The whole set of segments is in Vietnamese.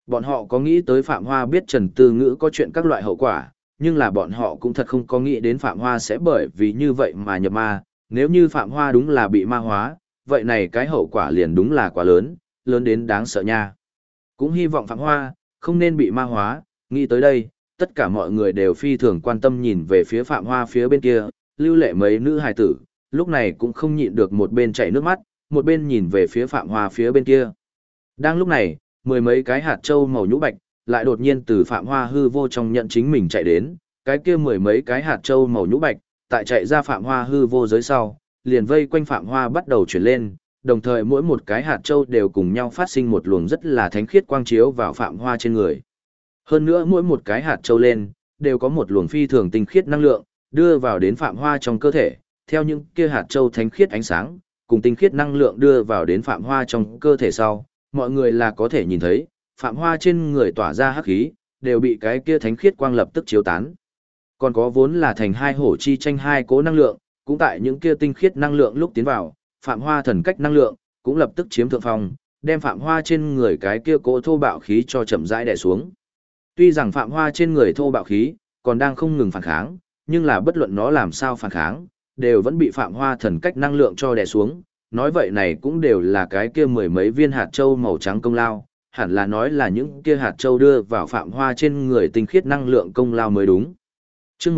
Bọn họ có nghĩ tới Phạm Hoa biết Trần Tư Ngữ có chuyện các loại hậu quả, nhưng là bọn họ cũng thật không có nghĩ đến Phạm Hoa sẽ bởi vì như vậy mà nhập ma. Nếu như Phạm Hoa đúng là bị ma hóa, vậy này cái hậu quả liền đúng là quá lớn, lớn đến đáng sợ nha. Cũng hy vọng Phạm Hoa không nên bị ma hóa. Nghĩ tới đây, tất cả mọi người đều phi thường quan tâm nhìn về phía Phạm Hoa phía bên kia, Lưu Lệ mấy nữ hài tử, lúc này cũng không nhịn được một bên chảy nước mắt, một bên nhìn về phía Phạm Hoa phía bên kia. Đang lúc này, mười mấy cái hạt châu màu nhũ bạch, lại đột nhiên từ Phạm Hoa hư vô trong nhận chính mình chạy đến, cái kia mười mấy cái hạt châu màu nhũ bạch, tại chạy ra Phạm Hoa hư vô giới sau, liền vây quanh Phạm Hoa bắt đầu chuyển lên, đồng thời mỗi một cái hạt châu đều cùng nhau phát sinh một luồng rất là thánh khiết quang chiếu vào Phạm Hoa trên người. Hơn nữa mỗi một cái hạt châu lên, đều có một luồng phi thường tinh khiết năng lượng, đưa vào đến Phạm Hoa trong cơ thể, theo những kia hạt châu thánh khiết ánh sáng, cùng tinh khiết năng lượng đưa vào đến Phạm Hoa trong cơ thể sau, mọi người là có thể nhìn thấy, Phạm Hoa trên người tỏa ra hắc khí, đều bị cái kia thánh khiết quang lập tức chiếu tán. Còn có vốn là thành hai hổ chi tranh hai cố năng lượng, cũng tại những kia tinh khiết năng lượng lúc tiến vào, Phạm Hoa thần cách năng lượng, cũng lập tức chiếm thượng phong, đem Phạm Hoa trên người cái kia cố thô bạo khí cho chậm rãi đè xuống. Tuy rằng Phạm Hoa trên người thô bạo khí, còn đang không ngừng phản kháng, nhưng là bất luận nó làm sao phản kháng, đều vẫn bị Phạm Hoa thần cách năng lượng cho đè xuống. Nói vậy này cũng đều là cái kia mười mấy viên hạt châu màu trắng công lao, hẳn là nói là những kia hạt châu đưa vào Phạm Hoa trên người tinh khiết năng lượng công lao mới đúng. Chương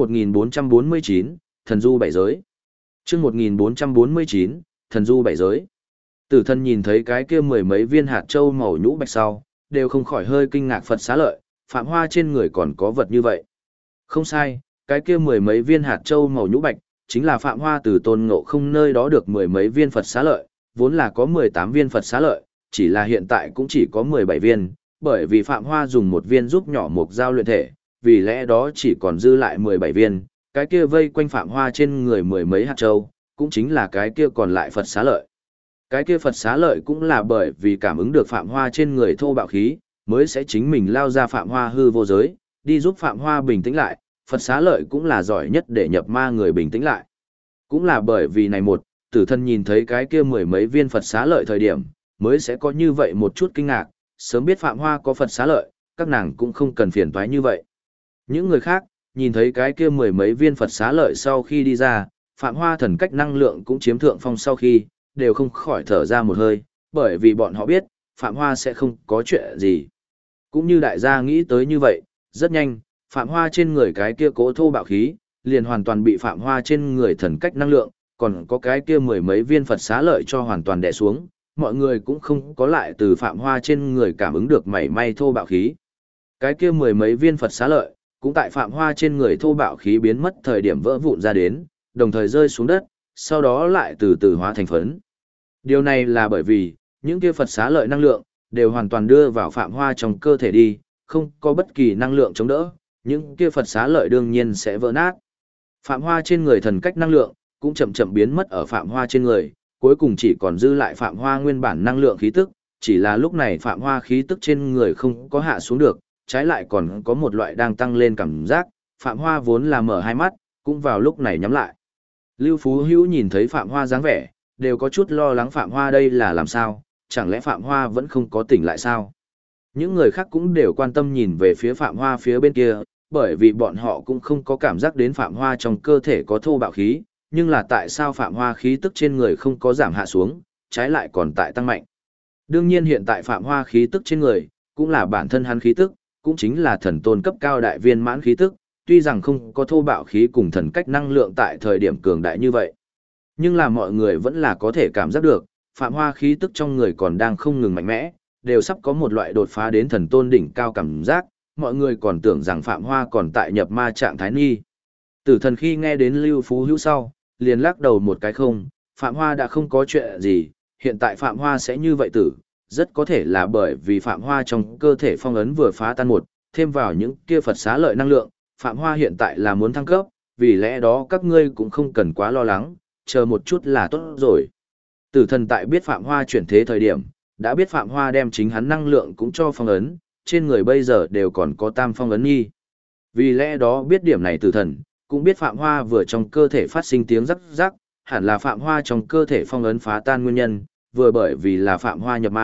1449, Thần Du bảy giới. Chương 1449, Thần Du bảy giới. Tử Thần nhìn thấy cái kia mười mấy viên hạt châu màu nhũ bạch sau, đều không khỏi hơi kinh ngạc Phật xá lợi, Phạm Hoa trên người còn có vật như vậy. Không sai, cái kia mười mấy viên hạt châu màu nhũ bạch, chính là Phạm Hoa từ Tôn Ngộ Không nơi đó được mười mấy viên Phật xá lợi, vốn là có 18 viên Phật xá lợi, chỉ là hiện tại cũng chỉ có 17 viên, bởi vì Phạm Hoa dùng một viên giúp nhỏ mục giao luyện thể, vì lẽ đó chỉ còn dư lại 17 viên, cái kia vây quanh Phạm Hoa trên người mười mấy hạt châu, cũng chính là cái kia còn lại Phật xá lợi. Cái kia Phật xá lợi cũng là bởi vì cảm ứng được Phạm Hoa trên người thô bạo khí, mới sẽ chính mình lao ra Phạm Hoa hư vô giới, đi giúp Phạm Hoa bình tĩnh lại, Phật xá lợi cũng là giỏi nhất để nhập ma người bình tĩnh lại. Cũng là bởi vì này một, Tử Thần nhìn thấy cái kia mười mấy viên Phật xá lợi thời điểm, mới sẽ có như vậy một chút kinh ngạc, sớm biết Phạm Hoa có Phật xá lợi, các nàng cũng không cần phiền toái như vậy. Những người khác, nhìn thấy cái kia mười mấy viên Phật xá lợi sau khi đi ra, Phạm Hoa thần cách năng lượng cũng chiếm thượng phong sau khi, đều không khỏi thở ra một hơi, bởi vì bọn họ biết, Phạm Hoa sẽ không có chuyện gì. Cũng như đại gia nghĩ tới như vậy, rất nhanh, Phạm Hoa trên người cái kia cố thô bạo khí, liền hoàn toàn bị Phạm Hoa trên người thần cách năng lượng, còn có cái kia mười mấy viên Phật xá lợi cho hoàn toàn đè xuống, mọi người cũng không có lại từ Phạm Hoa trên người cảm ứng được mảy may thô bạo khí. Cái kia mười mấy viên Phật xá lợi, cũng tại Phạm Hoa trên người thô bạo khí biến mất thời điểm vỡ vụn ra đến, đồng thời rơi xuống đất, sau đó lại từ từ hóa thành phấn. Điều này là bởi vì, những kia Phật xá lợi năng lượng, đều hoàn toàn đưa vào Phạm Hoa trong cơ thể đi, không có bất kỳ năng lượng chống đỡ, những kia Phật xá lợi đương nhiên sẽ vỡ nát. Phạm Hoa trên người thần cách năng lượng, cũng chậm chậm biến mất ở Phạm Hoa trên người, cuối cùng chỉ còn dư lại Phạm Hoa nguyên bản năng lượng khí tức, chỉ là lúc này Phạm Hoa khí tức trên người không có hạ xuống được, trái lại còn có một loại đang tăng lên cảm giác, Phạm Hoa vốn là mở hai mắt, cũng vào lúc này nhắm lại. Lưu Phú Hữu nhìn thấy Phạm Hoa dáng vẻ, đều có chút lo lắng Phạm Hoa đây là làm sao, chẳng lẽ Phạm Hoa vẫn không có tỉnh lại sao? Những người khác cũng đều quan tâm nhìn về phía Phạm Hoa phía bên kia, bởi vì bọn họ cũng không có cảm giác đến Phạm Hoa trong cơ thể có thô bạo khí, nhưng là tại sao Phạm Hoa khí tức trên người không có giảm hạ xuống, trái lại còn tại tăng mạnh. Đương nhiên hiện tại Phạm Hoa khí tức trên người, cũng là bản thân hắn khí tức, cũng chính là thần tôn cấp cao đại viên mãn khí tức, tuy rằng không có thô bạo khí cùng thần cách năng lượng tại thời điểm cường đại như vậy. Nhưng là mọi người vẫn là có thể cảm giác được, Phạm Hoa khí tức trong người còn đang không ngừng mạnh mẽ, đều sắp có một loại đột phá đến thần tôn đỉnh cao cảm giác, mọi người còn tưởng rằng Phạm Hoa còn tại nhập ma trạng thái nghi. Tử Thần khi nghe đến Lưu Phú Hữu sau, liền lắc đầu một cái không, Phạm Hoa đã không có chuyện gì, hiện tại Phạm Hoa sẽ như vậy tử, rất có thể là bởi vì Phạm Hoa trong cơ thể phong ấn vừa phá tan một, thêm vào những kia Phật xá lợi năng lượng, Phạm Hoa hiện tại là muốn thăng cấp, vì lẽ đó các ngươi cũng không cần quá lo lắng, chờ một chút là tốt rồi. Tử Thần tại biết Phạm Hoa chuyển thế thời điểm, đã biết Phạm Hoa đem chính hắn năng lượng cũng cho phong ấn, trên người bây giờ đều còn có tam phong ấn nghi. Vì lẽ đó biết điểm này Tử Thần, cũng biết Phạm Hoa vừa trong cơ thể phát sinh tiếng rắc rắc, hẳn là Phạm Hoa trong cơ thể phong ấn phá tan nguyên nhân, vừa bởi vì là Phạm Hoa nhập ma,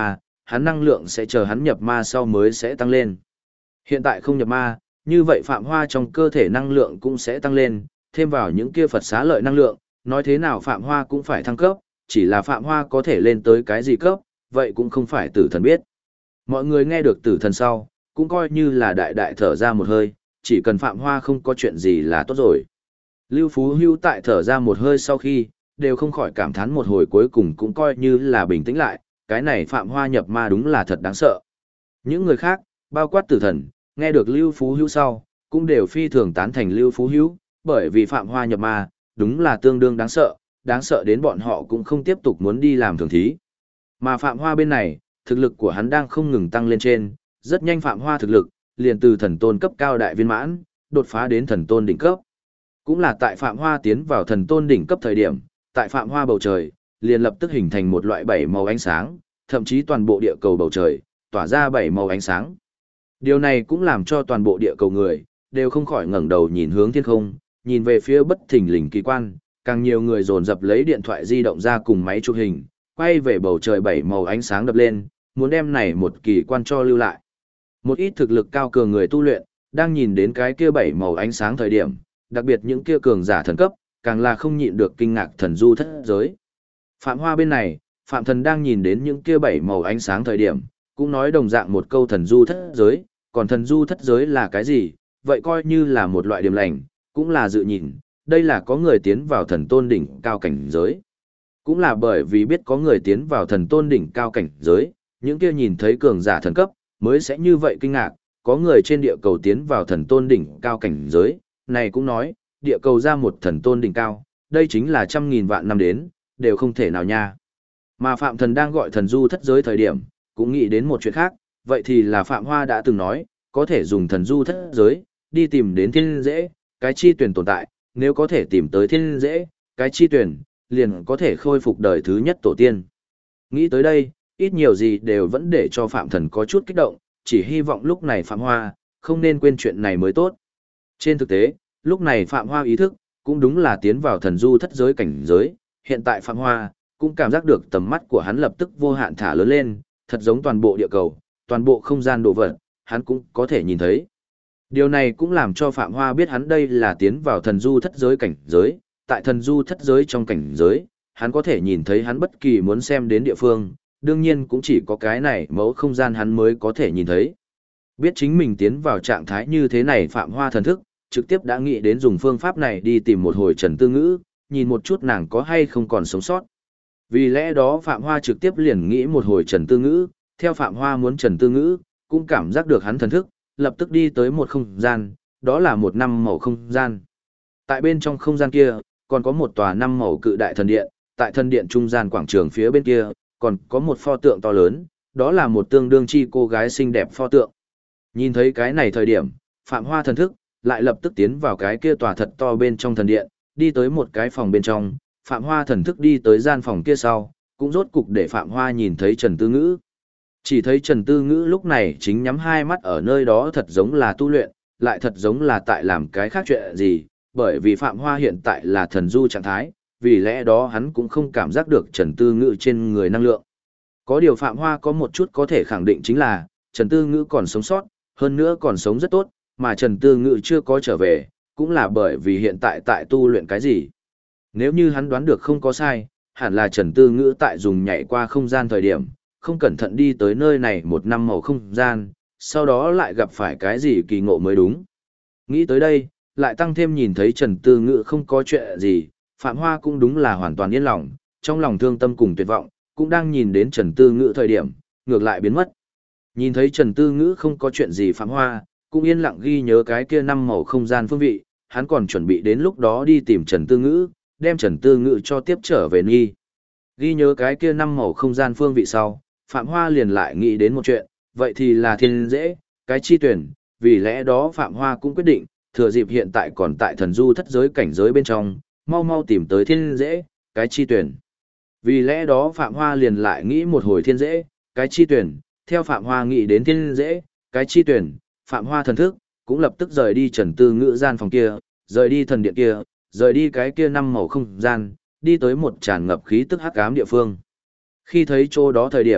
hắn năng lượng sẽ chờ hắn nhập ma sau mới sẽ tăng lên. Hiện tại không nhập ma, như vậy Phạm Hoa trong cơ thể năng lượng cũng sẽ tăng lên, thêm vào những kia Phật xá lợi năng lượng, nói thế nào Phạm Hoa cũng phải thăng cấp, chỉ là Phạm Hoa có thể lên tới cái gì cấp, vậy cũng không phải tử thần biết. Mọi người nghe được tử thần sau, cũng coi như là đại đại thở ra một hơi, chỉ cần Phạm Hoa không có chuyện gì là tốt rồi. Lưu Phú Hưu tại thở ra một hơi sau khi, đều không khỏi cảm thán một hồi, cuối cùng cũng coi như là bình tĩnh lại, cái này Phạm Hoa nhập ma đúng là thật đáng sợ. Những người khác, bao quát tử thần, nghe được Lưu Phú Hữu sau, cũng đều phi thường tán thành Lưu Phú Hữu, bởi vì Phạm Hoa nhập ma, đúng là tương đương đáng sợ đến bọn họ cũng không tiếp tục muốn đi làm thường thí. Mà Phạm Hoa bên này, thực lực của hắn đang không ngừng tăng lên trên, rất nhanh Phạm Hoa thực lực, liền từ thần tôn cấp cao đại viên mãn, đột phá đến thần tôn đỉnh cấp. Cũng là tại Phạm Hoa tiến vào thần tôn đỉnh cấp thời điểm, tại Phạm Hoa bầu trời, liền lập tức hình thành một loại 7 màu ánh sáng, thậm chí toàn bộ địa cầu bầu trời, tỏa ra 7 màu ánh sáng. Điều này cũng làm cho toàn bộ địa cầu người, đều không khỏi ngẩng đầu nhìn hướng thiên không, nhìn về phía bất thình lình kỳ quan, càng nhiều người dồn dập lấy điện thoại di động ra cùng máy chụp hình, quay về bầu trời 7 màu ánh sáng đập lên, muốn đem này một kỳ quan cho lưu lại. Một ít thực lực cao cường người tu luyện, đang nhìn đến cái kia 7 màu ánh sáng thời điểm, đặc biệt những kia cường giả thần cấp, càng là không nhịn được kinh ngạc thần du thất giới. Phạm Hoa bên này, Phạm Thần đang nhìn đến những kia 7 màu ánh sáng thời điểm, cũng nói đồng dạng một câu thần du thất giới, còn thần du thất giới là cái gì, vậy coi như là một loại điểm lành, cũng là dự nhìn, đây là có người tiến vào thần tôn đỉnh cao cảnh giới. Cũng là bởi vì biết có người tiến vào thần tôn đỉnh cao cảnh giới, những kia nhìn thấy cường giả thần cấp, mới sẽ như vậy kinh ngạc, có người trên địa cầu tiến vào thần tôn đỉnh cao cảnh giới, này cũng nói, địa cầu ra một thần tôn đỉnh cao, đây chính là 100.000 vạn năm đến, đều không thể nào nha. Mà Phạm Thần đang gọi thần du thất giới thời điểm, cũng nghĩ đến một chuyện khác, vậy thì là Phạm Hoa đã từng nói, có thể dùng thần du thất giới, đi tìm đến thiên dễ, cái chi tuyển tồn tại, nếu có thể tìm tới thiên dễ, cái chi tuyển, liền có thể khôi phục đời thứ nhất tổ tiên. Nghĩ tới đây, ít nhiều gì đều vẫn để cho Phạm Thần có chút kích động, chỉ hy vọng lúc này Phạm Hoa, không nên quên chuyện này mới tốt. Trên thực tế, lúc này Phạm Hoa ý thức, cũng đúng là tiến vào thần du thất giới cảnh giới, hiện tại Phạm Hoa, cũng cảm giác được tầm mắt của hắn lập tức vô hạn thả lớn lên, thật giống toàn bộ địa cầu, toàn bộ không gian đồ vật, hắn cũng có thể nhìn thấy. Điều này cũng làm cho Phạm Hoa biết hắn đây là tiến vào thần du thất giới cảnh giới, tại thần du thất giới trong cảnh giới, hắn có thể nhìn thấy hắn bất kỳ muốn xem đến địa phương, đương nhiên cũng chỉ có cái này mẫu không gian hắn mới có thể nhìn thấy. Biết chính mình tiến vào trạng thái như thế này Phạm Hoa thần thức, trực tiếp đã nghĩ đến dùng phương pháp này đi tìm một hồi Trần Tư Ngữ, nhìn một chút nàng có hay không còn sống sót. Vì lẽ đó Phạm Hoa trực tiếp liền nghĩ một hồi Trần Tư Ngữ, theo Phạm Hoa muốn Trần Tư Ngữ, cũng cảm giác được hắn thần thức, lập tức đi tới một không gian, đó là một 5 màu không gian. Tại bên trong không gian kia, còn có một tòa 5 màu cự đại thần điện, tại thần điện trung gian quảng trường phía bên kia, còn có một pho tượng to lớn, đó là một tương đương chi cô gái xinh đẹp pho tượng. Nhìn thấy cái này thời điểm, Phạm Hoa thần thức, lại lập tức tiến vào cái kia tòa thật to bên trong thần điện, đi tới một cái phòng bên trong, Phạm Hoa thần thức đi tới gian phòng kia sau, cũng rốt cục để Phạm Hoa nhìn thấy Trần Tư Ngữ. Chỉ thấy Trần Tư Ngữ lúc này chính nhắm hai mắt ở nơi đó thật giống là tu luyện, lại thật giống là tại làm cái khác chuyện gì, bởi vì Phạm Hoa hiện tại là thần du trạng thái, vì lẽ đó hắn cũng không cảm giác được Trần Tư Ngữ trên người năng lượng. Có điều Phạm Hoa có một chút có thể khẳng định chính là, Trần Tư Ngữ còn sống sót, hơn nữa còn sống rất tốt, mà Trần Tư Ngữ chưa có trở về, cũng là bởi vì hiện tại tại tu luyện cái gì. Nếu như hắn đoán được không có sai, hẳn là Trần Tư Ngữ tại dùng nhảy qua không gian thời điểm, không cẩn thận đi tới nơi này một 5 màu không gian, sau đó lại gặp phải cái gì kỳ ngộ mới đúng. Nghĩ tới đây, lại tăng thêm nhìn thấy Trần Tư Ngữ không có chuyện gì, Phạm Hoa cũng đúng là hoàn toàn yên lòng, trong lòng thương tâm cùng tuyệt vọng, cũng đang nhìn đến Trần Tư Ngữ thời điểm, ngược lại biến mất. Nhìn thấy Trần Tư Ngữ không có chuyện gì Phạm Hoa, cũng yên lặng ghi nhớ cái kia 5 màu không gian phương vị, hắn còn chuẩn bị đến lúc đó đi tìm Trần Tư Ngữ, đem Trần Tư Ngữ cho tiếp trở về nghi. Ghi nhớ cái kia 5 màu không gian phương vị sau, Phạm Hoa liền lại nghĩ đến một chuyện, vậy thì là thiên dễ, cái chi tuyển, vì lẽ đó Phạm Hoa cũng quyết định, thừa dịp hiện tại còn tại thần du thất giới cảnh giới bên trong, mau mau tìm tới thiên dễ, cái chi tuyển. Vì lẽ đó Phạm Hoa liền lại nghĩ một hồi thiên dễ, cái chi tuyển, theo Phạm Hoa nghĩ đến thiên dễ, cái chi tuyển, Phạm Hoa thần thức, cũng lập tức rời đi Trần Tư Ngữ gian phòng kia, rời đi thần điện kia, rời đi cái kia 5 màu không gian, đi tới một tràn ngập khí tức hắc ám địa phương. Khi thấy chỗ đó thời điểm,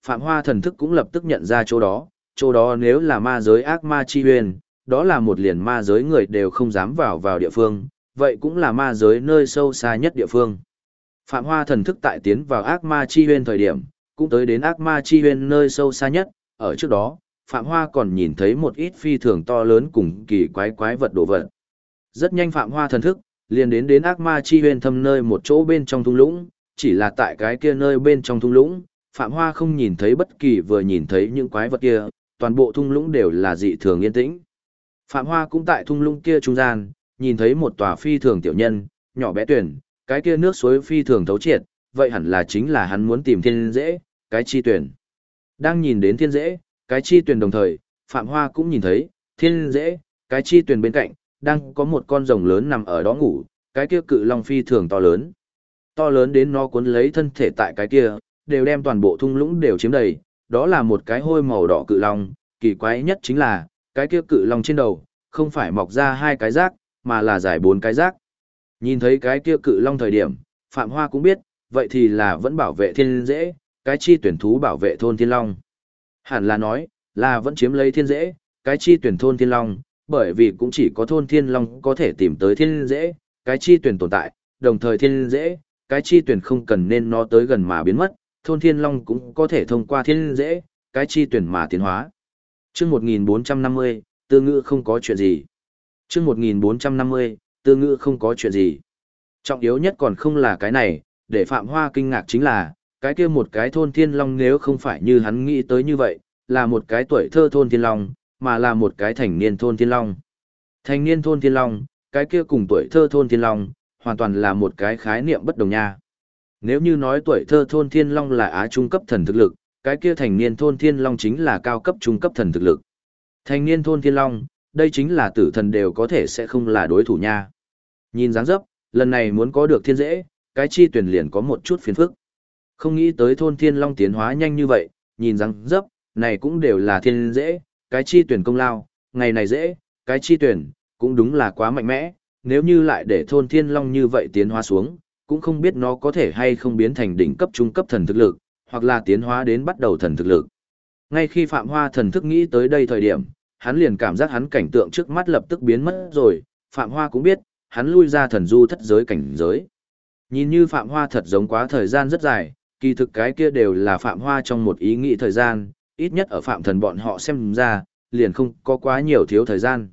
Phạm Hoa thần thức cũng lập tức nhận ra chỗ đó nếu là ma giới ác ma chi huyền, đó là một liền ma giới người đều không dám vào địa phương, vậy cũng là ma giới nơi sâu xa nhất địa phương. Phạm Hoa thần thức tại tiến vào ác ma chi huyền thời điểm, cũng tới đến ác ma chi huyền nơi sâu xa nhất, ở trước đó, Phạm Hoa còn nhìn thấy một ít phi thường to lớn cùng kỳ quái vật đồ vật. Rất nhanh Phạm Hoa thần thức, liền đến ác ma chi huyền thâm nơi một chỗ bên trong thung lũng, chỉ là tại cái kia nơi bên trong thung lũng, Phạm Hoa không nhìn thấy bất kỳ vừa nhìn thấy những quái vật kia, toàn bộ thung lũng đều là dị thường yên tĩnh. Phạm Hoa cũng tại thung lũng kia trung gian, nhìn thấy một tòa phi thường tiểu nhân, nhỏ bé tuyển, cái kia nước suối phi thường thấu triệt, vậy hẳn là chính là hắn muốn tìm thiên dễ, cái chi tuyển. Đang nhìn đến thiên dễ, cái chi tuyển đồng thời, Phạm Hoa cũng nhìn thấy, thiên dễ, cái chi tuyển bên cạnh, đang có một con rồng lớn nằm ở đó ngủ, cái kia cự long phi thường to lớn. To lớn đến nó cuốn lấy thân thể tại cái kia, đều đem toàn bộ thung lũng đều chiếm đầy, đó là một cái hôi màu đỏ cự long, kỳ quái nhất chính là, cái kia cự long trên đầu, không phải mọc ra 2 cái rác, mà là dài 4 cái rác. Nhìn thấy cái kia cự long thời điểm, Phạm Hoa cũng biết, vậy thì là vẫn bảo vệ thiên dễ, cái chi tuyển thú bảo vệ thôn thiên long. Hẳn là nói, là vẫn chiếm lấy thiên dễ, cái chi tuyển thôn thiên long, bởi vì cũng chỉ có thôn thiên long có thể tìm tới thiên dễ, cái chi tuyển tồn tại, đồng thời thiên dễ, cái chi tuyển không cần nên nó tới gần mà biến mất, thôn thiên long cũng có thể thông qua thiên dễ, cái chi tuyển mà tiến hóa. Chương 1450, Tư Ngữ không có chuyện gì. Chương 1450, Tư Ngữ không có chuyện gì. Trọng yếu nhất còn không là cái này, để Phạm Hoa kinh ngạc chính là, cái kia một cái thôn thiên long nếu không phải như hắn nghĩ tới như vậy, là một cái tuổi thơ thôn thiên long, mà là một cái thành niên thôn thiên long. Thành niên thôn thiên long, cái kia cùng tuổi thơ thôn thiên long, hoàn toàn là một cái khái niệm bất đồng nha. Nếu như nói tuổi thơ thôn thiên long là á trung cấp thần thực lực, cái kia thành niên thôn thiên long chính là cao cấp trung cấp thần thực lực. Thành niên thôn thiên long, đây chính là tử thần đều có thể sẽ không là đối thủ nha. Nhìn dáng dấp, lần này muốn có được thiên dễ, cái chi tuyển liền có một chút phiền phức. Không nghĩ tới thôn thiên long tiến hóa nhanh như vậy, nhìn dáng dấp, này cũng đều là thiên dễ, cái chi tuyển công lao, ngày này dễ, cái chi tuyển, cũng đúng là quá mạnh mẽ, nếu như lại để thôn thiên long như vậy tiến hóa xuống, cũng không biết nó có thể hay không biến thành đỉnh cấp trung cấp thần thực lực, hoặc là tiến hóa đến bắt đầu thần thực lực. Ngay khi Phạm Hoa thần thức nghĩ tới đây thời điểm, hắn liền cảm giác hắn cảnh tượng trước mắt lập tức biến mất rồi, Phạm Hoa cũng biết, hắn lui ra thần du thất giới cảnh giới. Nhìn như Phạm Hoa thật giống quá thời gian rất dài, kỳ thực cái kia đều là Phạm Hoa trong một ý nghĩ thời gian, ít nhất ở Phạm Thần bọn họ xem ra, liền không có quá nhiều thiếu thời gian.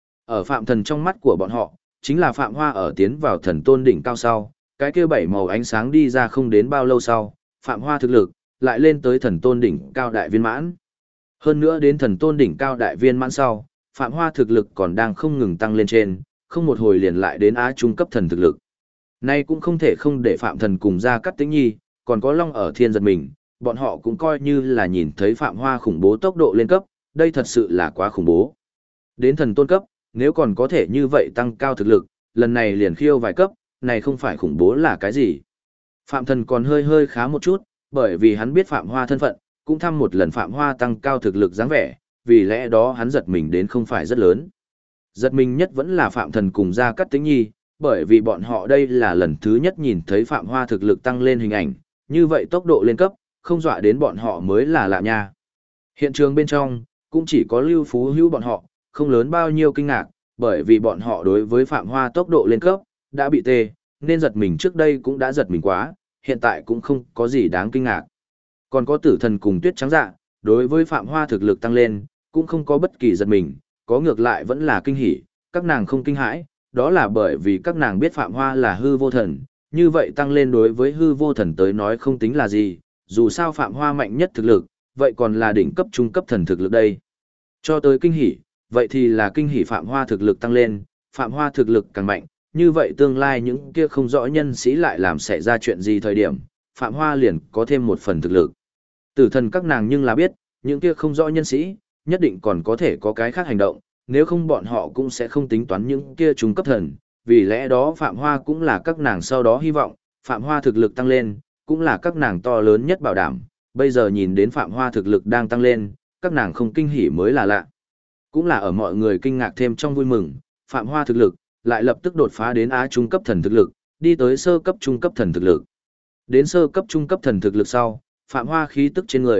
Ở Phạm Thần trong mắt của bọn họ, chính là Phạm Hoa ở tiến vào thần tôn đỉnh cao sau, cái kia 7 màu ánh sáng đi ra không đến bao lâu sau, Phạm Hoa thực lực lại lên tới thần tôn đỉnh cao đại viên mãn. Hơn nữa đến thần tôn đỉnh cao đại viên mãn sau, Phạm Hoa thực lực còn đang không ngừng tăng lên trên, không một hồi liền lại đến á trung cấp thần thực lực. Nay cũng không thể không để Phạm Thần cùng ra Cát Tĩnh Nhi, còn có Long ở thiên giật mình, bọn họ cũng coi như là nhìn thấy Phạm Hoa khủng bố tốc độ lên cấp, đây thật sự là quá khủng bố. Đến thần tôn cấp, nếu còn có thể như vậy tăng cao thực lực, lần này liền khiêu vài cấp, này không phải khủng bố là cái gì. Phạm Thần còn hơi khá một chút, bởi vì hắn biết Phạm Hoa thân phận, cũng thăm một lần Phạm Hoa tăng cao thực lực dáng vẻ, vì lẽ đó hắn giật mình đến không phải rất lớn. Giật mình nhất vẫn là Phạm Thần cùng Gia Cát Tĩnh Nhi, bởi vì bọn họ đây là lần thứ nhất nhìn thấy Phạm Hoa thực lực tăng lên hình ảnh, như vậy tốc độ lên cấp, không dọa đến bọn họ mới là lạ nha. Hiện trường bên trong, cũng chỉ có Lưu Phú Hữu bọn họ, không lớn bao nhiêu kinh ngạc, bởi vì bọn họ đối với Phạm Hoa tốc độ lên cấp, đã bị tê, nên giật mình trước đây cũng đã giật mình quá, hiện tại cũng không có gì đáng kinh ngạc. Còn có Tử Thần cùng Tuyết Trắng Dạ, đối với Phạm Hoa thực lực tăng lên, cũng không có bất kỳ giật mình, có ngược lại vẫn là kinh hỉ, các nàng không kinh hãi, đó là bởi vì các nàng biết Phạm Hoa là hư vô thần, như vậy tăng lên đối với hư vô thần tới nói không tính là gì, dù sao Phạm Hoa mạnh nhất thực lực, vậy còn là đỉnh cấp trung cấp thần thực lực đây. Cho tới kinh hỉ, vậy thì là kinh hỉ Phạm Hoa thực lực tăng lên, Phạm Hoa thực lực càng mạnh, như vậy tương lai những kia không rõ nhân sĩ lại làm xảy ra chuyện gì thời điểm, Phạm Hoa liền có thêm một phần thực lực. Tử Thần các nàng nhưng là biết, những kia không rõ nhân sĩ, nhất định còn có thể có cái khác hành động, nếu không bọn họ cũng sẽ không tính toán những kia trung cấp thần, vì lẽ đó Phạm Hoa cũng là các nàng sau đó hy vọng, Phạm Hoa thực lực tăng lên, cũng là các nàng to lớn nhất bảo đảm, bây giờ nhìn đến Phạm Hoa thực lực đang tăng lên, các nàng không kinh hỉ mới là lạ. Cũng là ở mọi người kinh ngạc thêm trong vui mừng, Phạm Hoa thực lực lại lập tức đột phá đến á trung cấp thần thực lực, đi tới sơ cấp trung cấp thần thực lực. Đến sơ cấp trung cấp thần thực lực sau, Phạm Hoa khí tức trên người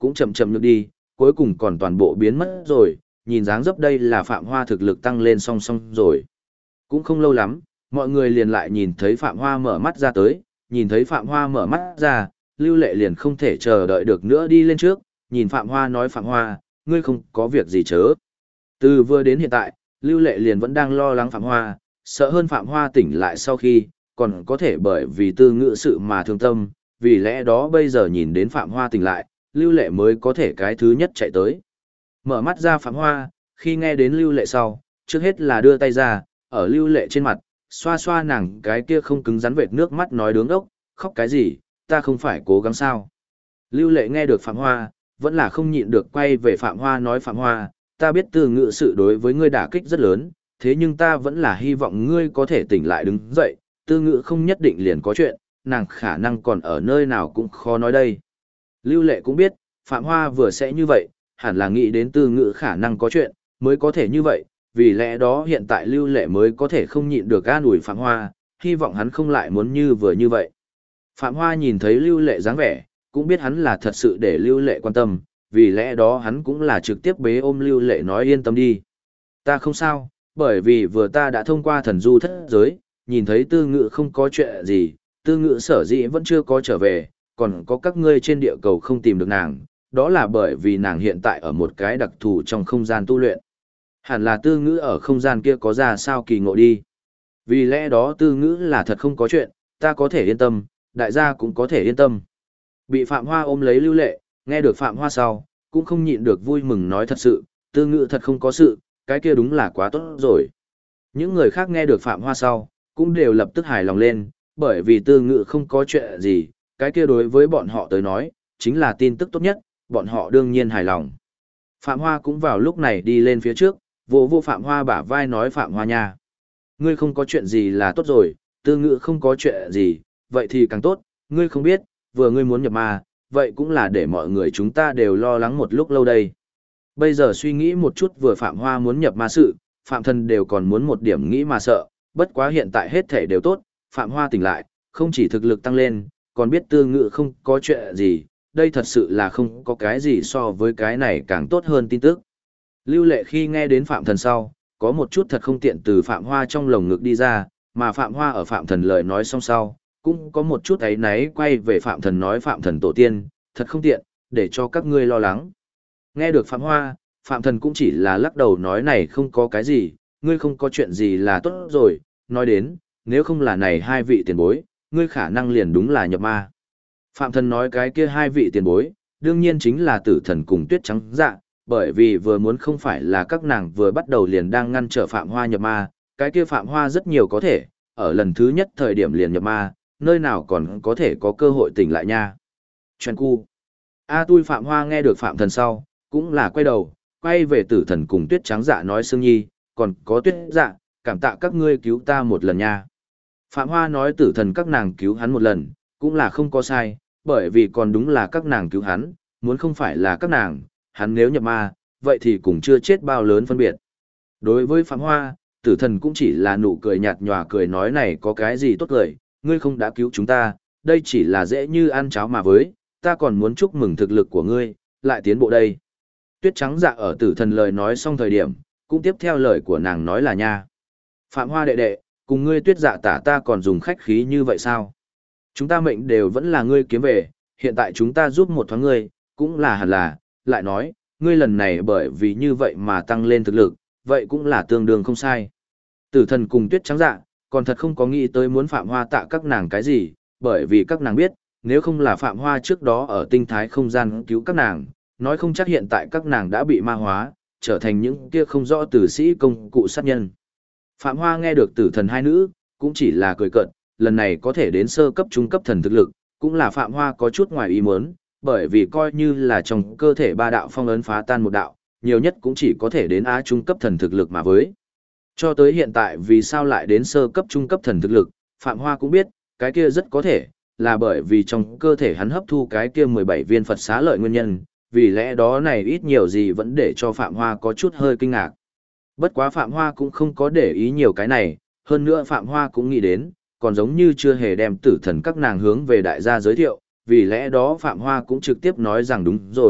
cũng chậm chậm nhược đi, cuối cùng còn toàn bộ biến mất rồi, nhìn dáng dấp đây là Phạm Hoa thực lực tăng lên song song rồi. Cũng không lâu lắm, mọi người liền lại nhìn thấy Phạm Hoa mở mắt ra tới, nhìn thấy Phạm Hoa mở mắt ra, Lưu Lệ liền không thể chờ đợi được nữa đi lên trước, nhìn Phạm Hoa nói Phạm Hoa, ngươi không có việc gì chớ. Từ vừa đến hiện tại, Lưu Lệ liền vẫn đang lo lắng Phạm Hoa, sợ hơn Phạm Hoa tỉnh lại sau khi, còn có thể bởi vì Tư Ngữ sự mà thương tâm, vì lẽ đó bây giờ nhìn đến Phạm Hoa tỉnh lại, Lưu Lệ mới có thể cái thứ nhất chạy tới. Mở mắt ra Phạm Hoa, khi nghe đến Lưu Lệ sau, trước hết là đưa tay ra, ở Lưu Lệ trên mặt, xoa xoa nàng cái kia không cứng rắn vệt nước mắt nói đứng ốc, khóc cái gì, ta không phải cố gắng sao. Lưu Lệ nghe được Phạm Hoa, vẫn là không nhịn được quay về Phạm Hoa nói Phạm Hoa, ta biết Tư Ngữ sự đối với ngươi đả kích rất lớn, thế nhưng ta vẫn là hy vọng ngươi có thể tỉnh lại đứng dậy, Tư Ngữ không nhất định liền có chuyện, nàng khả năng còn ở nơi nào cũng khó nói đây. Lưu Lệ cũng biết, Phạm Hoa vừa sẽ như vậy, hẳn là nghĩ đến Tư Ngữ khả năng có chuyện, mới có thể như vậy, vì lẽ đó hiện tại Lưu Lệ mới có thể không nhịn được an ủi Phạm Hoa, hy vọng hắn không lại muốn như vừa như vậy. Phạm Hoa nhìn thấy Lưu Lệ dáng vẻ, cũng biết hắn là thật sự để Lưu Lệ quan tâm, vì lẽ đó hắn cũng là trực tiếp bế ôm Lưu Lệ nói yên tâm đi. Ta không sao, bởi vì vừa ta đã thông qua thần du thất giới, nhìn thấy Tư Ngữ không có chuyện gì, Tư Ngữ sở dĩ vẫn chưa có trở về, còn có các ngươi trên địa cầu không tìm được nàng, đó là bởi vì nàng hiện tại ở một cái đặc thù trong không gian tu luyện. Hẳn là Tư Ngữ ở không gian kia có ra sao kỳ ngộ đi. Vì lẽ đó Tư Ngữ là thật không có chuyện, ta có thể yên tâm, đại gia cũng có thể yên tâm. Bị Phạm Hoa ôm lấy Lưu Lệ, nghe được Phạm Hoa sau, cũng không nhịn được vui mừng nói thật sự, Tư Ngữ thật không có sự, cái kia đúng là quá tốt rồi. Những người khác nghe được Phạm Hoa sau, cũng đều lập tức hài lòng lên, bởi vì Tư Ngữ không có chuyện gì, cái kia đối với bọn họ tới nói, chính là tin tức tốt nhất, bọn họ đương nhiên hài lòng. Phạm Hoa cũng vào lúc này đi lên phía trước, vô Phạm Hoa bả vai nói Phạm Hoa nha. Ngươi không có chuyện gì là tốt rồi, Tư Ngữ không có chuyện gì, vậy thì càng tốt, ngươi không biết, vừa ngươi muốn nhập ma, vậy cũng là để mọi người chúng ta đều lo lắng một lúc lâu đây. Bây giờ suy nghĩ một chút vừa Phạm Hoa muốn nhập ma sự, Phạm Thần đều còn muốn một điểm nghĩ mà sợ, bất quá hiện tại hết thể đều tốt, Phạm Hoa tỉnh lại, không chỉ thực lực tăng lên, còn biết Tư Ngữ không có chuyện gì, đây thật sự là không có cái gì so với cái này càng tốt hơn tin tức. Lưu Lệ khi nghe đến Phạm Thần sau, có một chút thật không tiện từ Phạm Hoa trong lồng ngực đi ra, mà Phạm Hoa ở Phạm Thần lời nói xong sau, cũng có một chút áy náy quay về Phạm Thần nói Phạm Thần tổ tiên, thật không tiện, để cho các ngươi lo lắng. Nghe được Phạm Hoa, Phạm Thần cũng chỉ là lắc đầu nói này không có cái gì, ngươi không có chuyện gì là tốt rồi, nói đến, nếu không là này hai vị tiền bối, ngươi khả năng liền đúng là nhập ma. Phạm Thần nói cái kia hai vị tiền bối, đương nhiên chính là Tử Thần cùng Tuyết Trắng Dạ, bởi vì vừa muốn không phải là các nàng vừa bắt đầu liền đang ngăn trở Phạm Hoa nhập ma, cái kia Phạm Hoa rất nhiều có thể, ở lần thứ nhất thời điểm liền nhập ma, nơi nào còn có thể có cơ hội tỉnh lại nha. Chuyện cu. Tui Phạm Hoa nghe được Phạm Thần sau, cũng là quay đầu, quay về Tử Thần cùng Tuyết Trắng Dạ nói Sương Nhi, còn có Tuyết Dạ, cảm tạ các ngươi cứu ta một lần nha. Phạm Hoa nói Tử Thần các nàng cứu hắn một lần, cũng là không có sai, bởi vì còn đúng là các nàng cứu hắn, muốn không phải là các nàng, hắn nếu nhập ma, vậy thì cũng chưa chết bao lớn phân biệt. Đối với Phạm Hoa, Tử Thần cũng chỉ là nụ cười nhạt nhòa cười nói này có cái gì tốt cười, ngươi không đã cứu chúng ta, đây chỉ là dễ như ăn cháo mà với, ta còn muốn chúc mừng thực lực của ngươi, lại tiến bộ đây. Tuyết Trắng Dạ ở Tử Thần lời nói xong thời điểm, cũng tiếp theo lời của nàng nói là nha. Phạm Hoa đệ đệ, cùng ngươi Tuyết Dạ tả ta còn dùng khách khí như vậy sao? Chúng ta mệnh đều vẫn là ngươi kiếm về, hiện tại chúng ta giúp một thoáng ngươi, cũng là hẳn là, lại nói, ngươi lần này bởi vì như vậy mà tăng lên thực lực, vậy cũng là tương đương không sai. Tử Thần cùng Tuyết Trắng Dạ, còn thật không có nghĩ tới muốn Phạm Hoa tạ các nàng cái gì, bởi vì các nàng biết, nếu không là Phạm Hoa trước đó ở tinh thái không gian cứu các nàng, nói không chắc hiện tại các nàng đã bị ma hóa, trở thành những kia không rõ tử sĩ công cụ sát nhân. Phạm Hoa nghe được Tử Thần hai nữ, cũng chỉ là cười cợt, lần này có thể đến sơ cấp trung cấp thần thực lực, cũng là Phạm Hoa có chút ngoài ý muốn, bởi vì coi như là trong cơ thể ba đạo phong ấn phá tan một đạo, nhiều nhất cũng chỉ có thể đến á trung cấp thần thực lực mà với. Cho tới hiện tại vì sao lại đến sơ cấp trung cấp thần thực lực, Phạm Hoa cũng biết, cái kia rất có thể, là bởi vì trong cơ thể hắn hấp thu cái kia 17 viên Phật xá lợi nguyên nhân, vì lẽ đó này ít nhiều gì vẫn để cho Phạm Hoa có chút hơi kinh ngạc. Bất quá Phạm Hoa cũng không có để ý nhiều cái này, hơn nữa Phạm Hoa cũng nghĩ đến, còn giống như chưa hề đem Tử Thần các nàng hướng về đại gia giới thiệu, vì lẽ đó Phạm Hoa cũng trực tiếp nói rằng đúng rồi,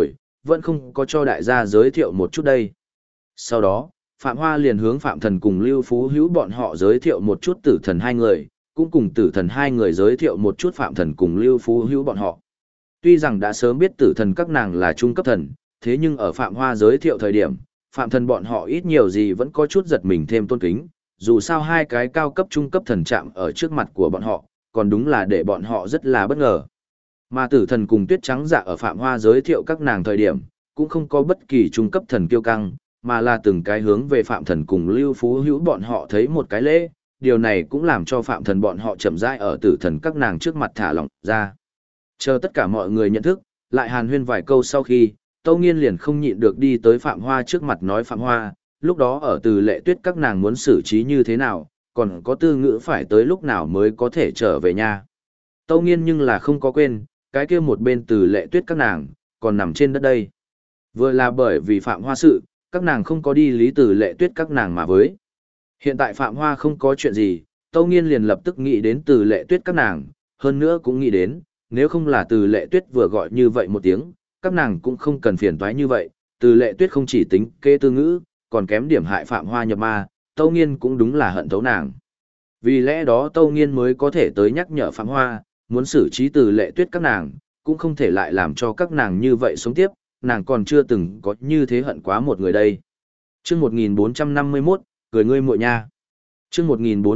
vẫn không có cho đại gia giới thiệu một chút đây. Sau đó, Phạm Hoa liền hướng Phạm Thần cùng Lưu Phú Hữu bọn họ giới thiệu một chút Tử Thần hai người, cũng cùng Tử Thần hai người giới thiệu một chút Phạm Thần cùng Lưu Phú Hữu bọn họ. Tuy rằng đã sớm biết Tử Thần các nàng là trung cấp thần, thế nhưng ở Phạm Hoa giới thiệu thời điểm, Phạm Thần bọn họ ít nhiều gì vẫn có chút giật mình thêm tôn kính, dù sao hai cái cao cấp trung cấp thần chạm ở trước mặt của bọn họ, còn đúng là để bọn họ rất là bất ngờ. Mà Tử Thần cùng Tuyết Trắng Dạ ở Phạm Hoa giới thiệu các nàng thời điểm, cũng không có bất kỳ trung cấp thần kiêu căng, mà là từng cái hướng về Phạm Thần cùng Lưu Phú Hữu bọn họ thấy một cái lễ, điều này cũng làm cho Phạm Thần bọn họ chậm rãi ở Tử Thần các nàng trước mặt thả lỏng ra. Chờ tất cả mọi người nhận thức, lại hàn huyên vài câu sau khi, Tâu Nghiên liền không nhịn được đi tới Phạm Hoa trước mặt nói Phạm Hoa, lúc đó ở Từ Lệ Tuyết các nàng muốn xử trí như thế nào, còn có Tư Ngữ phải tới lúc nào mới có thể trở về nhà. Tâu Nghiên nhưng là không có quên, cái kia một bên Từ Lệ Tuyết các nàng, còn nằm trên đất đây. Vừa là bởi vì Phạm Hoa sự, các nàng không có đi lý Từ Lệ Tuyết các nàng mà với. Hiện tại Phạm Hoa không có chuyện gì, Tâu Nghiên liền lập tức nghĩ đến Từ Lệ Tuyết các nàng, hơn nữa cũng nghĩ đến, nếu không là Từ Lệ Tuyết vừa gọi như vậy một tiếng, các nàng cũng không cần phiền toái như vậy. Từ Lệ Tuyết không chỉ tính kế Tư Ngữ, còn kém điểm hại Phạm Hoa nhập ma, Tâu Nghiên cũng đúng là hận thấu nàng. Vì lẽ đó Tâu Nghiên mới có thể tới nhắc nhở Phạm Hoa, muốn xử trí Từ Lệ Tuyết các nàng, cũng không thể lại làm cho các nàng như vậy sống tiếp, nàng còn chưa từng có như thế hận quá một người đây. Chương 1451, cười ngươi muội nha. Chương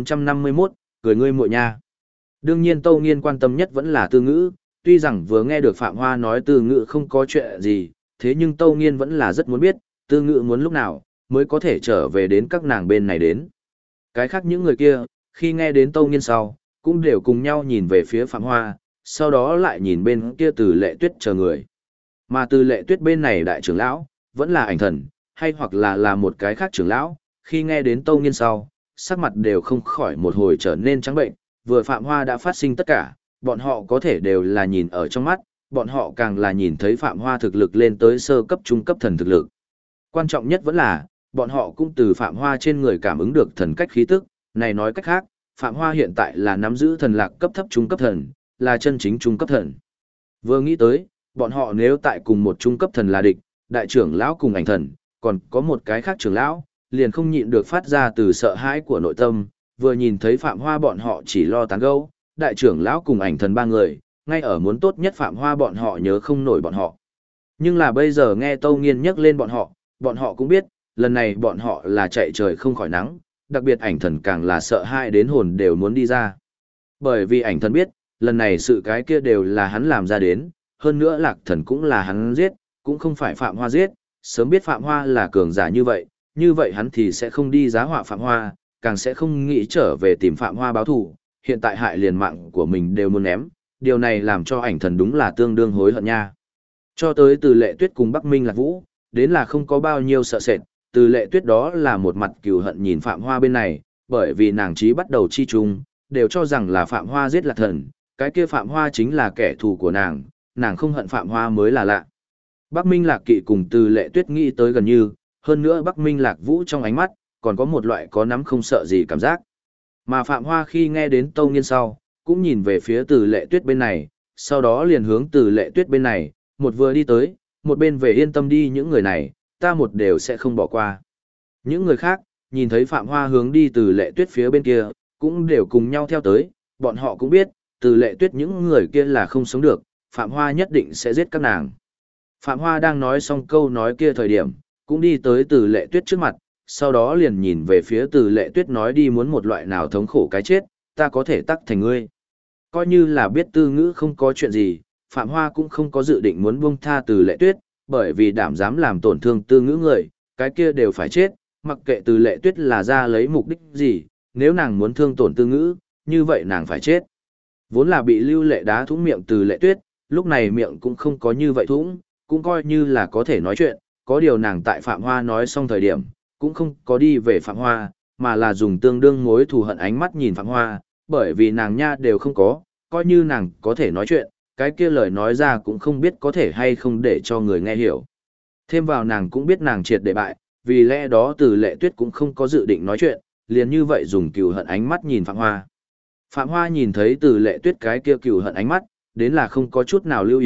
1451, cười ngươi muội nha. Đương nhiên Tâu Nghiên quan tâm nhất vẫn là Tư Ngữ, tuy rằng vừa nghe được Phạm Hoa nói Tư Ngữ không có chuyện gì, thế nhưng Tâu Nghiên vẫn là rất muốn biết, Tư Ngữ muốn lúc nào mới có thể trở về đến các nàng bên này đến. Cái khác những người kia, khi nghe đến Tâu Nghiên sau, cũng đều cùng nhau nhìn về phía Phạm Hoa, sau đó lại nhìn bên kia Từ Lệ Tuyết chờ người. Mà Từ Lệ Tuyết bên này đại trưởng lão, vẫn là Ảnh Thần, hay hoặc là một cái khác trưởng lão, khi nghe đến Tâu Nghiên sau, sắc mặt đều không khỏi một hồi trở nên trắng bệnh, vừa Phạm Hoa đã phát sinh tất cả, bọn họ có thể đều là nhìn ở trong mắt, bọn họ càng là nhìn thấy Phạm Hoa thực lực lên tới sơ cấp trung cấp thần thực lực. Quan trọng nhất vẫn là, bọn họ cũng từ Phạm Hoa trên người cảm ứng được thần cách khí tức, này nói cách khác, Phạm Hoa hiện tại là nắm giữ thần lạc cấp thấp trung cấp thần, là chân chính trung cấp thần. Vừa nghĩ tới, bọn họ nếu tại cùng một trung cấp thần là địch, đại trưởng lão cùng Ảnh Thần, còn có một cái khác trưởng lão, liền không nhịn được phát ra từ sợ hãi của nội tâm, vừa nhìn thấy Phạm Hoa bọn họ chỉ lo tán gẫu, đại trưởng lão cùng Ảnh Thần ba người, ngay ở muốn tốt nhất Phạm Hoa bọn họ nhớ không nổi bọn họ. Nhưng là bây giờ nghe Tâu Nghiên nhắc lên bọn họ cũng biết, lần này bọn họ là chạy trời không khỏi nắng, đặc biệt Ảnh Thần càng là sợ hãi đến hồn đều muốn đi ra. Bởi vì Ảnh Thần biết, lần này sự cái kia đều là hắn làm ra đến, hơn nữa Lạc Thần cũng là hắn giết, cũng không phải Phạm Hoa giết, sớm biết Phạm Hoa là cường giả như vậy hắn thì sẽ không đi giá họa Phạm Hoa, càng sẽ không nghĩ trở về tìm Phạm Hoa báo thù, hiện tại hại liền mạng của mình đều muốn ném, điều này làm cho Ảnh Thần đúng là tương đương hối hận nha. Cho tới Từ Lệ Tuyết cùng Bắc Minh Lạc Vũ, đến là không có bao nhiêu sợ sệt, Từ Lệ Tuyết đó là một mặt cừu hận nhìn Phạm Hoa bên này, bởi vì nàng trí bắt đầu chi chung, đều cho rằng là Phạm Hoa giết Lạc Thần, cái kia Phạm Hoa chính là kẻ thù của nàng không hận Phạm Hoa mới là lạ. Bắc Minh Lạc Kỵ cùng Từ Lệ Tuyết nghĩ tới gần như, hơn nữa Bắc Minh Lạc Vũ trong ánh mắt, còn có một loại có nắm không sợ gì cảm giác. Mà Phạm Hoa khi nghe đến Tâu Nghiên sau, cũng nhìn về phía Từ Lệ Tuyết bên này, sau đó liền hướng Từ Lệ Tuyết bên này, một vừa đi tới, một bên về yên tâm đi những người này, ta một đều sẽ không bỏ qua. Những người khác, nhìn thấy Phạm Hoa hướng đi Từ Lệ Tuyết phía bên kia, cũng đều cùng nhau theo tới, bọn họ cũng biết, Từ Lệ Tuyết những người kia là không sống được, Phạm Hoa nhất định sẽ giết các nàng. Phạm Hoa đang nói xong câu nói kia thời điểm, cũng đi tới Từ Lệ Tuyết trước mặt, sau đó liền nhìn về phía Từ Lệ Tuyết nói đi muốn một loại nào thống khổ cái chết, ta có thể tắc thành ngươi. Coi như là biết Tư Ngữ không có chuyện gì, Phạm Hoa cũng không có dự định muốn buông tha Từ Lệ Tuyết, bởi vì đảm dám làm tổn thương Tư Ngữ người, cái kia đều phải chết, mặc kệ Từ Lệ Tuyết là ra lấy mục đích gì, nếu nàng muốn thương tổn Tư Ngữ, như vậy nàng phải chết. Vốn là bị Lưu Lệ đá thủng miệng Từ Lệ Tuyết, lúc này miệng cũng không có như vậy thủng, cũng coi như là có thể nói chuyện, có điều nàng tại Phạm Hoa nói xong thời điểm, cũng không có đi về Phạm Hoa, mà là dùng tương đương mối thù hận ánh mắt nhìn Phạm Hoa, bởi vì nàng nha đều không có, coi như nàng có thể nói chuyện, cái kia lời nói ra cũng không biết có thể hay không để cho người nghe hiểu. Thêm vào nàng cũng biết nàng triệt để bại, vì lẽ đó Từ Lệ Tuyết cũng không có dự định nói chuyện, liền như vậy dùng cừu hận ánh mắt nhìn Phạm Hoa. Phạm Hoa nhìn thấy Từ Lệ Tuyết cái kia cừu hận ánh mắt, đến là không có chút nào lưu ý,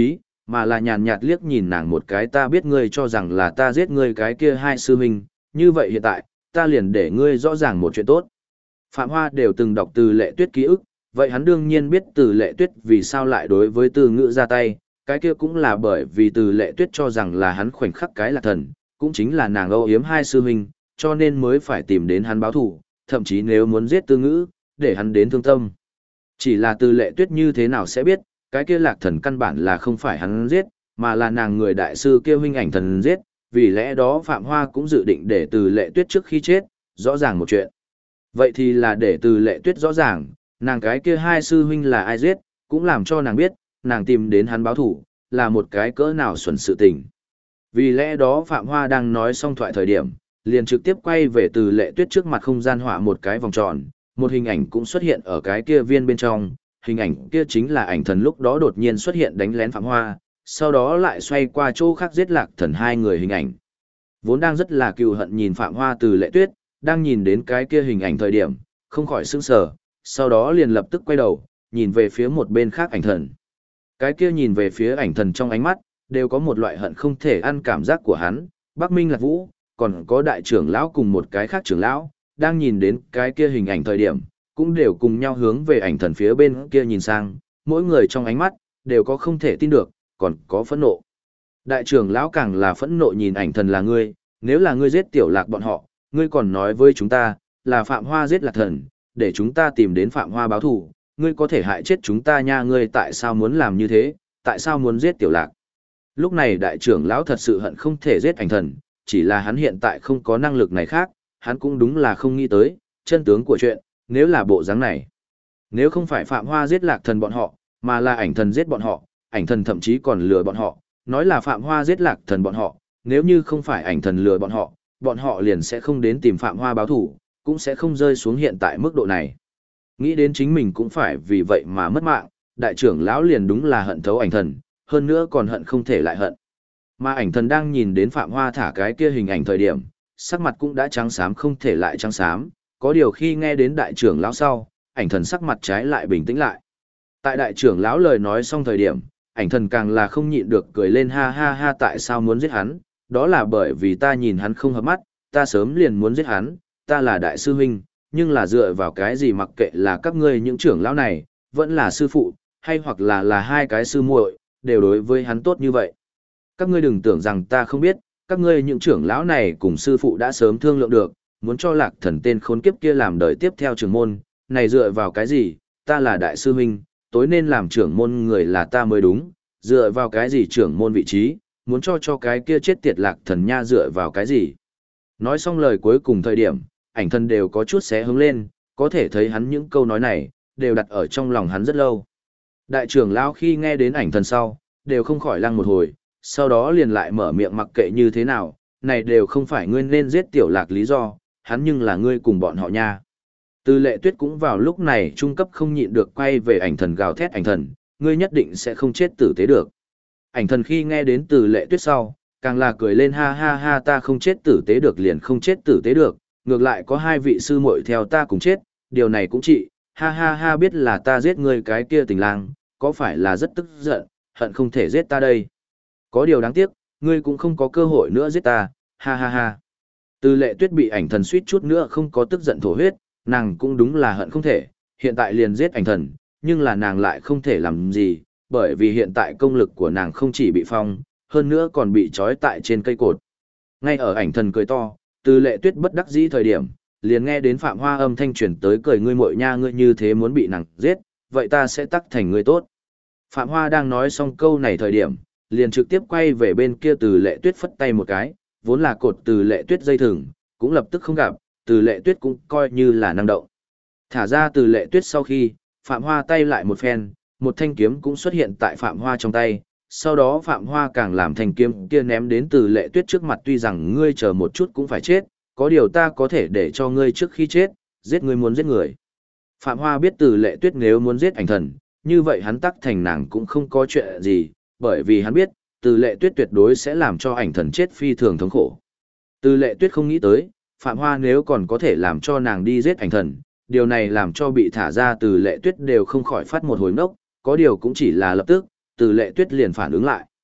mà là nhàn nhạt liếc nhìn nàng một cái, ta biết ngươi cho rằng là ta giết ngươi cái kia hai sư huynh, như vậy hiện tại, ta liền để ngươi rõ ràng một chuyện tốt. Phạm Hoa đều từng đọc Từ Lệ Tuyết ký ức, vậy hắn đương nhiên biết Từ Lệ Tuyết vì sao lại đối với Từ Ngữ ra tay, cái kia cũng là bởi vì Từ Lệ Tuyết cho rằng là hắn khoảnh khắc cái Lạc Thần, cũng chính là nàng âu yếm hai sư huynh, cho nên mới phải tìm đến hắn báo thù, thậm chí nếu muốn giết Từ Ngữ, để hắn đến thương tâm. Chỉ là Từ Lệ Tuyết như thế nào sẽ biết, cái kia Lạc Thần căn bản là không phải hắn giết, mà là nàng người đại sư kia huynh ảnh thần giết, vì lẽ đó Phạm Hoa cũng dự định để Từ Lệ Tuyết trước khi chết, rõ ràng một chuyện. Vậy thì là để Từ Lệ Tuyết rõ ràng, nàng cái kia hai sư huynh là ai giết, cũng làm cho nàng biết, nàng tìm đến hắn báo thủ, là một cái cỡ nào xuẩn sự tình. Vì lẽ đó Phạm Hoa đang nói xong thoại thời điểm, liền trực tiếp quay về Từ Lệ Tuyết trước mặt không gian họa một cái vòng tròn, một hình ảnh cũng xuất hiện ở cái kia viên bên trong, hình ảnh kia chính là ảnh thần lúc đó đột nhiên xuất hiện đánh lén Phạm Hoa, sau đó lại xoay qua chỗ khác giết Lạc Thần hai người hình ảnh. Vốn đang rất là cừu hận nhìn Phạm Hoa Từ Lệ Tuyết, đang nhìn đến cái kia hình ảnh thời điểm, không khỏi sững sờ, sau đó liền lập tức quay đầu, nhìn về phía một bên khác ảnh thần. Cái kia nhìn về phía ảnh thần trong ánh mắt, đều có một loại hận không thể ăn cảm giác của hắn, Bắc Minh Lạc Vũ, còn có đại trưởng lão cùng một cái khác trưởng lão, đang nhìn đến cái kia hình ảnh thời điểm, cũng đều cùng nhau hướng về ảnh thần phía bên kia nhìn sang, mỗi người trong ánh mắt, đều có không thể tin được, còn có phẫn nộ. Đại trưởng lão càng là phẫn nộ nhìn ảnh thần là ngươi, nếu là ngươi giết tiểu Lạc bọn họ, ngươi còn nói với chúng ta, là Phạm Hoa giết Lạc Thần, để chúng ta tìm đến Phạm Hoa báo thù, ngươi có thể hại chết chúng ta nha, ngươi tại sao muốn làm như thế, tại sao muốn giết tiểu Lạc. Lúc này đại trưởng lão thật sự hận không thể giết ảnh thần, chỉ là hắn hiện tại không có năng lực này khác, hắn cũng đúng là không nghĩ tới, chân tướng của chuyện, nếu là bộ dáng này. Nếu không phải Phạm Hoa giết Lạc Thần bọn họ, mà là ảnh thần giết bọn họ, ảnh thần thậm chí còn lừa bọn họ, nói là Phạm Hoa giết Lạc Thần bọn họ, nếu như không phải ảnh thần lừa bọn họ liền sẽ không đến tìm Phạm Hoa báo thủ, cũng sẽ không rơi xuống hiện tại mức độ này. Nghĩ đến chính mình cũng phải vì vậy mà mất mạng, đại trưởng lão liền đúng là hận thấu ảnh thần, hơn nữa còn hận không thể lại hận. Mà ảnh thần đang nhìn đến Phạm Hoa thả cái kia hình ảnh thời điểm, sắc mặt cũng đã trắng xám không thể lại trắng xám, có điều khi nghe đến đại trưởng lão sau, ảnh thần sắc mặt trái lại bình tĩnh lại. Tại đại trưởng lão lời nói xong thời điểm, ảnh thần càng là không nhịn được cười lên, ha ha ha, tại sao muốn giết hắn, đó là bởi vì ta nhìn hắn không hợp mắt, ta sớm liền muốn giết hắn, ta là đại sư huynh, nhưng là dựa vào cái gì mặc kệ là các ngươi những trưởng lão này, vẫn là sư phụ, hay hoặc là hai cái sư muội, đều đối với hắn tốt như vậy. Các ngươi đừng tưởng rằng ta không biết, các ngươi những trưởng lão này cùng sư phụ đã sớm thương lượng được, muốn cho Lạc Thần tên khốn kiếp kia làm đời tiếp theo trưởng môn, này dựa vào cái gì, ta là đại sư huynh, tối nên làm trưởng môn người là ta mới đúng, dựa vào cái gì trưởng môn vị trí, muốn cho cái kia chết tiệt Lạc Thần nha dựa vào cái gì. Nói xong lời cuối cùng thời điểm, ảnh thần đều có chút xé hướng lên, có thể thấy hắn những câu nói này, đều đặt ở trong lòng hắn rất lâu. Đại trưởng lão khi nghe đến ảnh thần sau, đều không khỏi lăng một hồi, sau đó liền lại mở miệng mặc kệ như thế nào, này đều không phải ngươi nên giết tiểu Lạc lý do, hắn nhưng là ngươi cùng bọn họ nha. Từ Lệ Tuyết cũng vào lúc này trung cấp không nhịn được quay về ảnh thần gào thét, ảnh thần, ngươi nhất định sẽ không chết tử tế được. Ảnh thần khi nghe đến Từ Lệ Tuyết sau, càng là cười lên, ha ha ha, ta không chết tử tế được liền không chết tử tế được, ngược lại có hai vị sư muội theo ta cùng chết, điều này cũng trị, ha ha ha, biết là ta giết ngươi cái kia tình lang, có phải là rất tức giận, hận không thể giết ta đây. Có điều đáng tiếc, ngươi cũng không có cơ hội nữa giết ta, ha ha ha. Từ Lệ Tuyết bị ảnh thần suýt chút nữa không có tức giận thổ huyết, nàng cũng đúng là hận không thể, hiện tại liền giết ảnh thần, nhưng là nàng lại không thể làm gì, bởi vì hiện tại công lực của nàng không chỉ bị phong, hơn nữa còn bị trói tại trên cây cột. Ngay ở ảnh thần cười to, Từ Lệ Tuyết bất đắc dĩ thời điểm, liền nghe đến Phạm Hoa âm thanh truyền tới, cười, ngươi muội nha, ngươi như thế muốn bị nàng giết, vậy ta sẽ tắc thành ngươi tốt. Phạm Hoa đang nói xong câu này thời điểm, liền trực tiếp quay về bên kia. Từ Lệ Tuyết phất tay một cái, vốn là cột Từ Lệ Tuyết dây thừng, cũng lập tức không gặp, Từ Lệ Tuyết cũng coi như là năng động. Thả ra Từ Lệ Tuyết sau khi, Phạm Hoa tay lại một phen, một thanh kiếm cũng xuất hiện tại Phạm Hoa trong tay, sau đó Phạm Hoa càng làm thanh kiếm kia ném đến Từ Lệ Tuyết trước mặt, tuy rằng ngươi chờ một chút cũng phải chết, có điều ta có thể để cho ngươi trước khi chết, giết ngươi muốn giết người. Phạm Hoa biết Từ Lệ Tuyết nếu muốn giết ảnh thần, như vậy hắn tắc thành nàng cũng không có chuyện gì, bởi vì hắn biết, Từ Lệ Tuyết tuyệt đối sẽ làm cho ảnh thần chết phi thường thống khổ. Từ Lệ Tuyết không nghĩ tới, Phạm Hoa nếu còn có thể làm cho nàng đi giết ảnh thần, điều này làm cho bị thả ra Từ Lệ Tuyết đều không khỏi phát một hồi ngốc, có điều cũng chỉ là lập tức, Từ Lệ Tuyết liền phản ứng lại.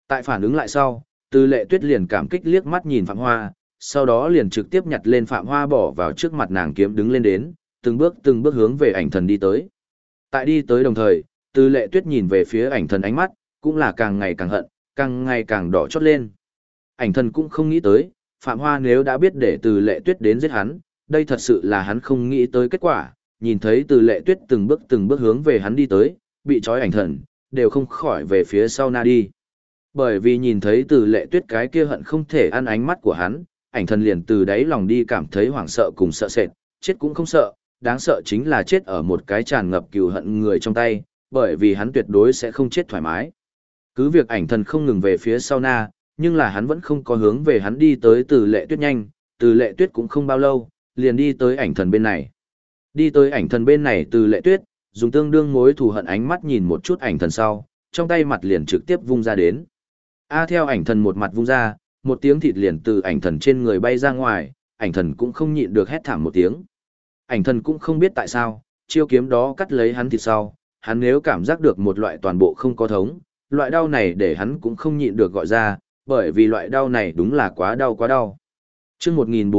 Tại phản ứng lại sau, Từ Lệ Tuyết liền cảm kích liếc mắt nhìn Phạm Hoa, sau đó liền trực tiếp nhặt lên Phạm Hoa bỏ vào trước mặt nàng kiếm đứng lên đến, từng bước hướng về ảnh thần đi tới. Tại đi tới đồng thời, Từ Lệ Tuyết nhìn về phía ảnh thần ánh mắt, cũng là càng ngày càng hận, càng ngày càng đỏ chót lên. Ảnh thần cũng không nghĩ tới, Phạm Hoa nếu đã biết để Từ Lệ Tuyết đến giết hắn, đây thật sự là hắn không nghĩ tới kết quả, nhìn thấy Từ Lệ Tuyết từng bước hướng về hắn đi tới, bị trói ảnh thần, đều không khỏi về phía sau na đi. Bởi vì nhìn thấy Từ Lệ Tuyết cái kia hận không thể ăn ánh mắt của hắn, ảnh thần liền từ đáy lòng đi cảm thấy hoảng sợ cùng sợ sệt, chết cũng không sợ, đáng sợ chính là chết ở một cái tràn ngập cừu hận người trong tay, bởi vì hắn tuyệt đối sẽ không chết thoải mái. Cứ việc ảnh thần không ngừng về phía sau na, nhưng là hắn vẫn không có hướng về hắn đi tới Từ Lệ Tuyết nhanh, Từ Lệ Tuyết cũng không bao lâu, liền đi tới ảnh thần bên này. Đi tới ảnh thần bên này Từ Lệ Tuyết, dùng tương đương mối thù hận ánh mắt nhìn một chút ảnh thần sau, trong tay mặt liền trực tiếp vung ra đến. Theo ảnh thần một mặt vung ra, một tiếng thịt liền từ ảnh thần trên người bay ra ngoài, ảnh thần cũng không nhịn được hét thảm một tiếng. Ảnh thần cũng không biết tại sao, chiêu kiếm đó cắt lấy hắn thịt sau, hắn nếu cảm giác được một loại toàn bộ không có thống, loại đau này để hắn cũng không nhịn được gọi ra, bởi vì loại đau này đúng là quá đau quá đau. Chương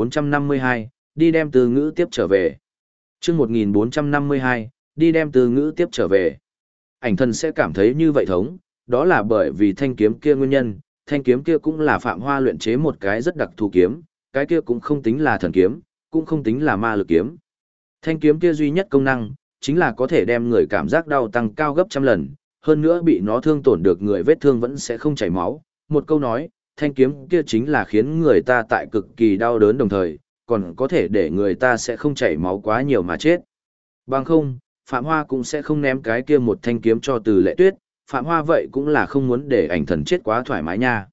1452, đi đem Từ Ngữ tiếp trở về. Chương 1452, đi đem Từ Ngữ tiếp trở về. Ảnh thần sẽ cảm thấy như vậy thống, đó là bởi vì thanh kiếm kia nguyên nhân, thanh kiếm kia cũng là Phạm Hoa luyện chế một cái rất đặc thù kiếm, cái kia cũng không tính là thần kiếm, cũng không tính là ma lực kiếm. Thanh kiếm kia duy nhất công năng, chính là có thể đem người cảm giác đau tăng cao gấp trăm lần, hơn nữa bị nó thương tổn được người vết thương vẫn sẽ không chảy máu. Một câu nói, thanh kiếm kia chính là khiến người ta tại cực kỳ đau đớn đồng thời, còn có thể để người ta sẽ không chảy máu quá nhiều mà chết. Bằng không, Phạm Hoa cũng sẽ không ném cái kia một thanh kiếm cho Từ Lệ Tuyết, Phạm Hoa vậy cũng là không muốn để ảnh thần chết quá thoải mái nha.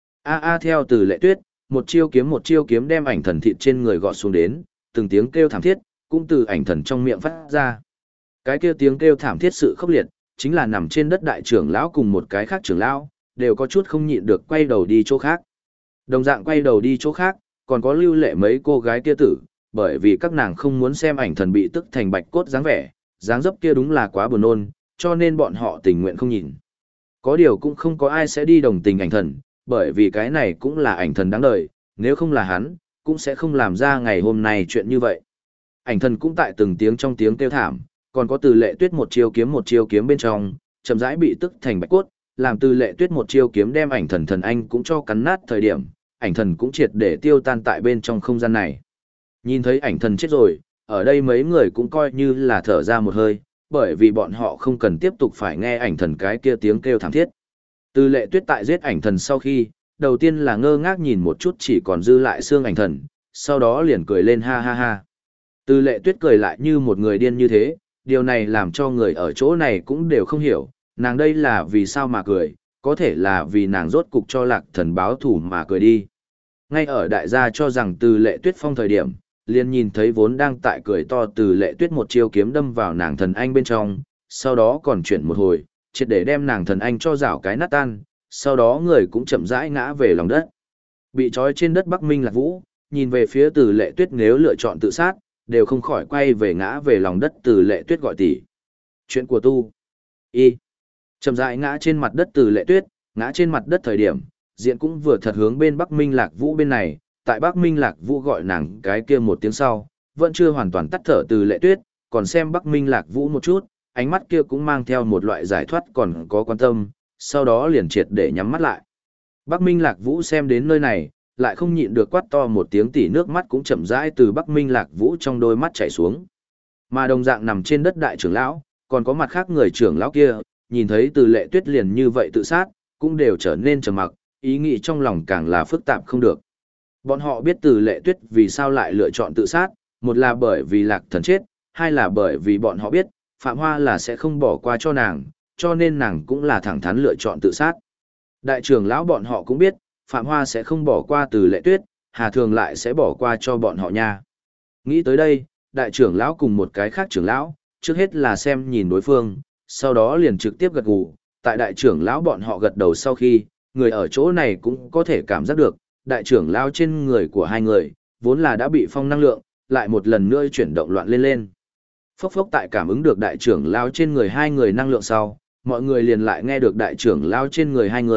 Theo Từ Lệ Tuyết, một chiêu kiếm đem ảnh thần thịt trên người gọt xuống đến, từng tiếng kêu thảm thiết, cũng từ ảnh thần trong miệng phát ra. Cái kia tiếng kêu thảm thiết sự khốc liệt, chính là nằm trên đất đại trưởng lão cùng một cái khác trưởng lão, đều có chút không nhịn được quay đầu đi chỗ khác. Đồng dạng quay đầu đi chỗ khác, còn có Lưu Lệ mấy cô gái kia tử, bởi vì các nàng không muốn xem ảnh thần bị tức thành bạch cốt dáng vẻ, dáng dấp kia đúng là quá buồn nôn, cho nên bọn họ tình nguyện không nhìn. Có điều cũng không có ai sẽ đi đồng tình ảnh thần, bởi vì cái này cũng là ảnh thần đáng đời, nếu không là hắn, cũng sẽ không làm ra ngày hôm nay chuyện như vậy. Ảnh thần cũng tại từng tiếng trong tiếng kêu thảm, còn có Từ Lệ Tuyết một chiêu kiếm bên trong, chậm rãi bị tức thành bạch cốt, làm Từ Lệ Tuyết một chiêu kiếm đem ảnh thần thần anh cũng cho cắn nát thời điểm, ảnh thần cũng triệt để tiêu tan tại bên trong không gian này. Nhìn thấy ảnh thần chết rồi, ở đây mấy người cũng coi như là thở ra một hơi, bởi vì bọn họ không cần tiếp tục phải nghe ảnh thần cái kia tiếng kêu thảm thiết. Từ Lệ Tuyết tại giết ảnh thần sau khi, đầu tiên là ngơ ngác nhìn một chút chỉ còn dư lại xương ảnh thần, sau đó liền cười lên ha ha ha. Từ Lệ Tuyết cười lại như một người điên như thế, điều này làm cho người ở chỗ này cũng đều không hiểu, nàng đây là vì sao mà cười, có thể là vì nàng rốt cục cho Lạc Thần báo thủ mà cười đi. Ngay ở đại gia cho rằng Từ Lệ Tuyết phong thời điểm, liền nhìn thấy vốn đang tại cười to Từ Lệ Tuyết một chiêu kiếm đâm vào nàng thần anh bên trong, sau đó còn chuyển một hồi, triệt để đem nàng thần anh cho rảo cái nát tan, sau đó người cũng chậm rãi ngã về lòng đất. Bị trói trên đất Bắc Minh Lạc Vũ, nhìn về phía Từ Lệ Tuyết nếu lựa chọn tự sát, đều không khỏi quay về ngã về lòng đất. Từ Lệ Tuyết gọi tỷ. Chuyện của tu. Y. Chậm rãi ngã trên mặt đất Từ Lệ Tuyết, ngã trên mặt đất thời điểm, diện cũng vừa thật hướng bên Bắc Minh Lạc Vũ bên này, tại Bắc Minh Lạc Vũ gọi nàng cái kia một tiếng sau, vẫn chưa hoàn toàn tắt thở Từ Lệ Tuyết, còn xem Bắc Minh Lạc Vũ một chút, ánh mắt kia cũng mang theo một loại giải thoát còn có quan tâm, sau đó liền triệt để nhắm mắt lại. Bắc Minh Lạc Vũ xem đến nơi này, lại không nhịn được quát to một tiếng, tỉ nước mắt cũng chậm rãi từ Bắc Minh Lạc Vũ trong đôi mắt chảy xuống. Mà đồng dạng nằm trên đất đại trưởng lão, còn có mặt khác người trưởng lão kia, nhìn thấy Từ Lệ Tuyết liền như vậy tự sát, cũng đều trở nên trầm mặc, ý nghĩ trong lòng càng là phức tạp không được. Bọn họ biết Từ Lệ Tuyết vì sao lại lựa chọn tự sát, một là bởi vì Lạc Thần chết, hai là bởi vì bọn họ biết, Phạm Hoa là sẽ không bỏ qua cho nàng, cho nên nàng cũng là thẳng thắn lựa chọn tự sát. Đại trưởng lão bọn họ cũng biết, Phạm Hoa sẽ không bỏ qua Từ Lệ Tuyết, Hà Thường lại sẽ bỏ qua cho bọn họ nha. Nghĩ tới đây, đại trưởng lão cùng một cái khác trưởng lão, trước hết là xem nhìn đối phương, sau đó liền trực tiếp gật gù. Tại đại trưởng lão bọn họ gật đầu sau khi, người ở chỗ này cũng có thể cảm giác được, đại trưởng lão trên người của hai người, vốn là đã bị phong năng lượng, lại một lần nữa chuyển động loạn lên lên. Phốc phốc tại cảm ứng được đại trưởng lão trên người hai người năng lượng sau, mọi người liền lại nghe được đại trưởng lão trên người hai người,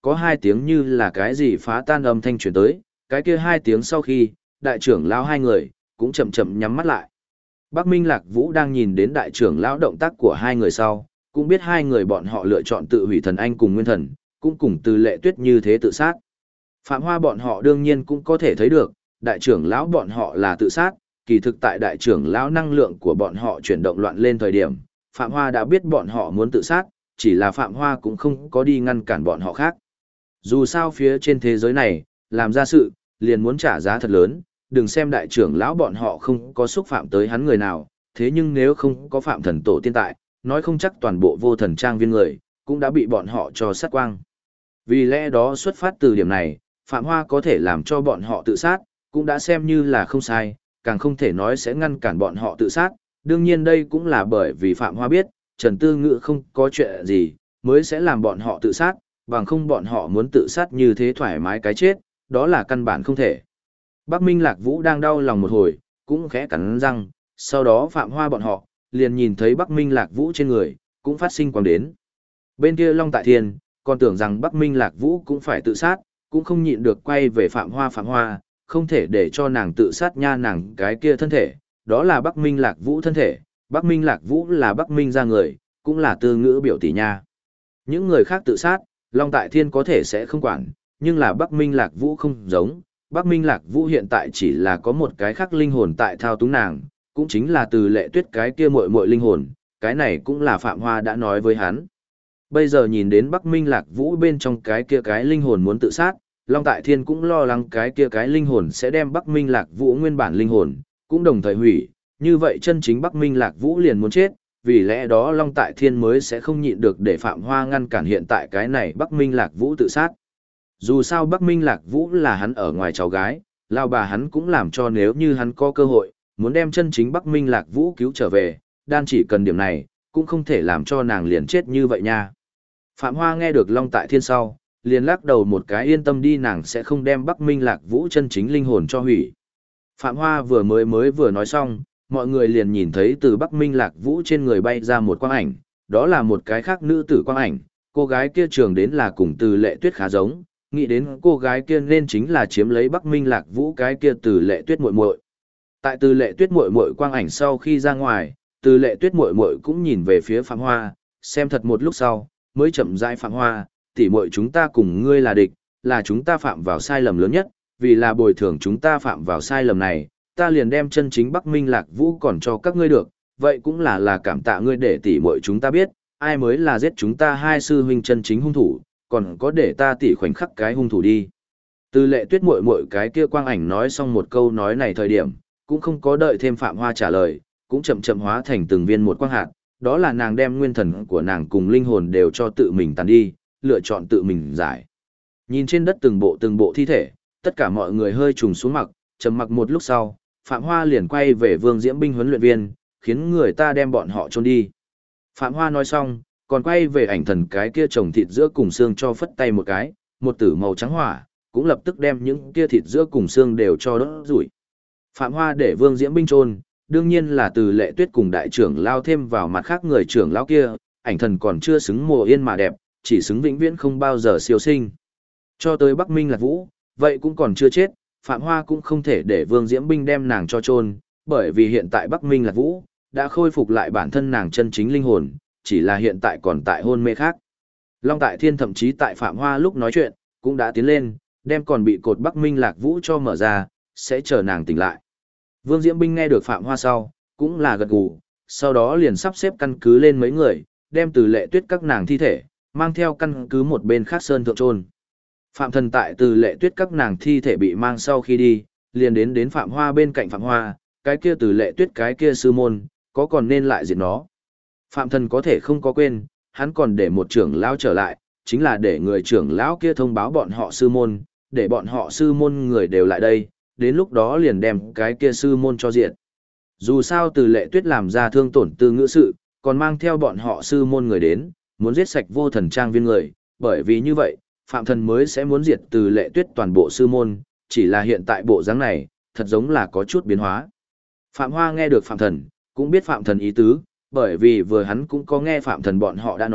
có hai tiếng như là cái gì phá tan âm thanh truyền tới, cái kia hai tiếng sau khi, đại trưởng lão hai người cũng chậm chậm nhắm mắt lại. Bắc Minh Lạc Vũ đang nhìn đến đại trưởng lão động tác của hai người sau, cũng biết hai người bọn họ lựa chọn tự hủy thần anh cùng nguyên thần, cũng cùng Từ Lệ Tuyết như thế tự sát. Phạm Hoa bọn họ đương nhiên cũng có thể thấy được, đại trưởng lão bọn họ là tự sát, kỳ thực tại đại trưởng lão năng lượng của bọn họ chuyển động loạn lên thời điểm, Phạm Hoa đã biết bọn họ muốn tự sát, chỉ là Phạm Hoa cũng không có đi ngăn cản bọn họ khác. Dù sao phía trên thế giới này, làm ra sự, liền muốn trả giá thật lớn, đừng xem đại trưởng lão bọn họ không có xúc phạm tới hắn người nào, thế nhưng nếu không có phạm thần tổ tiên tại, nói không chắc toàn bộ vô thần trang viên người, cũng đã bị bọn họ cho sát quang. Vì lẽ đó xuất phát từ điểm này, Phạm Hoa có thể làm cho bọn họ tự sát, cũng đã xem như là không sai, càng không thể nói sẽ ngăn cản bọn họ tự sát. Đương nhiên đây cũng là bởi vì Phạm Hoa biết, Trần Tư Ngữ không có chuyện gì, mới sẽ làm bọn họ tự sát, bằng không bọn họ muốn tự sát như thế thoải mái cái chết, đó là căn bản không thể. Bắc Minh Lạc Vũ đang đau lòng một hồi, cũng khẽ cắn răng, sau đó Phạm Hoa bọn họ, liền nhìn thấy Bắc Minh Lạc Vũ trên người, cũng phát sinh quang đến. Bên kia Long Tại Thiên, còn tưởng rằng Bắc Minh Lạc Vũ cũng phải tự sát, cũng không nhịn được quay về Phạm Hoa, không thể để cho nàng tự sát nha, nàng cái kia thân thể, đó là Bắc Minh Lạc Vũ thân thể, Bắc Minh Lạc Vũ là Bắc Minh ra người, cũng là Tư Ngữ biểu tỷ nha. Những người khác tự sát, Long Tại Thiên có thể sẽ không quản, nhưng là Bắc Minh Lạc Vũ không giống, Bắc Minh Lạc Vũ hiện tại chỉ là có một cái khác linh hồn tại thao túng nàng, cũng chính là Từ Lệ Tuyết cái kia muội muội linh hồn, cái này cũng là Phạm Hoa đã nói với hắn. Bây giờ nhìn đến Bắc Minh Lạc Vũ bên trong cái kia cái linh hồn muốn tự sát, Long Tại Thiên cũng lo lắng cái kia cái linh hồn sẽ đem Bắc Minh Lạc Vũ nguyên bản linh hồn, cũng đồng thời hủy, như vậy chân chính Bắc Minh Lạc Vũ liền muốn chết, vì lẽ đó Long Tại Thiên mới sẽ không nhịn được để Phạm Hoa ngăn cản hiện tại cái này Bắc Minh Lạc Vũ tự sát. Dù sao Bắc Minh Lạc Vũ là hắn ở ngoài cháu gái, lao bà hắn cũng làm cho nếu như hắn có cơ hội, muốn đem chân chính Bắc Minh Lạc Vũ cứu trở về, đan chỉ cần điểm này, cũng không thể làm cho nàng liền chết như vậy nha. Phạm Hoa nghe được Long Tại Thiên sau, liền lắc đầu một cái yên tâm đi, nàng sẽ không đem Bắc Minh Lạc Vũ chân chính linh hồn cho hủy. Phạm Hoa vừa nói xong, mọi người liền nhìn thấy từ Bắc Minh Lạc Vũ trên người bay ra một quang ảnh, đó là một cái khác nữ tử quang ảnh, cô gái kia trường đến là cùng Từ Lệ Tuyết khá giống, nghĩ đến cô gái kia nên chính là chiếm lấy Bắc Minh Lạc Vũ cái kia Từ Lệ Tuyết muội muội. Tại Từ Lệ Tuyết muội muội quang ảnh sau khi ra ngoài, Từ Lệ Tuyết muội muội cũng nhìn về phía Phạm Hoa, xem thật một lúc sau, mới chậm rãi Phạm Hoa, tỷ muội chúng ta cùng ngươi là địch, là chúng ta phạm vào sai lầm lớn nhất, vì là bồi thường chúng ta phạm vào sai lầm này, ta liền đem chân chính Bắc Minh Lạc Vũ còn cho các ngươi được, vậy cũng là cảm tạ ngươi để tỷ muội chúng ta biết, ai mới là giết chúng ta hai sư huynh chân chính hung thủ, còn có để ta tỷ khoảnh khắc cái hung thủ đi. Từ Lệ Tuyết muội muội cái kia quang ảnh nói xong một câu nói này thời điểm, cũng không có đợi thêm Phạm Hoa trả lời, cũng chậm chậm hóa thành từng viên một quang hạt, đó là nàng đem nguyên thần của nàng cùng linh hồn đều cho tự mình tàn đi, lựa chọn tự mình giải. Nhìn trên đất từng bộ thi thể, tất cả mọi người hơi trùng xuống mặc, trầm mặc một lúc sau, Phạm Hoa liền quay về Vương Diễm binh huấn luyện viên, khiến người ta đem bọn họ chôn đi. Phạm Hoa nói xong, còn quay về ảnh thần cái kia trồng thịt giữa cùng xương cho phất tay một cái, một tử màu trắng hỏa, cũng lập tức đem những kia thịt giữa cùng xương đều cho đốt rủi. Phạm Hoa để Vương Diễm binh chôn, đương nhiên là Từ Lệ Tuyết cùng đại trưởng lao thêm vào mặt khác người trưởng lao kia, ảnh thần còn chưa xứng mùa yên mà đẹp, chỉ xứng vĩnh viễn không bao giờ siêu sinh. Cho tới Bắc Minh Lạc Vũ, vậy cũng còn chưa chết, Phạm Hoa cũng không thể để Vương Diễm binh đem nàng cho chôn, bởi vì hiện tại Bắc Minh Lạc Vũ đã khôi phục lại bản thân nàng chân chính linh hồn, chỉ là hiện tại còn tại hôn mê khác. Long Tại Thiên thậm chí tại Phạm Hoa lúc nói chuyện, cũng đã tiến lên, đem còn bị cột Bắc Minh Lạc Vũ cho mở ra, sẽ chờ nàng tỉnh lại. Vương Diễm binh nghe được Phạm Hoa sau, cũng là gật gù, sau đó liền sắp xếp căn cứ lên mấy người, đem Từ Lệ Tuyết các nàng thi thể, mang theo căn cứ một bên khác sơn thượng chôn. Phạm Thần tại Từ Lệ Tuyết các nàng thi thể bị mang sau khi đi, liền đến Phạm Hoa bên cạnh Phạm Hoa, cái kia Từ Lệ Tuyết cái kia sư môn, có còn nên lại diệt nó. Phạm Thần có thể không có quên, hắn còn để một trưởng lão trở lại, chính là để người trưởng lão kia thông báo bọn họ sư môn, để bọn họ sư môn người đều lại đây, đến lúc đó liền đem cái kia sư môn cho diệt. Dù sao Từ Lệ Tuyết làm ra thương tổn Tư Ngữ sự, còn mang theo bọn họ sư môn người đến, muốn giết sạch vô thần trang viên người, bởi vì như vậy, Phạm Thần mới sẽ muốn diệt Từ Lệ Tuyết toàn bộ sư môn, chỉ là hiện tại bộ dáng này, thật giống là có chút biến hóa. Phạm Hoa nghe được Phạm Thần, cũng biết Phạm Thần ý tứ, bởi vì vừa hắn cũng có nghe Phạm Thần bọn họ đã nói,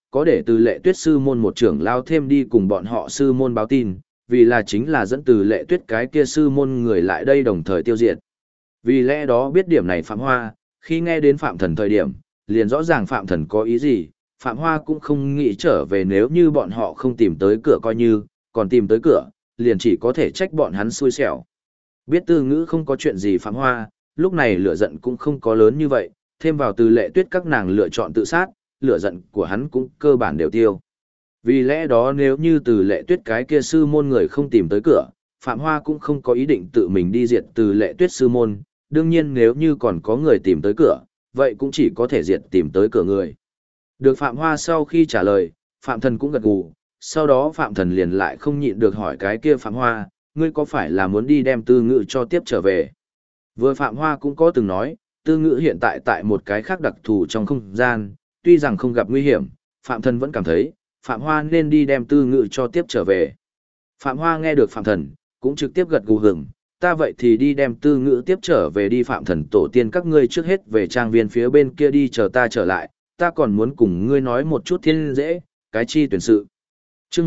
có để Từ Lệ Tuyết sư môn một trưởng lao thêm đi cùng bọn họ sư môn báo tin, vì là chính là dẫn Từ Lệ Tuyết cái kia sư môn người lại đây đồng thời tiêu diệt. Vì lẽ đó biết điểm này Phạm Hoa, khi nghe đến Phạm Thần thời điểm, liền rõ ràng Phạm Thần có ý gì, Phạm Hoa cũng không nghĩ trở về nếu như bọn họ không tìm tới cửa coi như, còn tìm tới cửa, liền chỉ có thể trách bọn hắn xui xẻo. Biết Tư Ngữ không có chuyện gì Phạm Hoa, lúc này lửa giận cũng không có lớn như vậy, thêm vào Từ Lệ Tuyết các nàng lựa chọn tự sát, lửa giận của hắn cũng cơ bản đều tiêu. Vì lẽ đó nếu như Từ Lệ Tuyết cái kia sư môn người không tìm tới cửa, Phạm Hoa cũng không có ý định tự mình đi diệt Từ Lệ Tuyết sư môn, đương nhiên nếu như còn có người tìm tới cửa, vậy cũng chỉ có thể diệt tìm tới cửa người. Được Phạm Hoa sau khi trả lời, Phạm Thần cũng gật gù, sau đó Phạm Thần liền lại không nhịn được hỏi cái kia Phạm Hoa, ngươi có phải là muốn đi đem Tư Ngữ cho tiếp trở về? Vừa Phạm Hoa cũng có từng nói, Tư Ngữ hiện tại tại một cái khác đặc thù trong không gian, tuy rằng không gặp nguy hiểm, Phạm Thần vẫn cảm thấy, Phạm Hoa nên đi đem Tư Ngữ cho tiếp trở về. Phạm Hoa nghe được Phạm Thần, cũng trực tiếp gật gù hừng, ta vậy thì đi đem Tư Ngữ tiếp trở về đi. Phạm Thần tổ tiên các ngươi trước hết về trang viên phía bên kia đi chờ ta trở lại, ta còn muốn cùng ngươi nói một chút thiên dễ, cái chi tuyển sự. Chương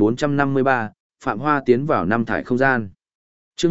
1453, Phạm Hoa tiến vào năm thải không gian. Chương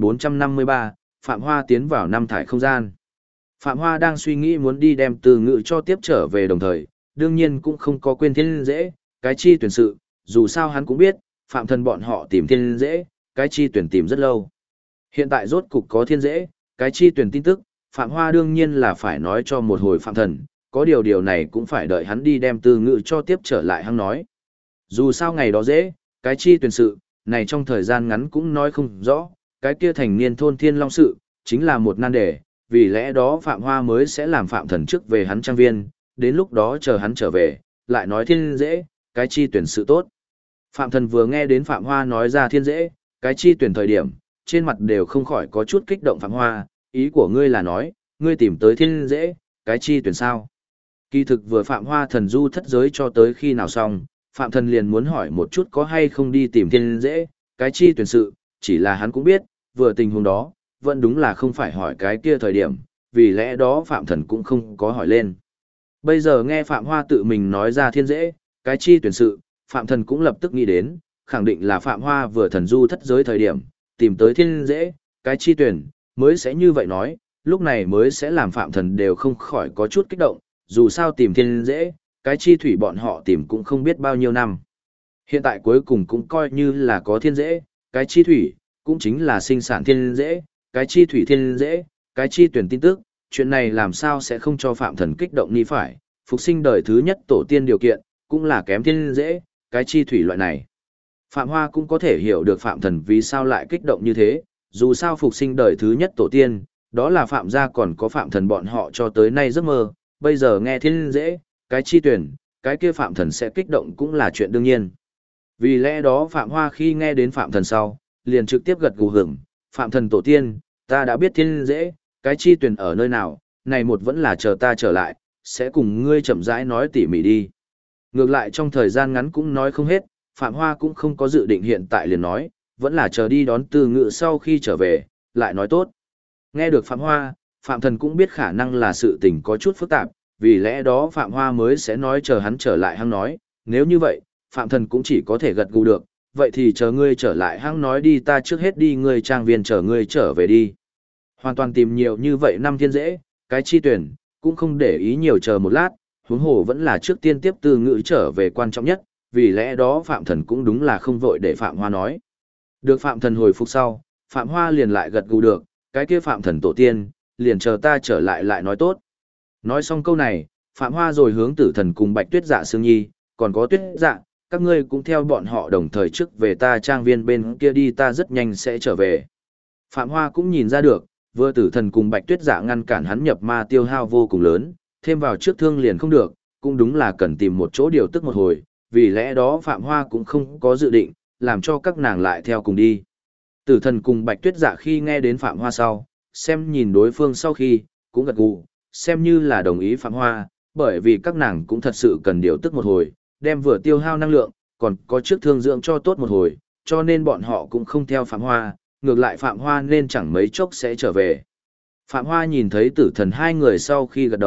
1453, Phạm Hoa tiến vào năm thải không gian. Phạm Hoa đang suy nghĩ muốn đi đem Tư Ngữ cho tiếp trở về đồng thời, đương nhiên cũng không có quên thiên dễ, cái chi tuyển sự, dù sao hắn cũng biết, Phạm Thần bọn họ tìm thiên dễ, cái chi tuyển tìm rất lâu. Hiện tại rốt cục có thiên dễ, cái chi tuyển tin tức, Phạm Hoa đương nhiên là phải nói cho một hồi Phạm Thần, có điều này cũng phải đợi hắn đi đem Tư Ngữ cho tiếp trở lại hắn nói. Dù sao ngày đó dễ, cái chi tuyển sự, này trong thời gian ngắn cũng nói không rõ, cái kia thành niên thôn thiên long sự, chính là một nan đề, vì lẽ đó Phạm Hoa mới sẽ làm Phạm Thần trước về hắn trang viên, đến lúc đó chờ hắn trở về, lại nói thiên dễ, cái chi tuyển sự tốt. Phạm Thần vừa nghe đến Phạm Hoa nói ra thiên dễ, cái chi tuyển thời điểm, trên mặt đều không khỏi có chút kích động. Phạm Hoa, ý của ngươi là nói, ngươi tìm tới thiên dễ, cái chi tuyển sao? Kỳ thực vừa Phạm Hoa thần du thất giới cho tới khi nào xong, Phạm Thần liền muốn hỏi một chút có hay không đi tìm thiên dễ, cái chi tuyển sự, chỉ là hắn cũng biết, vừa tình huống đó, vẫn đúng là không phải hỏi cái kia thời điểm, vì lẽ đó Phạm Thần cũng không có hỏi lên. Bây giờ nghe Phạm Hoa tự mình nói ra thiên dễ, cái chi tuyển sự, Phạm Thần cũng lập tức nghĩ đến, khẳng định là Phạm Hoa vừa thần du thất giới thời điểm, tìm tới thiên dễ, cái chi tuyển, mới sẽ như vậy nói, lúc này mới sẽ làm Phạm Thần đều không khỏi có chút kích động, dù sao tìm thiên dễ, cái chi thủy bọn họ tìm cũng không biết bao nhiêu năm. Hiện tại cuối cùng cũng coi như là có thiên dễ, cái chi thủy, cũng chính là sinh sản thiên dễ, cái chi thủy thiên dễ, cái chi tuyển tin tức, chuyện này làm sao sẽ không cho Phạm Thần kích động ni phải, phục sinh đời thứ nhất tổ tiên điều kiện, cũng là kém thiên dễ, cái chi thủy loại này. Phạm Hoa cũng có thể hiểu được Phạm Thần vì sao lại kích động như thế, dù sao phục sinh đời thứ nhất tổ tiên, đó là Phạm gia còn có Phạm Thần bọn họ cho tới nay giấc mơ, bây giờ nghe thiên dễ, cái chi tuyển, cái kia Phạm Thần sẽ kích động cũng là chuyện đương nhiên. Vì lẽ đó Phạm Hoa khi nghe đến Phạm Thần sau, liền trực tiếp gật gù hưởng, Phạm Thần tổ tiên, ta đã biết thiên dễ, cái chi tuyển ở nơi nào, này một vẫn là chờ ta trở lại, sẽ cùng ngươi chậm rãi nói tỉ mỉ đi. Ngược lại trong thời gian ngắn cũng nói không hết, Phạm Hoa cũng không có dự định hiện tại liền nói, vẫn là chờ đi đón Tư Ngữ sau khi trở về, lại nói tốt. Nghe được Phạm Hoa, Phạm Thần cũng biết khả năng là sự tình có chút phức tạp, vì lẽ đó Phạm Hoa mới sẽ nói chờ hắn trở lại hăng nói, nếu như vậy, Phạm Thần cũng chỉ có thể gật gù được, vậy thì chờ ngươi trở lại hăng nói đi, ta trước hết đi ngươi trang viên chờ ngươi trở về đi. Hoàn toàn tìm nhiều như vậy năm thiên dễ, cái chi tuyển, cũng không để ý nhiều chờ một lát, huống hồ vẫn là trước tiên tiếp Tư Ngữ trở về quan trọng nhất, vì lẽ đó Phạm Thần cũng đúng là không vội để Phạm Hoa nói. Được Phạm Thần hồi phục sau, Phạm Hoa liền lại gật gù được, cái kia Phạm Thần tổ tiên, liền chờ ta trở lại lại nói tốt. Nói xong câu này, Phạm Hoa rồi hướng Tử Thần cùng Bạch Tuyết Dạ Sương Nhi, còn có Tuyết Dạ, các ngươi cũng theo bọn họ đồng thời trước về ta trang viên bên kia đi, ta rất nhanh sẽ trở về. Phạm Hoa cũng nhìn ra được, vừa Tử Thần cùng Bạch Tuyết Dạ ngăn cản hắn nhập ma tiêu hao vô cùng lớn, thêm vào trước thương liền không được, cũng đúng là cần tìm một chỗ điều tức một hồi, vì lẽ đó Phạm Hoa cũng không có dự định, làm cho các nàng lại theo cùng đi. Tử Thần cùng Bạch Tuyết Dạ khi nghe đến Phạm Hoa sau, xem nhìn đối phương sau khi, cũng gật gù, xem như là đồng ý Phạm Hoa, bởi vì các nàng cũng thật sự cần điều tức một hồi, đem vừa tiêu hao năng lượng, còn có trước thương dưỡng cho tốt một hồi, cho nên bọn họ cũng không theo Phạm Hoa, ngược lại Phạm Hoa nên chẳng mấy chốc sẽ trở về. Phạm Hoa nhìn thấy Tử Thần hai người sau khi gật đầu,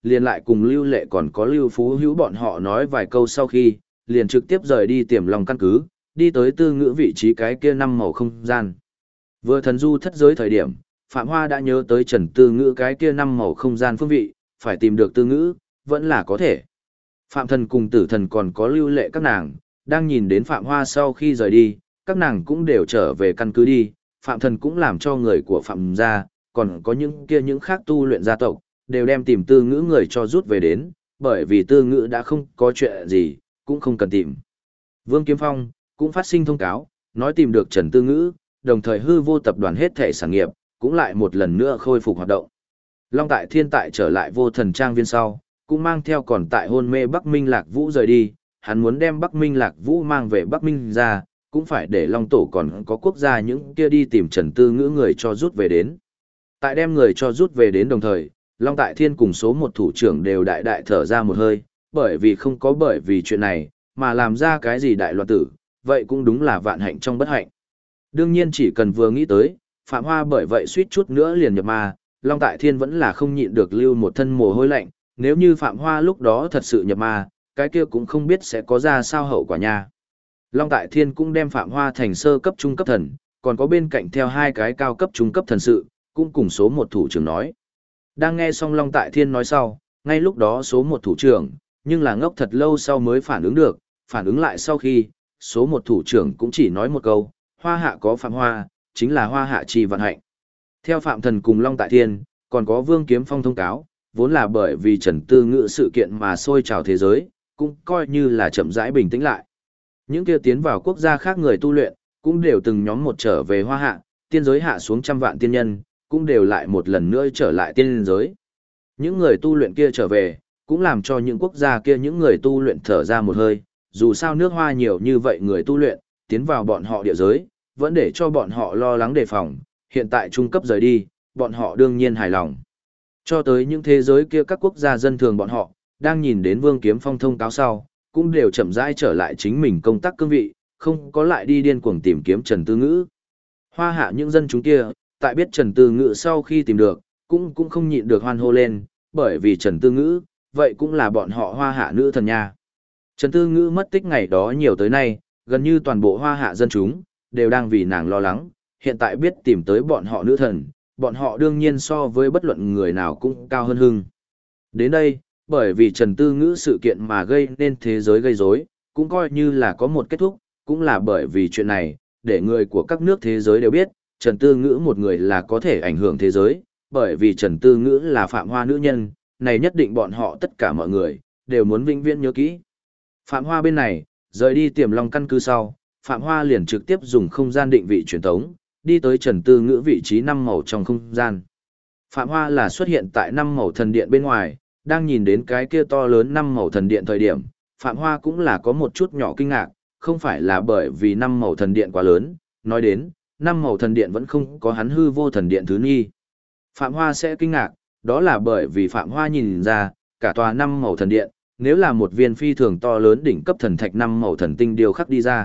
liền lại cùng Lưu Lệ còn có Lưu Phú Hữu bọn họ nói vài câu sau khi, liền trực tiếp rời đi Tiềm Long căn cứ, đi tới Tư Ngữ vị trí cái kia 5 màu không gian. Vừa thần du thất giới thời điểm, Phạm Hoa đã nhớ tới Trần Tư Ngữ cái kia 5 màu không gian phương vị, phải tìm được Tư Ngữ, vẫn là có thể. Phạm Thần cùng Tử Thần còn có Lưu Lệ các nàng, đang nhìn đến Phạm Hoa sau khi rời đi, các nàng cũng đều trở về căn cứ đi, Phạm Thần cũng làm cho người của Phạm gia, còn có những khác tu luyện gia tộc, đều đem tìm Tư Ngữ người cho rút về đến, bởi vì Tư Ngữ đã không có chuyện gì, cũng không cần tìm. Vương Kiếm Phong cũng phát sinh thông cáo, nói tìm được Trần Tư Ngữ, đồng thời hư vô tập đoàn hết thể sản nghiệp, cũng lại một lần nữa khôi phục hoạt động. Long Tại Thiên tại trở lại Vô Thần Trang viên sau, cũng mang theo còn tại hôn mê Bắc Minh Lạc Vũ rời đi, hắn muốn đem Bắc Minh Lạc Vũ mang về Bắc Minh ra, cũng phải để Long Tổ còn có quốc gia những kia đi tìm Trần Tư Ngữ người cho rút về đến. Tại đem người cho rút về đến đồng thời, Long Tại Thiên cùng số một thủ trưởng đều đại đại thở ra một hơi, bởi vì không có bởi vì chuyện này, mà làm ra cái gì đại loạn tử, vậy cũng đúng là vạn hạnh trong bất hạnh. Đương nhiên chỉ cần vừa nghĩ tới, Phạm Hoa bởi vậy suýt chút nữa liền nhập ma, Long Tại Thiên vẫn là không nhịn được lưu một thân mồ hôi lạnh, nếu như Phạm Hoa lúc đó thật sự nhập ma, cái kia cũng không biết sẽ có ra sao hậu quả nha. Long Tại Thiên cũng đem Phạm Hoa thành sơ cấp trung cấp thần, còn có bên cạnh theo hai cái cao cấp trung cấp thần sự, cũng cùng số một thủ trưởng nói. Đang nghe xong Long Tại Thiên nói sau, ngay lúc đó số một thủ trưởng, nhưng là ngốc thật lâu sau mới phản ứng được, phản ứng lại sau khi, số một thủ trưởng cũng chỉ nói một câu, Hoa hạ có Phạm Hoa, chính là Hoa hạ chi vận hạnh. Theo Phạm Thần cùng Long Tại Thiên, còn có Vương Kiếm Phong thông cáo, vốn là bởi vì Trần Tư Ngữ sự kiện mà sôi trào thế giới, cũng coi như là chậm rãi bình tĩnh lại. Những kia tiến vào quốc gia khác người tu luyện, cũng đều từng nhóm một trở về Hoa hạ, tiên giới hạ xuống trăm vạn tiên nhân, cũng đều lại một lần nữa trở lại tiên giới. Những người tu luyện kia trở về, cũng làm cho những quốc gia kia những người tu luyện thở ra một hơi, dù sao nước Hoa nhiều như vậy người tu luyện, tiến vào bọn họ địa giới, vẫn để cho bọn họ lo lắng đề phòng, hiện tại trung cấp rời đi, bọn họ đương nhiên hài lòng. Cho tới những thế giới kia các quốc gia dân thường bọn họ, đang nhìn đến Vương Kiếm Phong thông cáo sau, cũng đều chậm rãi trở lại chính mình công tác cương vị, không có lại đi điên cuồng tìm kiếm Trần Tư Ngữ. Hoa hạ những dân chúng kia, tại biết Trần Tư Ngữ sau khi tìm được, cũng không nhịn được hoan hô lên, bởi vì Trần Tư Ngữ, vậy cũng là bọn họ Hoa hạ nữ thần nha. Trần Tư Ngữ mất tích ngày đó nhiều tới nay, gần như toàn bộ Hoa hạ dân chúng, đều đang vì nàng lo lắng, hiện tại biết tìm tới bọn họ nữ thần, bọn họ đương nhiên so với bất luận người nào cũng cao hơn hưng. Đến đây, bởi vì Trần Tư Ngữ sự kiện mà gây nên thế giới gây rối, cũng coi như là có một kết thúc, cũng là bởi vì chuyện này, để người của các nước thế giới đều biết, Trần Tư Ngữ một người là có thể ảnh hưởng thế giới, bởi vì Trần Tư Ngữ là Phạm Hoa nữ nhân, này nhất định bọn họ tất cả mọi người, đều muốn vĩnh viễn nhớ kỹ. Phạm Hoa bên này, rời đi Tiềm Long căn cứ sau, Phạm Hoa liền trực tiếp dùng không gian định vị truyền tống, đi tới Trần Tư Ngữ vị trí 5 màu trong không gian. Phạm Hoa là xuất hiện tại 5 màu thần điện bên ngoài, đang nhìn đến cái kia to lớn 5 màu thần điện thời điểm, Phạm Hoa cũng là có một chút nhỏ kinh ngạc, không phải là bởi vì 5 màu thần điện quá lớn, nói đến, 5 màu thần điện vẫn không có hắn hư vô thần điện thứ nghi. Phạm Hoa sẽ kinh ngạc, đó là bởi vì Phạm Hoa nhìn ra, cả tòa 5 màu thần điện, nếu là một viên phi thường to lớn đỉnh cấp thần thạch 5 màu thần tinh điêu khắc đi ra.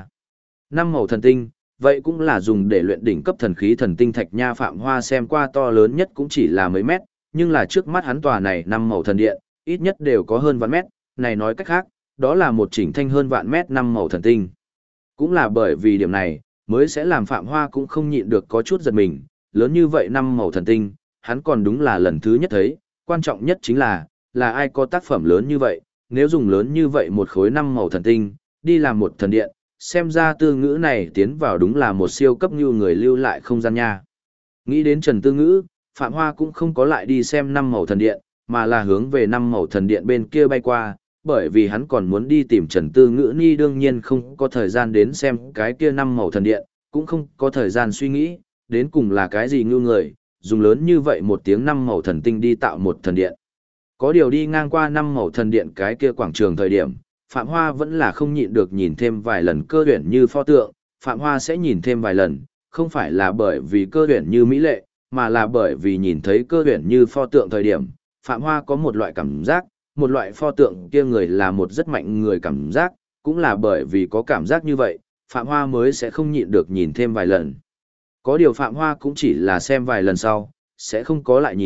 5 màu thần tinh, vậy cũng là dùng để luyện đỉnh cấp thần khí thần tinh thạch nha. Phạm Hoa xem qua to lớn nhất cũng chỉ là mấy mét, nhưng là trước mắt hắn tòa này 5 màu thần điện, ít nhất đều có hơn vạn mét, này nói cách khác, đó là một chỉnh thanh hơn vạn mét 5 màu thần tinh. Cũng là bởi vì điểm này, mới sẽ làm Phạm Hoa cũng không nhịn được có chút giật mình, lớn như vậy 5 màu thần tinh, hắn còn đúng là lần thứ nhất thấy, quan trọng nhất chính là ai có tác phẩm lớn như vậy, nếu dùng lớn như vậy một khối 5 màu thần tinh, đi làm một thần điện, xem ra Tư Ngữ này tiến vào đúng là một siêu cấp như người lưu lại không gian nha. Nghĩ đến Trần Tư Ngữ, Phạm Hoa cũng không có lại đi xem 5 màu thần điện, mà là hướng về 5 màu thần điện bên kia bay qua, bởi vì hắn còn muốn đi tìm Trần Tư Ngữ ni, đương nhiên không có thời gian đến xem cái kia 5 màu thần điện, cũng không có thời gian suy nghĩ, đến cùng là cái gì ngưu người, dùng lớn như vậy một tiếng 5 màu thần tinh đi tạo một thần điện. Có điều đi ngang qua 5 màu thần điện cái kia quảng trường thời điểm, Phạm Hoa vẫn là không nhịn được nhìn thêm vài lần Cơ Uyển Như pho tượng, Phạm Hoa sẽ nhìn thêm vài lần, không phải là bởi vì Cơ Uyển Như mỹ lệ, mà là bởi vì nhìn thấy Cơ Uyển Như pho tượng thời điểm, Phạm Hoa có một loại cảm giác, một loại pho tượng kia người là một rất mạnh người cảm giác, cũng là bởi vì có cảm giác như vậy, Phạm Hoa mới sẽ không nhịn được nhìn thêm vài lần. Có điều Phạm Hoa cũng chỉ là xem vài lần sau, sẽ không có lại nhìn,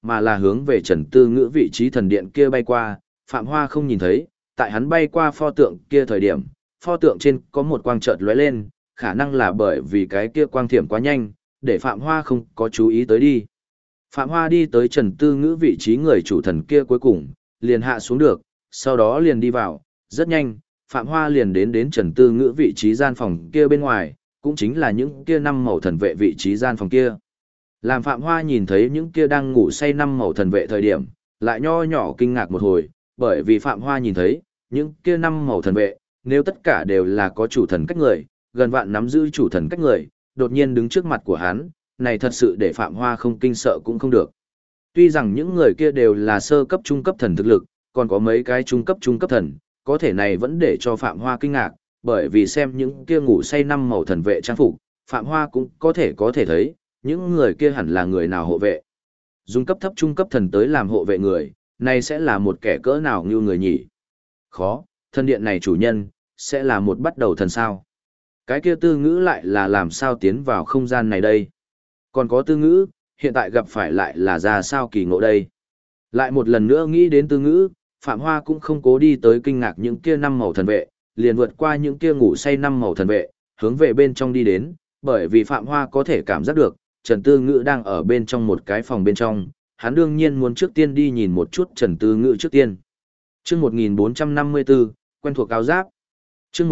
mà là hướng về Trần Tư Ngữ vị trí thần điện kia bay qua, Phạm Hoa không nhìn thấy, tại hắn bay qua pho tượng kia thời điểm, pho tượng trên có một quang chợt lóe lên, khả năng là bởi vì cái kia quang thiểm quá nhanh, để Phạm Hoa không có chú ý tới đi. Phạm Hoa đi tới Trần Tư Ngữ vị trí người chủ thần kia cuối cùng, liền hạ xuống được, sau đó liền đi vào, rất nhanh, Phạm Hoa liền đến Trần Tư Ngữ vị trí gian phòng kia bên ngoài, cũng chính là những kia 5 màu thần vệ vị trí gian phòng kia. Làm Phạm Hoa nhìn thấy những kia đang ngủ say 5 màu thần vệ thời điểm, lại nho nhỏ kinh ngạc một hồi, bởi vì Phạm Hoa nhìn thấy, những kia 5 màu thần vệ, nếu tất cả đều là có chủ thần cách người, gần vạn nắm giữ chủ thần cách người, đột nhiên đứng trước mặt của hắn, này thật sự để Phạm Hoa không kinh sợ cũng không được. Tuy rằng những người kia đều là sơ cấp trung cấp thần thực lực, còn có mấy cái trung cấp thần, có thể này vẫn để cho Phạm Hoa kinh ngạc, bởi vì xem những kia ngủ say 5 màu thần vệ trang phục, Phạm Hoa cũng có thể thấy, những người kia hẳn là người nào hộ vệ. Dùng cấp thấp trung cấp thần tới làm hộ vệ người, này sẽ là một kẻ cỡ nào như người nhỉ? Khó, thần điện này chủ nhân, sẽ là một bắt đầu thần sao? Cái kia Tư Ngữ lại là làm sao tiến vào không gian này đây? Còn có Tư Ngữ, hiện tại gặp phải lại là ra sao kỳ ngộ đây? Lại một lần nữa nghĩ đến Tư Ngữ, Phạm Hoa cũng không cố đi tới kinh ngạc những kia 5 màu thần vệ, liền vượt qua những kia ngủ say 5 màu thần vệ, hướng về bên trong đi đến, bởi vì Phạm Hoa có thể cảm giác được, Trần Tư Ngữ đang ở bên trong một cái phòng bên trong, hắn đương nhiên muốn trước tiên đi nhìn một chút Trần Tư Ngữ trước tiên. Chương 1454, quen thuộc áo giáp. Chương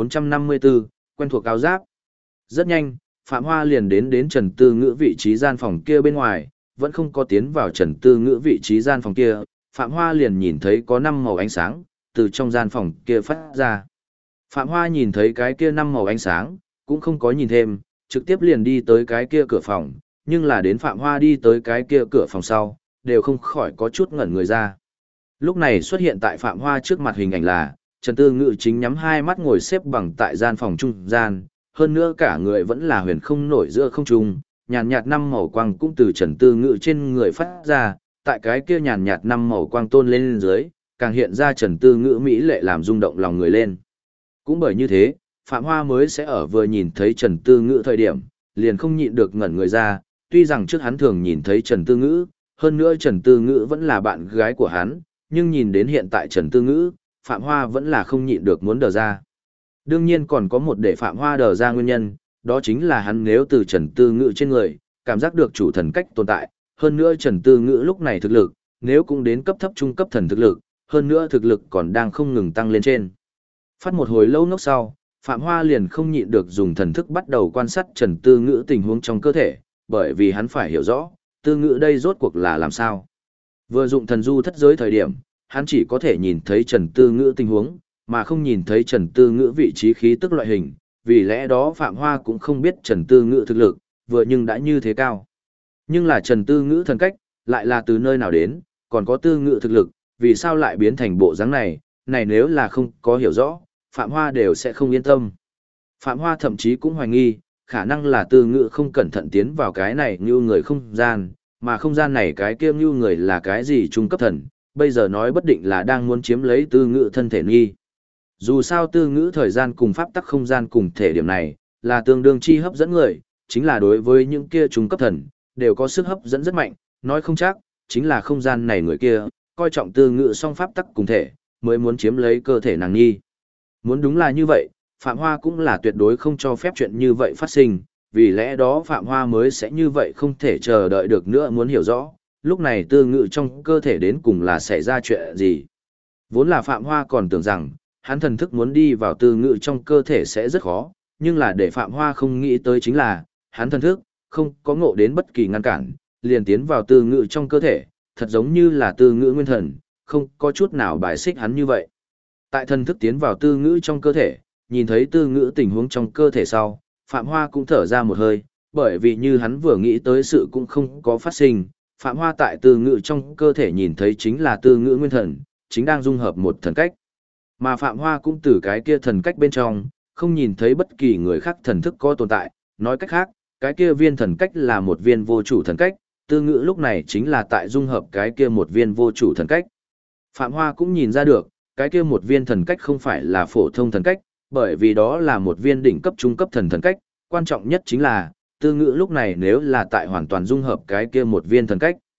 1454, quen thuộc áo giáp. Rất nhanh, Phạm Hoa liền đến Trần Tư Ngữ vị trí gian phòng kia bên ngoài, vẫn không có tiến vào Trần Tư Ngữ vị trí gian phòng kia, Phạm Hoa liền nhìn thấy có 5 màu ánh sáng từ trong gian phòng kia phát ra. Phạm Hoa nhìn thấy cái kia 5 màu ánh sáng, cũng không có nhìn thêm, trực tiếp liền đi tới cái kia cửa phòng, nhưng là đến Phạm Hoa đi tới cái kia cửa phòng sau, đều không khỏi có chút ngẩn người ra. Lúc này xuất hiện tại Phạm Hoa trước mặt hình ảnh là, Trần Tư Ngữ chính nhắm hai mắt ngồi xếp bằng tại gian phòng trung gian, hơn nữa cả người vẫn là huyền không nổi giữa không trung, nhàn nhạt 5 màu quang cũng từ Trần Tư Ngữ trên người phát ra, tại cái kia nhàn nhạt 5 màu quang tôn lên dưới, càng hiện ra Trần Tư Ngữ mỹ lệ làm rung động lòng người lên. Cũng bởi như thế, Phạm Hoa mới sẽ ở vừa nhìn thấy Trần Tư Ngữ thời điểm, liền không nhịn được ngẩn người ra, tuy rằng trước hắn thường nhìn thấy Trần Tư Ngữ, hơn nữa Trần Tư Ngữ vẫn là bạn gái của hắn, nhưng nhìn đến hiện tại Trần Tư Ngữ, Phạm Hoa vẫn là không nhịn được muốn đờ ra. Đương nhiên còn có một để Phạm Hoa đờ ra nguyên nhân, đó chính là hắn nếu từ Trần Tư Ngữ trên người, cảm giác được chủ thần cách tồn tại, hơn nữa Trần Tư Ngữ lúc này thực lực, nếu cũng đến cấp thấp trung cấp thần thực lực, hơn nữa thực lực còn đang không ngừng tăng lên trên. Phát một hồi lâu nốc sau, Phạm Hoa liền không nhịn được dùng thần thức bắt đầu quan sát Trần Tư Ngữ tình huống trong cơ thể, bởi vì hắn phải hiểu rõ, Tư Ngữ đây rốt cuộc là làm sao. Vừa dụng thần du thất giới thời điểm, hắn chỉ có thể nhìn thấy Trần Tư Ngữ tình huống, mà không nhìn thấy Trần Tư Ngữ vị trí khí tức loại hình, vì lẽ đó Phạm Hoa cũng không biết Trần Tư Ngữ thực lực, vừa nhưng đã như thế cao. Nhưng là Trần Tư Ngữ thần cách, lại là từ nơi nào đến, còn có Tư Ngữ thực lực, vì sao lại biến thành bộ dáng này, này nếu là không có hiểu rõ, Phạm Hoa đều sẽ không yên tâm. Phạm Hoa thậm chí cũng hoài nghi, khả năng là Tư Ngữ không cẩn thận tiến vào cái này như người không gian, mà không gian này cái kia như người là cái gì trung cấp thần, bây giờ nói bất định là đang muốn chiếm lấy Tư Ngữ thân thể nghi. Dù sao Tư Ngữ thời gian cùng pháp tắc không gian cùng thể điểm này, là tương đương chi hấp dẫn người, chính là đối với những kia trung cấp thần, đều có sức hấp dẫn rất mạnh, nói không chắc, chính là không gian này người kia, coi trọng Tư Ngữ song pháp tắc cùng thể, mới muốn chiếm lấy cơ thể nàng nghi. Muốn đúng là như vậy, Phạm Hoa cũng là tuyệt đối không cho phép chuyện như vậy phát sinh, vì lẽ đó Phạm Hoa mới sẽ như vậy không thể chờ đợi được nữa muốn hiểu rõ, lúc này Tư Ngữ trong cơ thể đến cùng là xảy ra chuyện gì. Vốn là Phạm Hoa còn tưởng rằng, hắn thần thức muốn đi vào Tư Ngữ trong cơ thể sẽ rất khó, nhưng là để Phạm Hoa không nghĩ tới chính là, hắn thần thức, không có ngộ đến bất kỳ ngăn cản, liền tiến vào Tư Ngữ trong cơ thể, thật giống như là Tư Ngữ nguyên thần, không có chút nào bài xích hắn như vậy. Tại thần thức tiến vào Tư Ngữ trong cơ thể, nhìn thấy Tư Ngữ tình huống trong cơ thể sau, Phạm Hoa cũng thở ra một hơi, bởi vì như hắn vừa nghĩ tới sự cũng không có phát sinh, Phạm Hoa tại Tư Ngữ trong cơ thể nhìn thấy chính là Tư Ngữ nguyên thần, chính đang dung hợp một thần cách. Mà Phạm Hoa cũng từ cái kia thần cách bên trong, không nhìn thấy bất kỳ người khác thần thức có tồn tại, nói cách khác, cái kia viên thần cách là một viên vô chủ thần cách, Tư Ngữ lúc này chính là tại dung hợp cái kia một viên vô chủ thần cách. Phạm Hoa cũng nhìn ra được, cái kia một viên thần cách không phải là phổ thông thần cách, bởi vì đó là một viên đỉnh cấp trung cấp thần cách, quan trọng nhất chính là, Tư Ngữ lúc này nếu là tại hoàn toàn dung hợp cái kia một viên thần cách.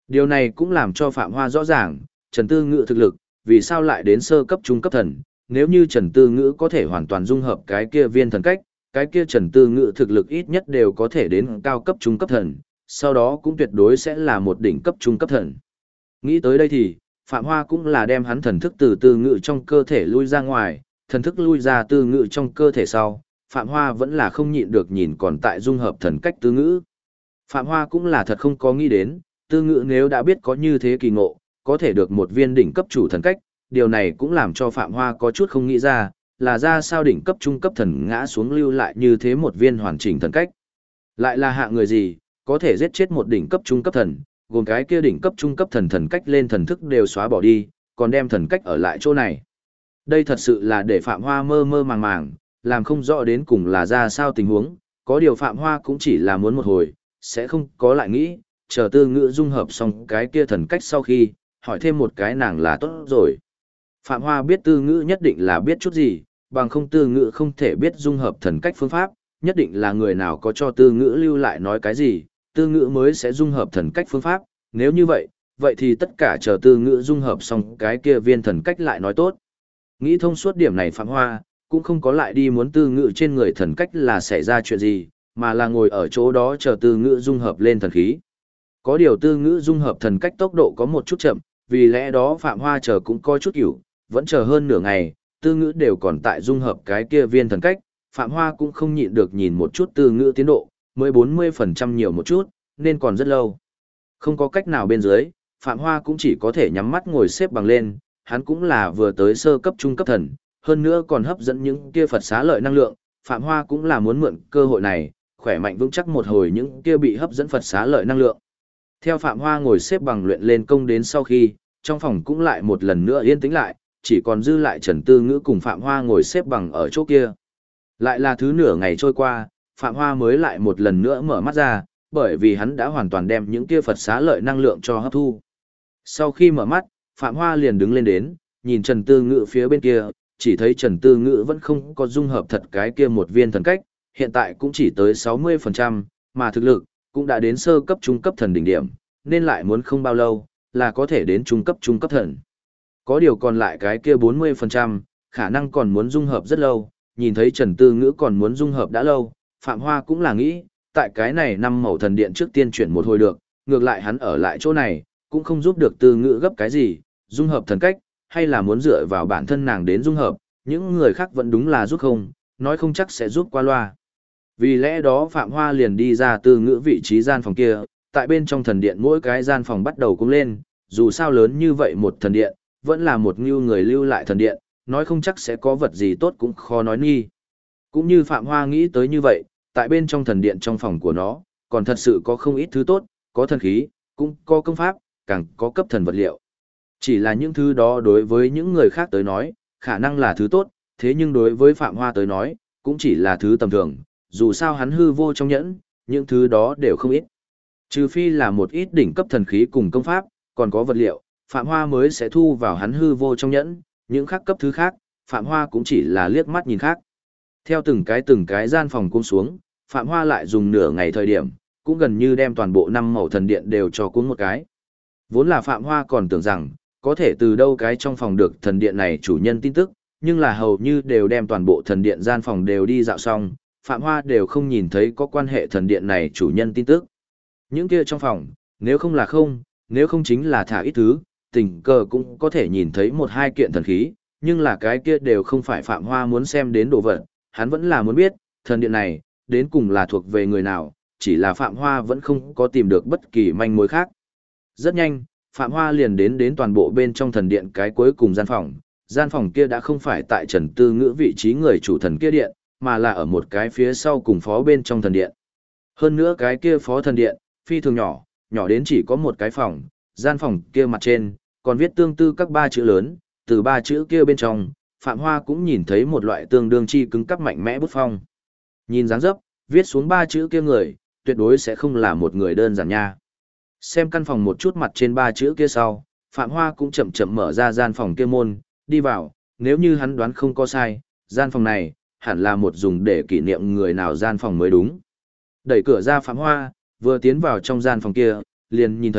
Điều này cũng làm cho Phạm Hoa rõ ràng, Trần Tư Ngữ thực lực, vì sao lại đến sơ cấp trung cấp thần, nếu như Trần Tư Ngữ có thể hoàn toàn dung hợp cái kia viên thần cách, cái kia Trần Tư Ngữ thực lực ít nhất đều có thể đến cao cấp trung cấp thần, sau đó cũng tuyệt đối sẽ là một đỉnh cấp trung cấp thần. Nghĩ tới đây thì, Phạm Hoa cũng là đem hắn thần thức từ Tư Ngữ trong cơ thể lui ra ngoài, thần thức lui ra Tư Ngữ trong cơ thể sau, Phạm Hoa vẫn là không nhịn được nhìn còn tại dung hợp thần cách Tư Ngữ. Phạm Hoa cũng là thật không có nghĩ đến, Tư Ngữ nếu đã biết có như thế kỳ ngộ, có thể được một viên đỉnh cấp chủ thần cách, điều này cũng làm cho Phạm Hoa có chút không nghĩ ra sao đỉnh cấp trung cấp thần ngã xuống lưu lại như thế một viên hoàn chỉnh thần cách. Lại là hạng người gì, có thể giết chết một đỉnh cấp trung cấp thần, gồm cái kia đỉnh cấp trung cấp thần thần cách lên thần thức đều xóa bỏ đi, còn đem thần cách ở lại chỗ này. Đây thật sự là để Phạm Hoa mơ mơ màng màng, làm không rõ đến cùng là ra sao tình huống, có điều Phạm Hoa cũng chỉ là muốn một hồi, sẽ không có lại nghĩ, chờ Tư Ngữ dung hợp xong cái kia thần cách sau khi, hỏi thêm một cái nàng là tốt rồi. Phạm Hoa biết Tư Ngữ nhất định là biết chút gì, bằng không Tư Ngữ không thể biết dung hợp thần cách phương pháp, nhất định là người nào có cho Tư Ngữ lưu lại nói cái gì, Tư Ngữ mới sẽ dung hợp thần cách phương pháp, nếu như vậy, vậy thì tất cả chờ Tư Ngữ dung hợp xong cái kia viên thần cách lại nói tốt. Nghĩ thông suốt điểm này Phạm Hoa, cũng không có lại đi muốn Tư Ngữ trên người thần cách là xảy ra chuyện gì, mà là ngồi ở chỗ đó chờ Tư Ngữ dung hợp lên thần khí. Có điều Tư Ngữ dung hợp thần cách tốc độ có một chút chậm, vì lẽ đó Phạm Hoa chờ cũng có chút hiểu, vẫn chờ hơn nửa ngày, Tư Ngữ đều còn tại dung hợp cái kia viên thần cách, Phạm Hoa cũng không nhịn được nhìn một chút Tư Ngữ tiến độ, mới 40% nhiều một chút, nên còn rất lâu. Không có cách nào bên dưới, Phạm Hoa cũng chỉ có thể nhắm mắt ngồi xếp bằng lên, hắn cũng là vừa tới sơ cấp trung cấp thần, hơn nữa còn hấp dẫn những kia Phật xá lợi năng lượng, Phạm Hoa cũng là muốn mượn cơ hội này, khỏe mạnh vững chắc một hồi những kia bị hấp dẫn Phật xá lợi năng lượng. Theo Phạm Hoa ngồi xếp bằng luyện lên công đến sau khi, trong phòng cũng lại một lần nữa yên tĩnh lại, chỉ còn dư lại Trần Tư Ngữ cùng Phạm Hoa ngồi xếp bằng ở chỗ kia. Lại là thứ nửa ngày trôi qua, Phạm Hoa mới lại một lần nữa mở mắt ra, bởi vì hắn đã hoàn toàn đem những kia Phật xá lợi năng lượng cho hấp thu. Sau khi mở mắt, Phạm Hoa liền đứng lên đến, nhìn Trần Tư Ngữ phía bên kia, chỉ thấy Trần Tư Ngữ vẫn không có dung hợp thật cái kia một viên thần cách, hiện tại cũng chỉ tới 60%, mà thực lực cũng đã đến sơ cấp trung cấp thần đỉnh điểm, nên lại muốn không bao lâu là có thể đến trung cấp thần. Có điều còn lại cái kia 40%, khả năng còn muốn dung hợp rất lâu, nhìn thấy Trần Tư Ngữ còn muốn dung hợp đã lâu, Phạm Hoa cũng là nghĩ, tại cái này năm màu thần điện trước tiên chuyển một hồi được, ngược lại hắn ở lại chỗ này, cũng không giúp được Tư Ngữ gấp cái gì, dung hợp thần cách, hay là muốn dựa vào bản thân nàng đến dung hợp, những người khác vẫn đúng là giúp không, nói không chắc sẽ giúp qua loa. Vì lẽ đó Phạm Hoa liền đi ra Tư Ngữ vị trí gian phòng kia, tại bên trong thần điện mỗi cái gian phòng bắt đầu cũng lên, dù sao lớn như vậy một thần điện, vẫn là một ngưu người lưu lại thần điện, nói không chắc sẽ có vật gì tốt cũng khó nói nghi. Cũng như Phạm Hoa nghĩ tới như vậy, tại bên trong thần điện trong phòng của nó, còn thật sự có không ít thứ tốt, có thần khí, cũng có công pháp, càng có cấp thần vật liệu. Chỉ là những thứ đó đối với những người khác tới nói, khả năng là thứ tốt, thế nhưng đối với Phạm Hoa tới nói, cũng chỉ là thứ tầm thường, dù sao hắn hư vô trong nhẫn, những thứ đó đều không ít. Trừ phi là một ít đỉnh cấp thần khí cùng công pháp, còn có vật liệu, Phạm Hoa mới sẽ thu vào hắn hư vô trong nhẫn, những khác cấp thứ khác, Phạm Hoa cũng chỉ là liếc mắt nhìn khác. Theo từng cái gian phòng cuốn xuống, Phạm Hoa lại dùng nửa ngày thời điểm, cũng gần như đem toàn bộ 5 màu thần điện đều cho cuốn một cái. Vốn là Phạm Hoa còn tưởng rằng, có thể từ đâu cái trong phòng được thần điện này chủ nhân tin tức, nhưng là hầu như đều đem toàn bộ thần điện gian phòng đều đi dạo xong, Phạm Hoa đều không nhìn thấy có quan hệ thần điện này chủ nhân tin tức. Những kia trong phòng, nếu không là không, nếu không chính là thả ít thứ, tình cờ cũng có thể nhìn thấy một hai kiện thần khí, nhưng là cái kia đều không phải Phạm Hoa muốn xem đến đồ vật, hắn vẫn là muốn biết, thần điện này, đến cùng là thuộc về người nào, chỉ là Phạm Hoa vẫn không có tìm được bất kỳ manh mối khác. Rất nhanh, Phạm Hoa liền đến toàn bộ bên trong thần điện cái cuối cùng gian phòng kia đã không phải tại Trần Tư Ngữ vị trí người chủ thần kia điện, mà là ở một cái phía sau cùng phó bên trong thần điện. Hơn nữa cái kia phó thần điện, phi thường nhỏ, nhỏ đến chỉ có một cái phòng, gian phòng kia mặt trên, còn viết tương tự các 3 chữ lớn, từ 3 chữ kia bên trong, Phạm Hoa cũng nhìn thấy một loại tương đương chi cứng cắp mạnh mẽ bút phong. Nhìn dáng dấp, viết xuống 3 chữ kia người, tuyệt đối sẽ không là một người đơn giản nha. Xem căn phòng một chút mặt trên 3 chữ kia sau, Phạm Hoa cũng chậm chậm mở ra gian phòng kia môn, đi vào, nếu như hắn đoán không có sai, gian phòng này, hẳn là một dùng để kỷ niệm người nào gian phòng mới đúng. Đẩy cửa ra Phạm Hoa, vừa tiến vào trong gian phòng kia, liền nhìn thấy,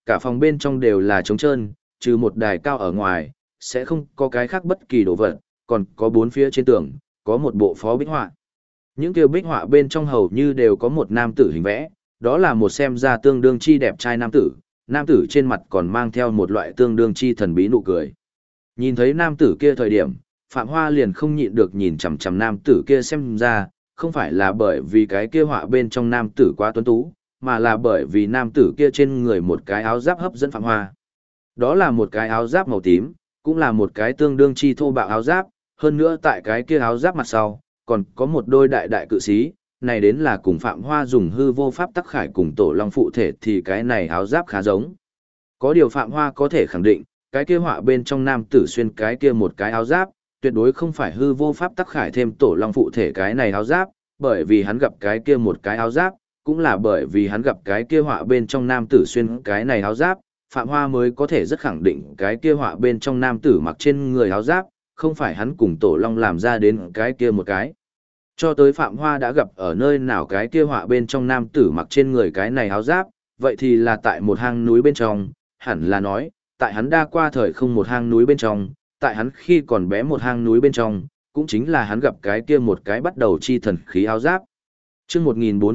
cả phòng bên trong đều là trống trơn, trừ một đài cao ở ngoài, sẽ không có cái khác bất kỳ đồ vật, còn có bốn phía trên tường, có một bộ phó bích họa. Những kiểu bích họa bên trong hầu như đều có một nam tử hình vẽ, đó là một xem ra tương đương chi đẹp trai nam tử trên mặt còn mang theo một loại tương đương chi thần bí nụ cười. Nhìn thấy nam tử kia thời điểm, Phạm Hoa liền không nhịn được nhìn chằm chằm nam tử kia xem ra, không phải là bởi vì cái kia họa bên trong nam tử quá tuấn tú, mà là bởi vì nam tử kia trên người một cái áo giáp hấp dẫn Phạm Hoa. Đó là một cái áo giáp màu tím, cũng là một cái tương đương chi thô bạo áo giáp, hơn nữa tại cái kia áo giáp mặt sau, còn có một đôi đại đại cự sĩ, này đến là cùng Phạm Hoa dùng hư vô pháp tắc khải cùng tổ long phụ thể thì cái này áo giáp khá giống. Có điều Phạm Hoa có thể khẳng định, cái kia họa bên trong nam tử xuyên cái kia một cái áo giáp, tuyệt đối không phải hư vô pháp tắc khải thêm tổ long phụ thể cái này áo giáp, bởi vì hắn gặp cái kia một cái áo giáp, cũng là bởi vì hắn gặp cái kia họa bên trong nam tử xuyên cái này áo giáp, Phạm Hoa mới có thể rất khẳng định cái kia họa bên trong nam tử mặc trên người áo giáp, không phải hắn cùng tổ long làm ra đến cái kia một cái. Cho tới Phạm Hoa đã gặp ở nơi nào cái kia họa bên trong nam tử mặc trên người cái này áo giáp, vậy thì là tại một hang núi bên trong, hẳn là nói, tại hắn đa qua thời không một hang núi bên trong, tại hắn khi còn bé một hang núi bên trong, cũng chính là hắn gặp cái kia một cái bắt đầu chi thần khí áo giáp. Chương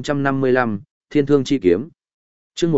1455, Thiên Thương chi kiếm. Chương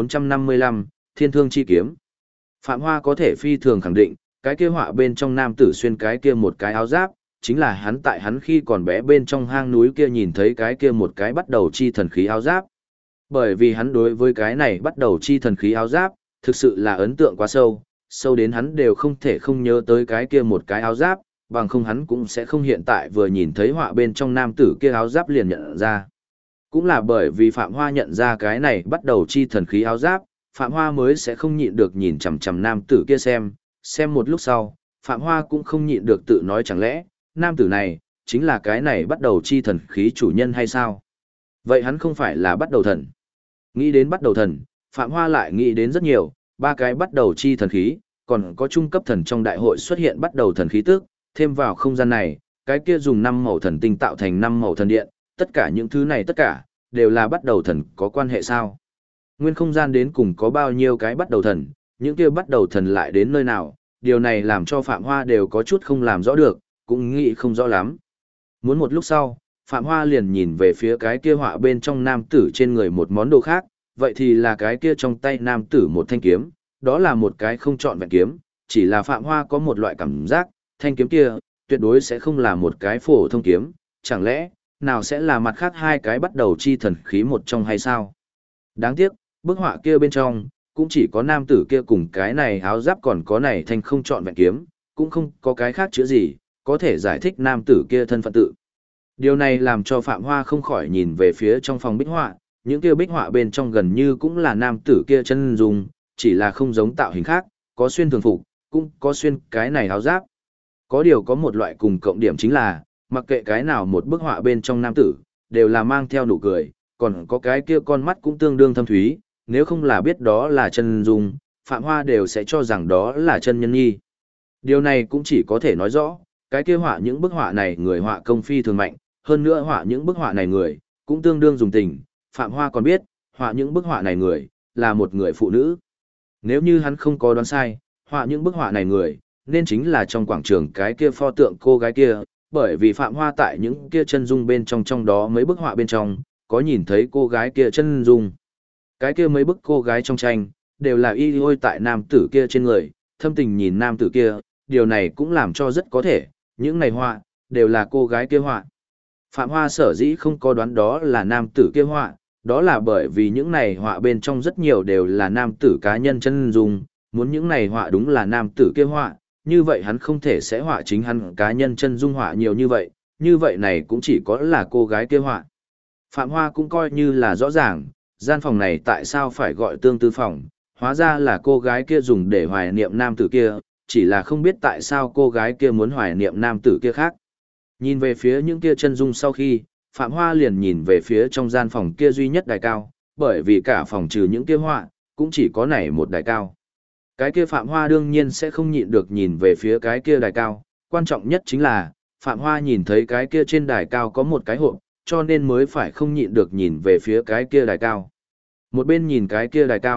1455, Thiên Thương chi kiếm. Phạm Hoa có thể phi thường khẳng định, cái kia họa bên trong nam tử xuyên cái kia một cái áo giáp, chính là hắn tại hắn khi còn bé bên trong hang núi kia nhìn thấy cái kia một cái bắt đầu chi thần khí áo giáp. Bởi vì hắn đối với cái này bắt đầu chi thần khí áo giáp, thực sự là ấn tượng quá sâu, sâu đến hắn đều không thể không nhớ tới cái kia một cái áo giáp, bằng không hắn cũng sẽ không hiện tại vừa nhìn thấy họa bên trong nam tử kia áo giáp liền nhận ra. Cũng là bởi vì Phạm Hoa nhận ra cái này bắt đầu chi thần khí áo giáp, Phạm Hoa mới sẽ không nhịn được nhìn chằm chằm nam tử kia xem một lúc sau, Phạm Hoa cũng không nhịn được tự nói chẳng lẽ, nam tử này, chính là cái này bắt đầu chi thần khí chủ nhân hay sao? Vậy hắn không phải là bắt đầu thần. Nghĩ đến bắt đầu thần, Phạm Hoa lại nghĩ đến rất nhiều, ba cái bắt đầu chi thần khí, còn có trung cấp thần trong đại hội xuất hiện bắt đầu thần khí tức, thêm vào không gian này, cái kia dùng 5 màu thần tinh tạo thành 5 màu thần điện, tất cả những thứ này tất cả, đều là bắt đầu thần có quan hệ sao? Nguyên không gian đến cùng có bao nhiêu cái bắt đầu thần, những kia bắt đầu thần lại đến nơi nào, điều này làm cho Phạm Hoa đều có chút không làm rõ được, cũng nghĩ không rõ lắm. Muốn một lúc sau, Phạm Hoa liền nhìn về phía cái kia họa bên trong nam tử trên người một món đồ khác, vậy thì là cái kia trong tay nam tử một thanh kiếm, đó là một cái không trọn vẹn kiếm, chỉ là Phạm Hoa có một loại cảm giác, thanh kiếm kia, tuyệt đối sẽ không là một cái phổ thông kiếm, chẳng lẽ, nào sẽ là mặt khác hai cái bắt đầu chi thần khí một trong hay sao? Đáng tiếc, bức họa kia bên trong, cũng chỉ có nam tử kia cùng cái này áo giáp còn có này thanh không trọn vẹn kiếm, cũng không có cái khác chữ gì, có thể giải thích nam tử kia thân phận tự. Điều này làm cho Phạm Hoa không khỏi nhìn về phía trong phòng bích họa, những kia bích họa bên trong gần như cũng là nam tử kia chân dung, chỉ là không giống tạo hình khác, có xuyên thường phục, cũng có xuyên cái này áo giáp. Có điều có một loại cùng cộng điểm chính là, mặc kệ cái nào một bức họa bên trong nam tử, đều là mang theo nụ cười, còn có cái kia con mắt cũng tương đương thâm thúy, nếu không là biết đó là chân dung, Phạm Hoa đều sẽ cho rằng đó là chân nhân nhi. Điều này cũng chỉ có thể nói rõ, cái kia họa những bức họa này người họa công phi thường mạnh, hơn nữa họa những bức họa này người, cũng tương đương dùng tình, Phạm Hoa còn biết, họa những bức họa này người, là một người phụ nữ. Nếu như hắn không có đoán sai, họa những bức họa này người, nên chính là trong quảng trường cái kia pho tượng cô gái kia, bởi vì Phạm Hoa tại những kia chân dung bên trong đó mấy bức họa bên trong, có nhìn thấy cô gái kia chân dung. Cái kia mấy bức cô gái trong tranh, đều là y ôi tại nam tử kia trên người, thâm tình nhìn nam tử kia, điều này cũng làm cho rất có thể, những này họa, đều là cô gái kia họa. Phạm Hoa sở dĩ không có đoán đó là nam tử kia họa, đó là bởi vì những này họa bên trong rất nhiều đều là nam tử cá nhân chân dung, muốn những này họa đúng là nam tử kia họa, như vậy hắn không thể sẽ họa chính hắn cá nhân chân dung họa nhiều như vậy này cũng chỉ có là cô gái kia họa. Phạm Hoa cũng coi như là rõ ràng, gian phòng này tại sao phải gọi tương tư phòng, hóa ra là cô gái kia dùng để hoài niệm nam tử kia, chỉ là không biết tại sao cô gái kia muốn hoài niệm nam tử kia khác. Nhìn về phía những kia chân dung sau khi, Phạm Hoa liền nhìn về phía trong gian phòng kia duy nhất đài cao, bởi vì cả phòng trừ những kia họa, cũng chỉ có này một đài cao. Cái kia Phạm Hoa đương nhiên sẽ không nhịn được nhìn về phía cái kia đài cao, quan trọng nhất chính là, Phạm Hoa nhìn thấy cái kia trên đài cao có một cái hộp, cho nên mới phải không nhịn được nhìn về phía cái kia đài cao. Một bên nhìn cái kia đài cao,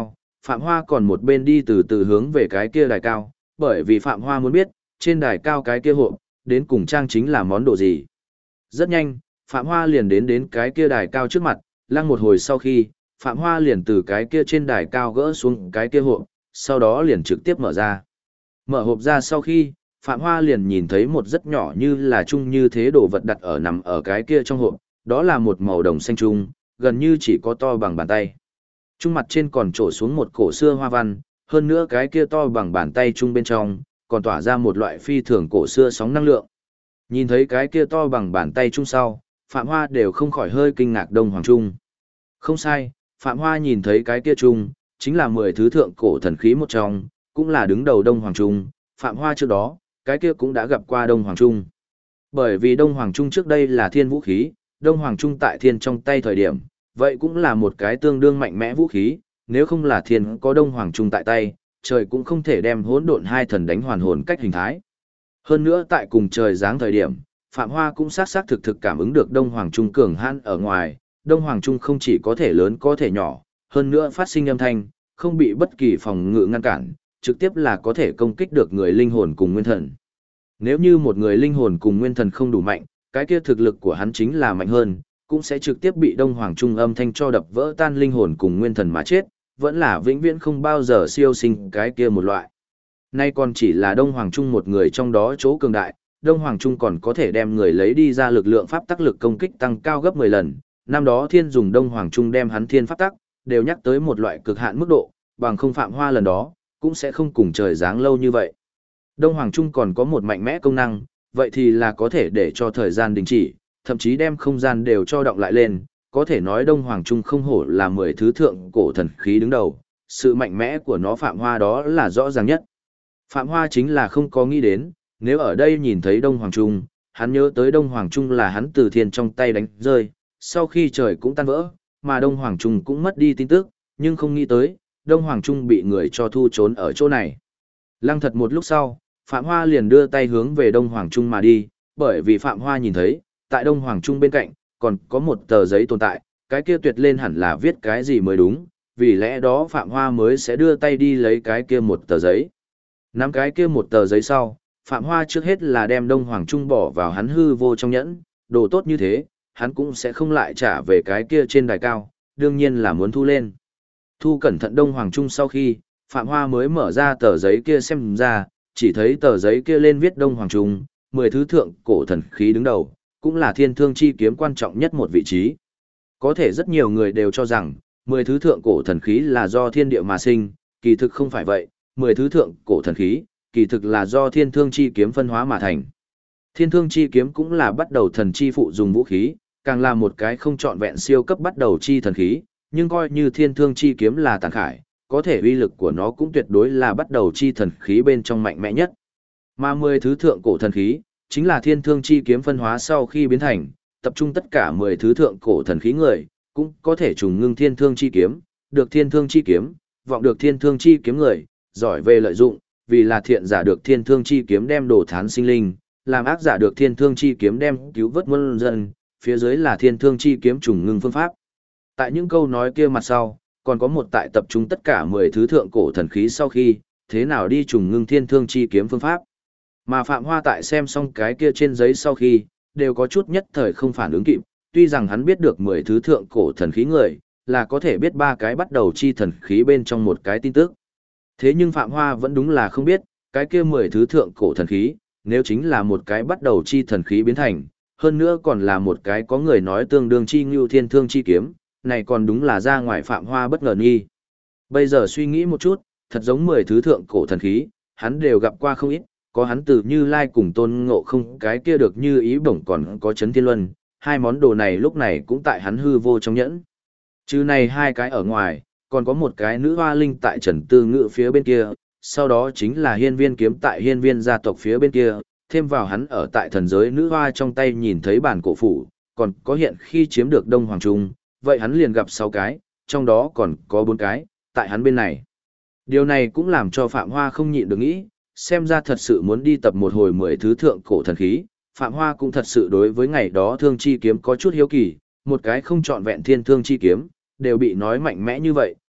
Phạm Hoa còn một bên đi từ từ hướng về cái kia đài cao, bởi vì Phạm Hoa muốn biết, trên đài cao cái kia hộp, đến cùng trang chính là món đồ gì. Rất nhanh, Phạm Hoa liền đến cái kia đài cao trước mặt, lăng một hồi sau khi, Phạm Hoa liền từ cái kia trên đài cao gỡ xuống cái kia hộp, sau đó liền trực tiếp mở ra. Mở hộp ra sau khi, Phạm Hoa liền nhìn thấy một rất nhỏ như là chung như thế đồ vật đặt ở nằm ở cái kia trong hộp, đó là một màu đồng xanh chung, gần như chỉ có to bằng bàn tay. Chung mặt trên còn trổ xuống một cổ xưa hoa văn, hơn nữa cái kia to bằng bàn tay chung bên trong, còn tỏa ra một loại phi thường cổ xưa sóng năng lượng. Nhìn thấy cái kia to bằng bàn tay chung sau, Phạm Hoa đều không khỏi hơi kinh ngạc Đông Hoàng Trung. Không sai, Phạm Hoa nhìn thấy cái kia chung, chính là 10 thứ thượng cổ thần khí một trong, cũng là đứng đầu Đông Hoàng Trung. Phạm Hoa trước đó, cái kia cũng đã gặp qua Đông Hoàng Trung. Bởi vì Đông Hoàng Trung trước đây là thiên vũ khí, Đông Hoàng Trung tại thiên trong tay thời điểm, vậy cũng là một cái tương đương mạnh mẽ vũ khí, nếu không là thiên có Đông Hoàng Trung tại tay, trời cũng không thể đem hỗn độn hai thần đánh hoàn hồn cách hình thái. Hơn nữa tại cùng trời giáng thời điểm, Phạm Hoa cũng xác thực cảm ứng được Đông Hoàng Trung cường hãn ở ngoài, Đông Hoàng Trung không chỉ có thể lớn có thể nhỏ, hơn nữa phát sinh âm thanh, không bị bất kỳ phòng ngự ngăn cản, trực tiếp là có thể công kích được người linh hồn cùng nguyên thần. Nếu như một người linh hồn cùng nguyên thần không đủ mạnh, cái kia thực lực của hắn chính là mạnh hơn, cũng sẽ trực tiếp bị Đông Hoàng Trung âm thanh cho đập vỡ tan linh hồn cùng nguyên thần mà chết, vẫn là vĩnh viễn không bao giờ siêu sinh cái kia một loại. Nay còn chỉ là Đông Hoàng Trung một người trong đó chỗ cường đại, Đông Hoàng Trung còn có thể đem người lấy đi ra lực lượng pháp tắc lực công kích tăng cao gấp 10 lần. Năm đó Thiên dùng Đông Hoàng Trung đem hắn thiên pháp tắc, đều nhắc tới một loại cực hạn mức độ, bằng không Phạm Hoa lần đó, cũng sẽ không cùng trời giáng lâu như vậy. Đông Hoàng Trung còn có một mạnh mẽ công năng, vậy thì là có thể để cho thời gian đình chỉ, thậm chí đem không gian đều cho động lại lên, có thể nói Đông Hoàng Trung không hổ là 10 thứ thượng cổ thần khí đứng đầu, sự mạnh mẽ của nó Phạm Hoa đó là rõ ràng nhất. Phạm Hoa chính là không có nghĩ đến, nếu ở đây nhìn thấy Đông Hoàng Trung, hắn nhớ tới Đông Hoàng Trung là hắn từ thiên trong tay đánh rơi, sau khi trời cũng tan vỡ, mà Đông Hoàng Trung cũng mất đi tin tức, nhưng không nghĩ tới, Đông Hoàng Trung bị người cho thu trốn ở chỗ này. Lăng thật một lúc sau, Phạm Hoa liền đưa tay hướng về Đông Hoàng Trung mà đi, bởi vì Phạm Hoa nhìn thấy, tại Đông Hoàng Trung bên cạnh, còn có một tờ giấy tồn tại, cái kia tuyệt lên hẳn là viết cái gì mới đúng, vì lẽ đó Phạm Hoa mới sẽ đưa tay đi lấy cái kia một tờ giấy. Nắm cái kia một tờ giấy sau, Phạm Hoa trước hết là đem Đông Hoàng Trung bỏ vào hắn hư vô trong nhẫn, đồ tốt như thế, hắn cũng sẽ không lại trả về cái kia trên đài cao, đương nhiên là muốn thu lên. Thu cẩn thận Đông Hoàng Trung sau khi, Phạm Hoa mới mở ra tờ giấy kia xem ra, chỉ thấy tờ giấy kia lên viết Đông Hoàng Trung, 10 thứ thượng cổ thần khí đứng đầu, cũng là thiên thương chi kiếm quan trọng nhất một vị trí. Có thể rất nhiều người đều cho rằng, 10 thứ thượng cổ thần khí là do thiên địa mà sinh, kỳ thực không phải vậy, 10 thứ thượng cổ thần khí, kỳ thực là do thiên thương chi kiếm phân hóa mà thành. Thiên thương chi kiếm cũng là bắt đầu thần chi phụ dùng vũ khí, càng là một cái không trọn vẹn siêu cấp bắt đầu chi thần khí, nhưng coi như thiên thương chi kiếm là tàn khải, có thể uy lực của nó cũng tuyệt đối là bắt đầu chi thần khí bên trong mạnh mẽ nhất. Mà 10 thứ thượng cổ thần khí, chính là thiên thương chi kiếm phân hóa sau khi biến thành, tập trung tất cả 10 thứ thượng cổ thần khí người, cũng có thể trùng ngưng thiên thương chi kiếm, được thiên thương chi kiếm, vọng được thiên thương chi kiếm người, giỏi về lợi dụng, vì là thiện giả được thiên thương chi kiếm đem đổ thán sinh linh, làm ác giả được thiên thương chi kiếm đem cứu vớt muôn dân, phía dưới là thiên thương chi kiếm trùng ngưng phương pháp. Tại những câu nói kia mặt sau, còn có một tại tập trung tất cả 10 thứ thượng cổ thần khí sau khi, thế nào đi trùng ngưng thiên thương chi kiếm phương pháp. Mà Phạm Hoa tại xem xong cái kia trên giấy sau khi, đều có chút nhất thời không phản ứng kịp, tuy rằng hắn biết được 10 thứ thượng cổ thần khí người, là có thể biết 3 cái bắt đầu chi thần khí bên trong một cái tin tức. Thế nhưng Phạm Hoa vẫn đúng là không biết, cái kia 10 thứ thượng cổ thần khí, nếu chính là một cái bắt đầu chi thần khí biến thành, hơn nữa còn là một cái có người nói tương đương chi ngưu thiên thương chi kiếm, này còn đúng là ra ngoài Phạm Hoa bất ngờ nghi. Bây giờ suy nghĩ một chút, thật giống 10 thứ thượng cổ thần khí, hắn đều gặp qua không ít, có hắn từ Như Lai cùng Tôn Ngộ Không cái kia được như ý bổng còn có Chấn Thiên Luân, hai món đồ này lúc này cũng tại hắn hư vô trong nhẫn. Chứ này hai cái ở ngoài, còn có một cái nữ hoa linh tại Trần Tư Ngự phía bên kia, sau đó chính là hiên viên kiếm tại hiên viên gia tộc phía bên kia, thêm vào hắn ở tại thần giới nữ hoa trong tay nhìn thấy bản cổ phủ, còn có hiện khi chiếm được Đông Hoàng Trung, vậy hắn liền gặp 6 cái, trong đó còn có 4 cái, tại hắn bên này. Điều này cũng làm cho Phạm Hoa không nhịn được nghĩ, xem ra thật sự muốn đi tập một hồi 10 thứ thượng cổ thần khí, Phạm Hoa cũng thật sự đối với ngày đó thương chi kiếm có chút hiếu kỳ, một cái không trọn vẹn thiên thương chi kiếm, đều bị nói mạnh mẽ như vậy,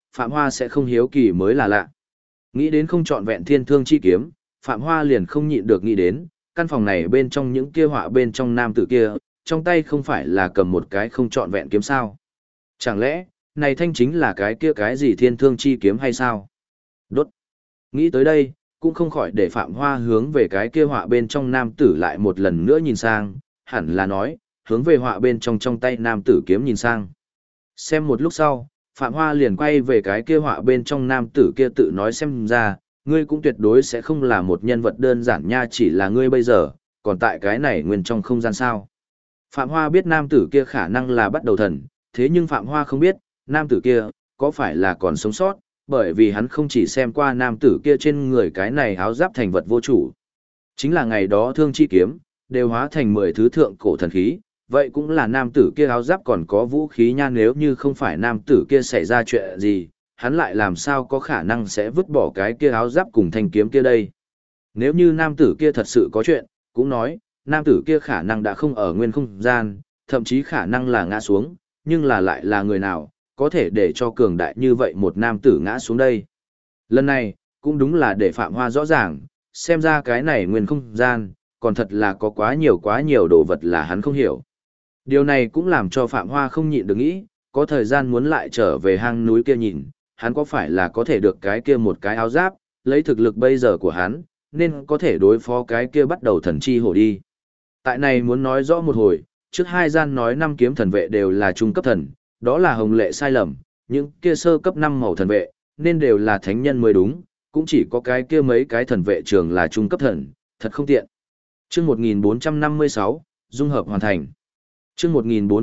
Phạm Hoa sẽ không hiếu kỳ mới là lạ. Nghĩ đến không trọn vẹn thiên thương chi kiếm, Phạm Hoa liền không nhịn được nghĩ đến, căn phòng này bên trong những kia họa bên trong nam tử kia, trong tay không phải là cầm một cái không trọn vẹn kiếm sao. Chẳng lẽ, này thanh chính là cái kia cái gì thiên thương chi kiếm hay sao? Đốt. Nghĩ tới đây, cũng không khỏi để Phạm Hoa hướng về cái kia họa bên trong nam tử lại một lần nữa nhìn sang, hẳn là nói, hướng về họa bên trong tay nam tử kiếm nhìn sang. Xem một lúc sau, Phạm Hoa liền quay về cái kia họa bên trong nam tử kia tự nói xem ra, ngươi cũng tuyệt đối sẽ không là một nhân vật đơn giản nha, chỉ là ngươi bây giờ, còn tại cái này nguyên trong không gian sao. Phạm Hoa biết nam tử kia khả năng là bắt đầu thần, thế nhưng Phạm Hoa không biết, nam tử kia, có phải là còn sống sót, bởi vì hắn không chỉ xem qua nam tử kia trên người cái này áo giáp thành vật vô chủ. Chính là ngày đó thương chi kiếm, đều hóa thành 10 thứ thượng cổ thần khí, vậy cũng là nam tử kia áo giáp còn có vũ khí nha, nếu như không phải nam tử kia xảy ra chuyện gì, hắn lại làm sao có khả năng sẽ vứt bỏ cái kia áo giáp cùng thanh kiếm kia đây. Nếu như nam tử kia thật sự có chuyện, cũng nói, nam tử kia khả năng đã không ở nguyên không gian, thậm chí khả năng là ngã xuống, nhưng là lại là người nào, có thể để cho cường đại như vậy một nam tử ngã xuống đây. Lần này, cũng đúng là để Phạm Hoa rõ ràng, xem ra cái này nguyên không gian, còn thật là có quá nhiều đồ vật là hắn không hiểu. Điều này cũng làm cho Phạm Hoa không nhịn được nghĩ, có thời gian muốn lại trở về hang núi kia nhìn, hắn có phải là có thể được cái kia một cái áo giáp, lấy thực lực bây giờ của hắn, nên có thể đối phó cái kia bắt đầu thần chi hổ đi. Tại này muốn nói rõ một hồi, trước hai gian nói 5 kiếm thần vệ đều là trung cấp thần, đó là hồng lệ sai lầm, những kia sơ cấp 5 màu thần vệ, nên đều là thánh nhân mới đúng, cũng chỉ có cái kia mấy cái thần vệ trường là trung cấp thần, thật không tiện. Chương 1456, dung hợp hoàn thành. Chương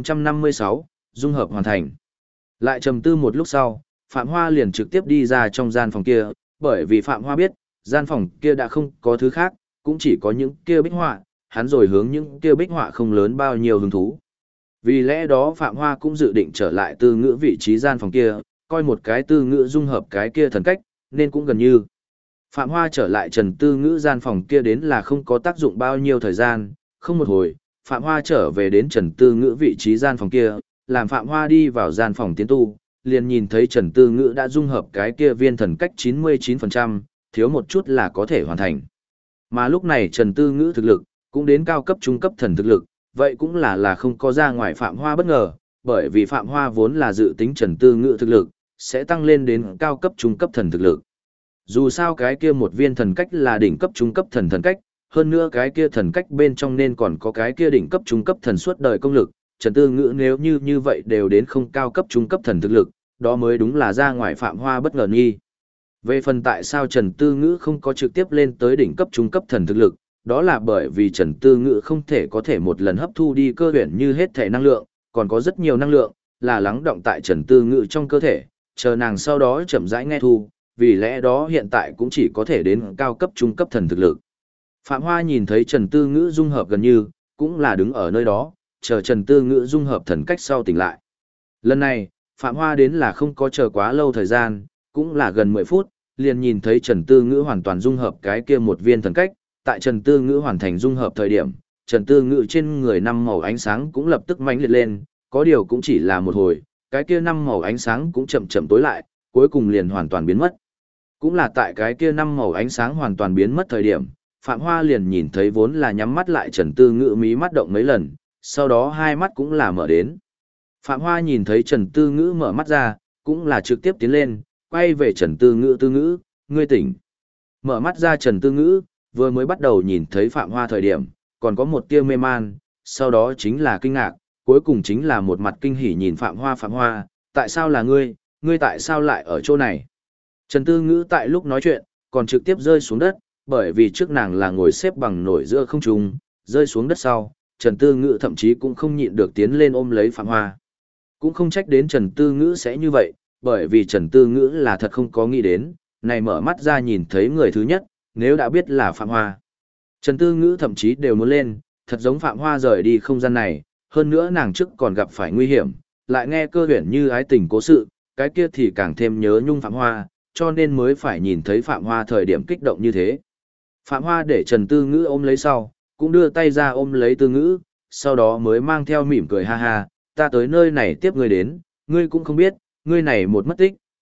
1456, dung hợp hoàn thành. Lại trầm tư một lúc sau, Phạm Hoa liền trực tiếp đi ra trong gian phòng kia, bởi vì Phạm Hoa biết, gian phòng kia đã không có thứ khác, cũng chỉ có những kia bích họa, hắn rồi hướng những kia bích họa không lớn bao nhiêu hứng thú. Vì lẽ đó Phạm Hoa cũng dự định trở lại tư ngữ vị trí gian phòng kia, coi một cái tư ngữ dung hợp cái kia thần cách, nên cũng gần như. Phạm Hoa trở lại Trần Tư Ngữ gian phòng kia đến là không có tác dụng bao nhiêu thời gian, không một hồi, Phạm Hoa trở về đến Trần Tư Ngữ vị trí gian phòng kia, làm Phạm Hoa đi vào gian phòng tiến tu, liền nhìn thấy Trần Tư Ngữ đã dung hợp cái kia viên thần cách 99%, thiếu một chút là có thể hoàn thành. Mà lúc này Trần Tư Ngữ thực lực, cũng đến cao cấp trung cấp thần thực lực, vậy cũng là không có ra ngoài Phạm Hoa bất ngờ, bởi vì Phạm Hoa vốn là dự tính Trần Tư Ngữ thực lực, sẽ tăng lên đến cao cấp trung cấp thần thực lực. Dù sao cái kia một viên thần cách là đỉnh cấp trung cấp thần thần cách, hơn nữa cái kia thần cách bên trong nên còn có cái kia đỉnh cấp trung cấp thần suốt đời công lực, Trần Tư Ngữ nếu như vậy đều đến không cao cấp trung cấp thần thực lực, đó mới đúng là ra ngoài Phạm Hoa bất ngờ nghi. Về phần tại sao Trần Tư Ngữ không có trực tiếp lên tới đỉnh cấp trung cấp thần thực lực, đó là bởi vì Trần Tư Ngữ không thể có thể một lần hấp thu đi cơ huyền như hết thể năng lượng, còn có rất nhiều năng lượng, là lắng động tại Trần Tư Ngữ trong cơ thể, chờ nàng sau đó chậm rãi nghe thu, vì lẽ đó hiện tại cũng chỉ có thể đến cao cấp trung cấp thần thực lực. Phạm Hoa nhìn thấy Trần Tư Ngữ dung hợp gần như, cũng là đứng ở nơi đó, chờ Trần Tư Ngữ dung hợp thần cách sau tỉnh lại. Lần này, Phạm Hoa đến là không có chờ quá lâu thời gian, cũng là gần 10 phút, liền nhìn thấy Trần Tư Ngữ hoàn toàn dung hợp cái kia một viên thần cách, tại Trần Tư Ngữ hoàn thành dung hợp thời điểm, Trần Tư Ngữ trên người 5 màu ánh sáng cũng lập tức mãnh liệt lên, có điều cũng chỉ là một hồi, cái kia 5 màu ánh sáng cũng chậm chậm tối lại, cuối cùng liền hoàn toàn biến mất. Cũng là tại cái kia 5 màu ánh sáng hoàn toàn biến mất thời điểm, Phạm Hoa liền nhìn thấy vốn là nhắm mắt lại Trần Tư Ngữ mí mắt động mấy lần, sau đó hai mắt cũng là mở đến. Phạm Hoa nhìn thấy Trần Tư Ngữ mở mắt ra, cũng là trực tiếp tiến lên, quay về Trần Tư Ngữ, ngươi tỉnh. Mở mắt ra Trần Tư Ngữ, vừa mới bắt đầu nhìn thấy Phạm Hoa thời điểm, còn có một tia mê man, sau đó chính là kinh ngạc, cuối cùng chính là một mặt kinh hỉ nhìn Phạm Hoa, tại sao là ngươi tại sao lại ở chỗ này? Trần Tư Ngữ tại lúc nói chuyện, còn trực tiếp rơi xuống đất, bởi vì trước nàng là ngồi xếp bằng nổi giữa không trung, rơi xuống đất sau, Trần Tư Ngữ thậm chí cũng không nhịn được tiến lên ôm lấy Phạm Hoa. Cũng không trách đến Trần Tư Ngữ sẽ như vậy, bởi vì Trần Tư Ngữ là thật không có nghĩ đến, này mở mắt ra nhìn thấy người thứ nhất, nếu đã biết là Phạm Hoa. Trần Tư Ngữ thậm chí đều muốn lên, thật giống Phạm Hoa rời đi không gian này, hơn nữa nàng trước còn gặp phải nguy hiểm, lại nghe cơ huyển như ái tình cố sự, cái kia thì càng thêm nhớ nhung Phạm Hoa, cho nên mới phải nhìn thấy Phạm Hoa thời điểm kích động như thế. Phạm Hoa để Trần Tư Ngữ ôm lấy sau, cũng đưa tay ra ôm lấy Tư Ngữ, sau đó mới mang theo mỉm cười ha ha, ta tới nơi này tiếp ngươi đến, ngươi cũng không biết, ngươi này một mất tích,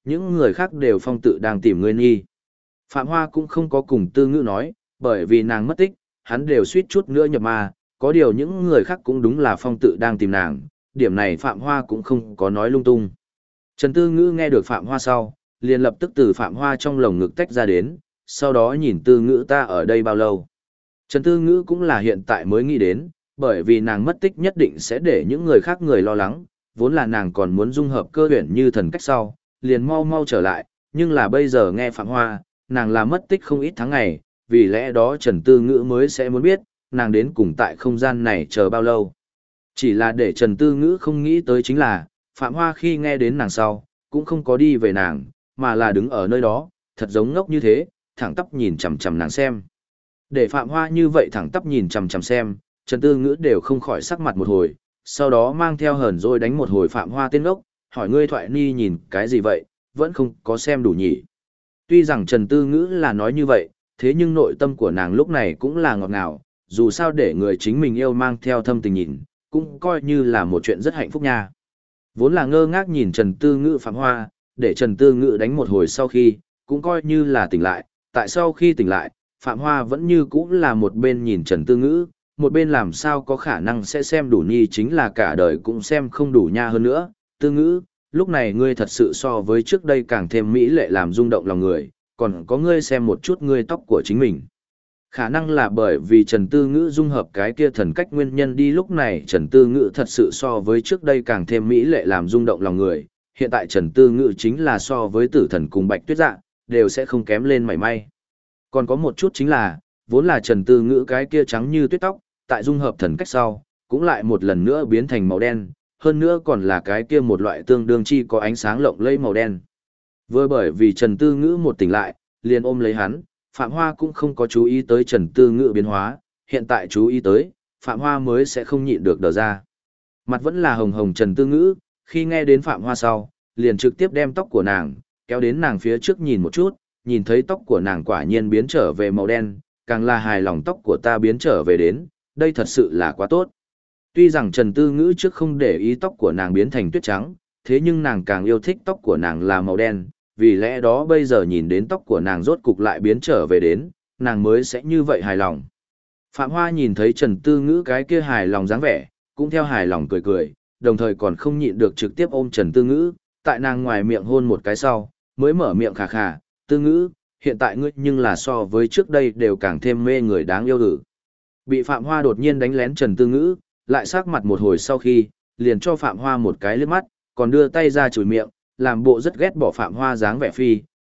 những người khác đều phong tự đang tìm ngươi nghi. Phạm Hoa cũng không có cùng Tư Ngữ nói, bởi vì nàng mất tích, hắn đều suýt chút nữa nhập ma, có điều những người khác cũng đúng là phong tự đang tìm nàng, điểm này Phạm Hoa cũng không có nói lung tung. Trần Tư Ngữ nghe được Phạm Hoa sau, liền lập tức từ Phạm Hoa trong lồng ngực tách ra đến, sau đó nhìn Tư Ngữ ta ở đây bao lâu. Trần Tư Ngữ cũng là hiện tại mới nghĩ đến, bởi vì nàng mất tích nhất định sẽ để những người khác người lo lắng, vốn là nàng còn muốn dung hợp cơ huyền như thần cách sau, liền mau mau trở lại, nhưng là bây giờ nghe Phạm Hoa, nàng là mất tích không ít tháng ngày, vì lẽ đó Trần Tư Ngữ mới sẽ muốn biết, nàng đến cùng tại không gian này chờ bao lâu. Chỉ là để Trần Tư Ngữ không nghĩ tới chính là, Phạm Hoa khi nghe đến nàng sau, cũng không có đi về nàng, mà là đứng ở nơi đó, thật giống ngốc như thế, thẳng tắp nhìn chằm chằm nàng xem. Để Phạm Hoa như vậy thẳng tắp nhìn chằm chằm xem, Trần Tư Ngữ đều không khỏi sắc mặt một hồi, sau đó mang theo hờn rồi đánh một hồi Phạm Hoa tên ngốc, hỏi ngươi Thoại Ni nhìn cái gì vậy, vẫn không có xem đủ nhỉ. Tuy rằng Trần Tư Ngữ là nói như vậy, thế nhưng nội tâm của nàng lúc này cũng là ngọt ngào, dù sao để người chính mình yêu mang theo thâm tình nhìn, cũng coi như là một chuyện rất hạnh phúc nha. Vốn là ngơ ngác nhìn Trần Tư Ngữ Phạm Hoa, để Trần Tư Ngữ đánh một hồi sau khi, cũng coi như là tỉnh lại, tại sau khi tỉnh lại, Phạm Hoa vẫn như cũ là một bên nhìn Trần Tư Ngữ, một bên làm sao có khả năng sẽ xem đủ nhi chính là cả đời cũng xem không đủ nha hơn nữa. Tư Ngữ, lúc này ngươi thật sự so với trước đây càng thêm mỹ lệ làm rung động lòng người, còn có ngươi xem một chút ngươi tóc của chính mình. Khả năng là bởi vì Trần Tư Ngữ dung hợp cái kia thần cách nguyên nhân đi lúc này Trần Tư Ngữ thật sự so với trước đây càng thêm mỹ lệ làm rung động lòng người. Hiện tại Trần Tư Ngữ chính là so với tử thần cùng Bạch Tuyết Dạ, đều sẽ không kém lên mảy may. Còn có một chút chính là, vốn là Trần Tư Ngữ cái kia trắng như tuyết tóc, tại dung hợp thần cách sau, cũng lại một lần nữa biến thành màu đen, hơn nữa còn là cái kia một loại tương đương chi có ánh sáng lộng lẫy màu đen. Vừa bởi vì Trần Tư Ngữ một tỉnh lại, liền ôm lấy hắn, Phạm Hoa cũng không có chú ý tới Trần Tư Ngữ biến hóa, hiện tại chú ý tới, Phạm Hoa mới sẽ không nhịn được đờ ra. Mặt vẫn là hồng hồng Trần Tư Ngữ, khi nghe đến Phạm Hoa sau, liền trực tiếp đem tóc của nàng, kéo đến nàng phía trước nhìn một chút, nhìn thấy tóc của nàng quả nhiên biến trở về màu đen, càng là hài lòng tóc của ta biến trở về đến, đây thật sự là quá tốt. Tuy rằng Trần Tư Ngữ trước không để ý tóc của nàng biến thành tuyết trắng, thế nhưng nàng càng yêu thích tóc của nàng là màu đen, vì lẽ đó bây giờ nhìn đến tóc của nàng rốt cục lại biến trở về đến, nàng mới sẽ như vậy hài lòng. Phạm Hoa nhìn thấy Trần Tư Ngữ cái kia hài lòng dáng vẻ, cũng theo hài lòng cười cười, đồng thời còn không nhịn được trực tiếp ôm Trần Tư Ngữ, tại nàng ngoài miệng hôn một cái sau, mới mở miệng khà khà, Tư Ngữ, hiện tại ngươi nhưng là so với trước đây đều càng thêm mê người đáng yêu ử. Bị Phạm Hoa đột nhiên đánh lén Trần Tư Ngữ, lại sắc mặt một hồi sau khi, liền cho Phạm Hoa một cái liếc mắt, còn đưa tay ra chùi miệng, làm bộ rất ghét bỏ Phạm Hoa dáng vẻ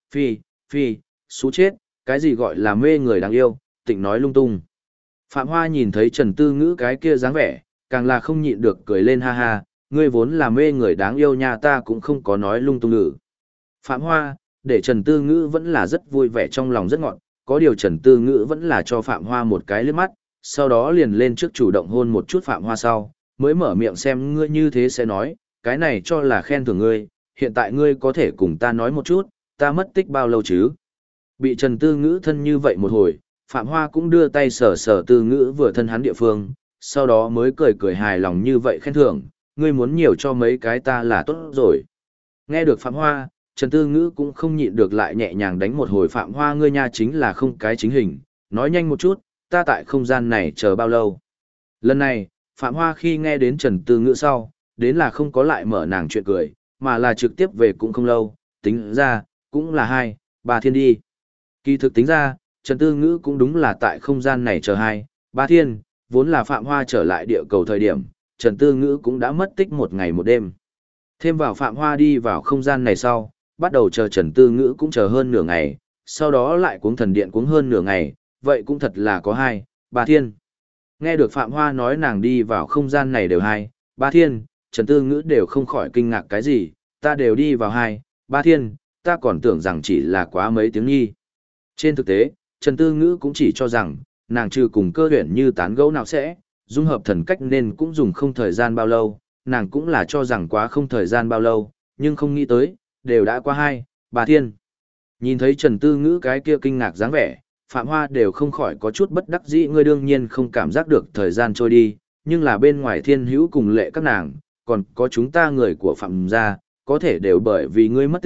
phi, xú chết, cái gì gọi là mê người đáng yêu, tịnh nói lung tung. Phạm Hoa nhìn thấy Trần Tư Ngữ cái kia dáng vẻ, càng là không nhịn được cười lên ha ha, ngươi vốn là mê người đáng yêu nha ta cũng không có nói lung tung ngữ. Phạm Hoa, để Trần Tư Ngữ vẫn là rất vui vẻ trong lòng rất ngọt, có điều Trần Tư Ngữ vẫn là cho Phạm Hoa một cái liếc mắt, sau đó liền lên trước chủ động hôn một chút Phạm Hoa sau, mới mở miệng xem ngươi như thế sẽ nói, cái này cho là khen thưởng ngươi, hiện tại ngươi có thể cùng ta nói một chút, ta mất tích bao lâu chứ? Bị Trần Tư Ngữ thân như vậy một hồi, Phạm Hoa cũng đưa tay sờ sờ Tư Ngữ vừa thân hắn địa phương, sau đó mới cười cười hài lòng như vậy khen thưởng, ngươi muốn nhiều cho mấy cái ta là tốt rồi. Nghe được Phạm Hoa, Trần Tư Ngữ cũng không nhịn được lại nhẹ nhàng đánh một hồi Phạm Hoa ngươi nha chính là không cái chính hình, nói nhanh một chút, ta tại không gian này chờ bao lâu. Lần này, Phạm Hoa khi nghe đến Trần Tư Ngữ sau, đến là không có lại mở nàng chuyện cười, mà là trực tiếp về cũng không lâu, tính ra, cũng là 2-3 thiên đi. Kỳ thực tính ra, Trần Tư Ngữ cũng đúng là tại không gian này chờ 2-3 thiên, vốn là Phạm Hoa trở lại địa cầu thời điểm, Trần Tư Ngữ cũng đã mất tích một ngày một đêm. Thêm vào Phạm Hoa đi vào không gian này sau, bắt đầu chờ Trần Tư Ngữ cũng chờ hơn nửa ngày, sau đó lại cuống thần điện cuống hơn nửa ngày, vậy cũng thật là có 2-3 thiên. Nghe được Phạm Hoa nói nàng đi vào không gian này đều 2-3 thiên, Trần Tư Ngữ đều không khỏi kinh ngạc cái gì, ta đều đi vào 2-3 thiên, ta còn tưởng rằng chỉ là quá mấy tiếng nhi. Trên thực tế, Trần Tư Ngữ cũng chỉ cho rằng, nàng trừ cùng cơ huyền như tán gẫu nào sẽ, dung hợp thần cách nên cũng dùng không thời gian bao lâu, nàng cũng là cho rằng quá không thời gian bao lâu, nhưng không nghĩ tới, đều đã qua 2-3 thiên. Nhìn thấy Trần Tư Ngữ cái kia kinh ngạc dáng vẻ, Phạm Hoa đều không khỏi có chút bất đắc dĩ ngươi đương nhiên không cảm giác được thời gian trôi đi, nhưng là bên ngoài thiên hữu cùng lệ các nàng, còn có chúng ta người của Phạm gia, có thể đều bởi vì ngươi mất tích,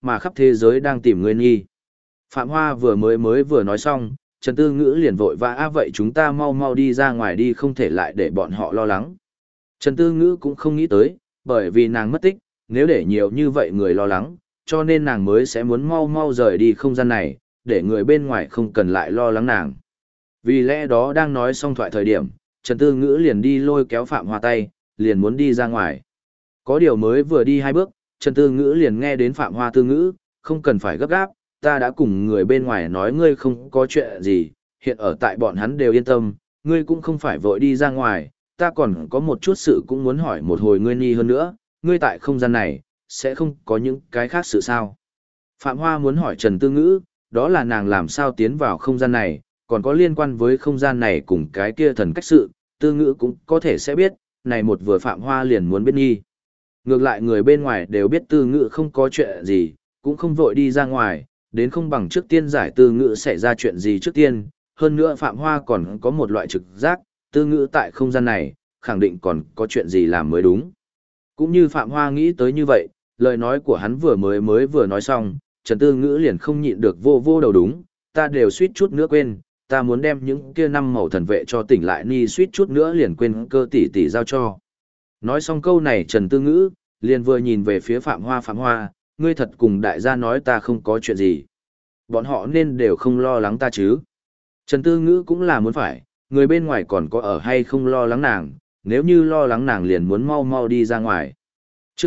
mà khắp thế giới đang tìm ngươi nhi. Phạm Hoa vừa vừa nói xong, Trần Tư Ngữ liền vội vã vậy chúng ta mau mau đi ra ngoài đi không thể lại để bọn họ lo lắng. Trần Tư Ngữ cũng không nghĩ tới, bởi vì nàng mất tích, nếu để nhiều như vậy người lo lắng, cho nên nàng mới sẽ muốn mau mau rời đi không gian này, để người bên ngoài không cần lại lo lắng nàng. Vì lẽ đó đang nói xong thoại thời điểm, Trần Tư Ngữ liền đi lôi kéo Phạm Hoa tay, liền muốn đi ra ngoài. Có điều mới vừa đi 2 bước, Trần Tư Ngữ liền nghe đến Phạm Hoa Tư Ngữ, không cần phải gấp gáp, ta đã cùng người bên ngoài nói ngươi không có chuyện gì, hiện ở tại bọn hắn đều yên tâm, ngươi cũng không phải vội đi ra ngoài, ta còn có một chút sự cũng muốn hỏi một hồi ngươi nhi hơn nữa, ngươi tại không gian này, sẽ không có những cái khác sự sao. Phạm Hoa muốn hỏi Trần Tư Ngữ, đó là nàng làm sao tiến vào không gian này, còn có liên quan với không gian này cùng cái kia thần cách sự, Tư Ngữ cũng có thể sẽ biết, này một vừa Phạm Hoa liền muốn biết nghi. Ngược lại người bên ngoài đều biết Tư Ngữ không có chuyện gì, cũng không vội đi ra ngoài, đến không bằng trước tiên giải Tư Ngữ xảy ra chuyện gì trước tiên, hơn nữa Phạm Hoa còn có một loại trực giác, Tư Ngữ tại không gian này, khẳng định còn có chuyện gì làm mới đúng. Cũng như Phạm Hoa nghĩ tới như vậy, lời nói của hắn vừa nói xong, Trần Tư Ngữ liền không nhịn được vô đầu đúng, ta đều suýt chút nữa quên, ta muốn đem những kia 5 màu thần vệ cho tỉnh lại ni suýt chút nữa liền quên cơ tỷ giao cho. Nói xong câu này Trần Tư Ngữ, liền vừa nhìn về phía Phạm Hoa, ngươi thật cùng đại gia nói ta không có chuyện gì. Bọn họ nên đều không lo lắng ta chứ. Trần Tư Ngữ cũng là muốn phải, người bên ngoài còn có ở hay không lo lắng nàng, nếu như lo lắng nàng liền muốn mau mau đi ra ngoài. Chương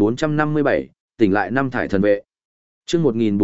1457, tỉnh lại 5 thải thần vệ. Chương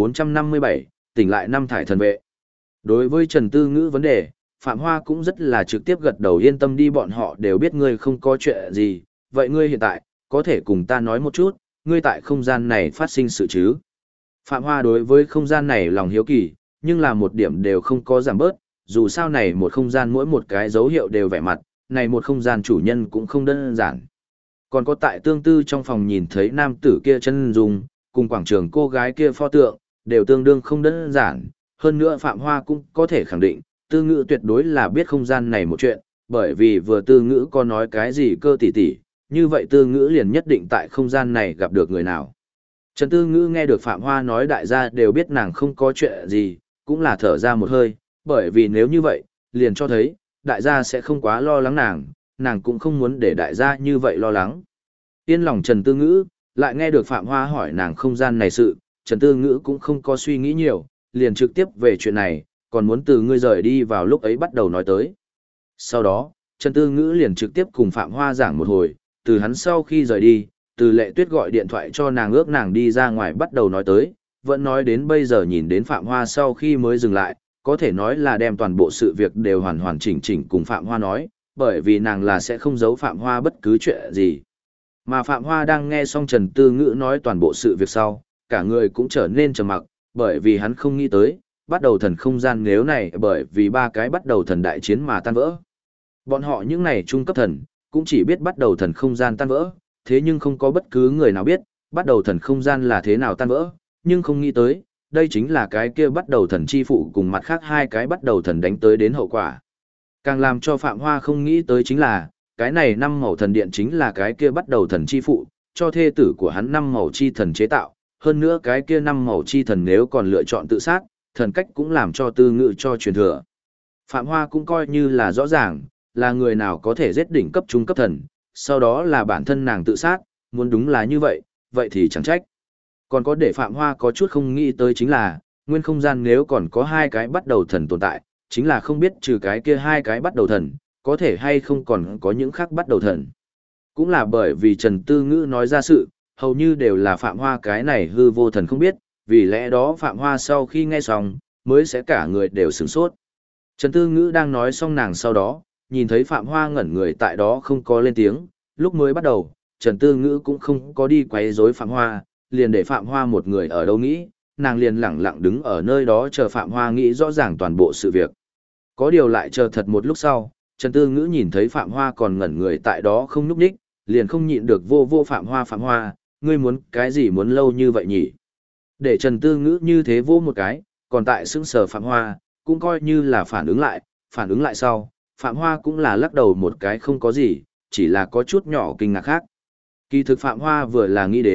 1457, tỉnh lại 5 thải thần vệ. Đối với Trần Tư Ngữ vấn đề, Phạm Hoa cũng rất là trực tiếp gật đầu yên tâm đi bọn họ đều biết ngươi không có chuyện gì, vậy ngươi hiện tại, có thể cùng ta nói một chút, ngươi tại không gian này phát sinh sự chứ. Phạm Hoa đối với không gian này lòng hiếu kỳ, nhưng là một điểm đều không có giảm bớt, dù sao này một không gian mỗi một cái dấu hiệu đều vẻ mặt, này một không gian chủ nhân cũng không đơn giản. Còn có tại tương tư trong phòng nhìn thấy nam tử kia chân dung, cùng quảng trường cô gái kia pho tượng, đều tương đương không đơn giản, hơn nữa Phạm Hoa cũng có thể khẳng định, Tư Ngữ tuyệt đối là biết không gian này một chuyện, bởi vì vừa Tư Ngữ có nói cái gì cơ tỷ, như vậy Tư Ngữ liền nhất định tại không gian này gặp được người nào. Trần Tư Ngữ nghe được Phạm Hoa nói đại gia đều biết nàng không có chuyện gì, cũng là thở ra một hơi, bởi vì nếu như vậy, liền cho thấy, đại gia sẽ không quá lo lắng nàng cũng không muốn để đại gia như vậy lo lắng. Yên lòng Trần Tư Ngữ, lại nghe được Phạm Hoa hỏi nàng không gian này sự, Trần Tư Ngữ cũng không có suy nghĩ nhiều, liền trực tiếp về chuyện này, còn muốn từ ngươi rời đi vào lúc ấy bắt đầu nói tới. Sau đó, Trần Tư Ngữ liền trực tiếp cùng Phạm Hoa giảng một hồi, từ hắn sau khi rời đi, từ Lệ Tuyết gọi điện thoại cho nàng ước nàng đi ra ngoài bắt đầu nói tới, vẫn nói đến bây giờ nhìn đến Phạm Hoa sau khi mới dừng lại, có thể nói là đem toàn bộ sự việc đều hoàn chỉnh cùng Phạm Hoa nói, bởi vì nàng là sẽ không giấu Phạm Hoa bất cứ chuyện gì. Mà Phạm Hoa đang nghe xong Trần Tư Ngữ nói toàn bộ sự việc sau, cả người cũng trở nên trầm mặc, bởi vì hắn không nghĩ tới, bắt đầu thần không gian nếu này bởi vì 3 cái bắt đầu thần đại chiến mà tan vỡ. Bọn họ những này trung cấp thần, cũng chỉ biết bắt đầu thần không gian tan vỡ, thế nhưng không có bất cứ người nào biết, bắt đầu thần không gian là thế nào tan vỡ, nhưng không nghĩ tới, đây chính là cái kia bắt đầu thần chi phụ cùng mặt khác 2 cái bắt đầu thần đánh tới đến hậu quả. Càng làm cho Phạm Hoa không nghĩ tới chính là, cái này 5 màu thần điện chính là cái kia bắt đầu thần chi phụ, cho thê tử của hắn 5 màu chi thần chế tạo, hơn nữa cái kia 5 màu chi thần nếu còn lựa chọn tự sát, thần cách cũng làm cho Tư Ngữ cho truyền thừa. Phạm Hoa cũng coi như là rõ ràng, là người nào có thể giết đỉnh cấp trung cấp thần, sau đó là bản thân nàng tự sát, muốn đúng là như vậy, vậy thì chẳng trách. Còn có để Phạm Hoa có chút không nghĩ tới chính là, nguyên không gian nếu còn có 2 cái bắt đầu thần tồn tại, chính là không biết trừ cái kia 2 cái bắt đầu thần, có thể hay không còn có những khác bắt đầu thần. Cũng là bởi vì Trần Tư Ngữ nói ra sự, hầu như đều là Phạm Hoa cái này hư vô thần không biết, vì lẽ đó Phạm Hoa sau khi nghe xong, mới sẽ cả người đều sửng sốt. Trần Tư Ngữ đang nói xong nàng sau đó, nhìn thấy Phạm Hoa ngẩn người tại đó không có lên tiếng, lúc mới bắt đầu, Trần Tư Ngữ cũng không có đi quấy rối Phạm Hoa, liền để Phạm Hoa một người ở đâu nghĩ, nàng liền lẳng lặng đứng ở nơi đó chờ Phạm Hoa nghĩ rõ ràng toàn bộ sự việc. Có điều lại chờ thật một lúc sau, Trần Tư Ngữ nhìn thấy Phạm Hoa còn ngẩn người tại đó không nhúc nhích, liền không nhịn được vô Phạm Hoa, ngươi muốn cái gì muốn lâu như vậy nhỉ? Để Trần Tư Ngữ như thế vô một cái, còn tại sững sờ Phạm Hoa, cũng coi như là phản ứng lại sau, Phạm Hoa cũng là lắc đầu một cái không có gì, chỉ là có chút nhỏ kinh ngạc khác. Kỳ thực Phạm Hoa vừa là nghĩ đến,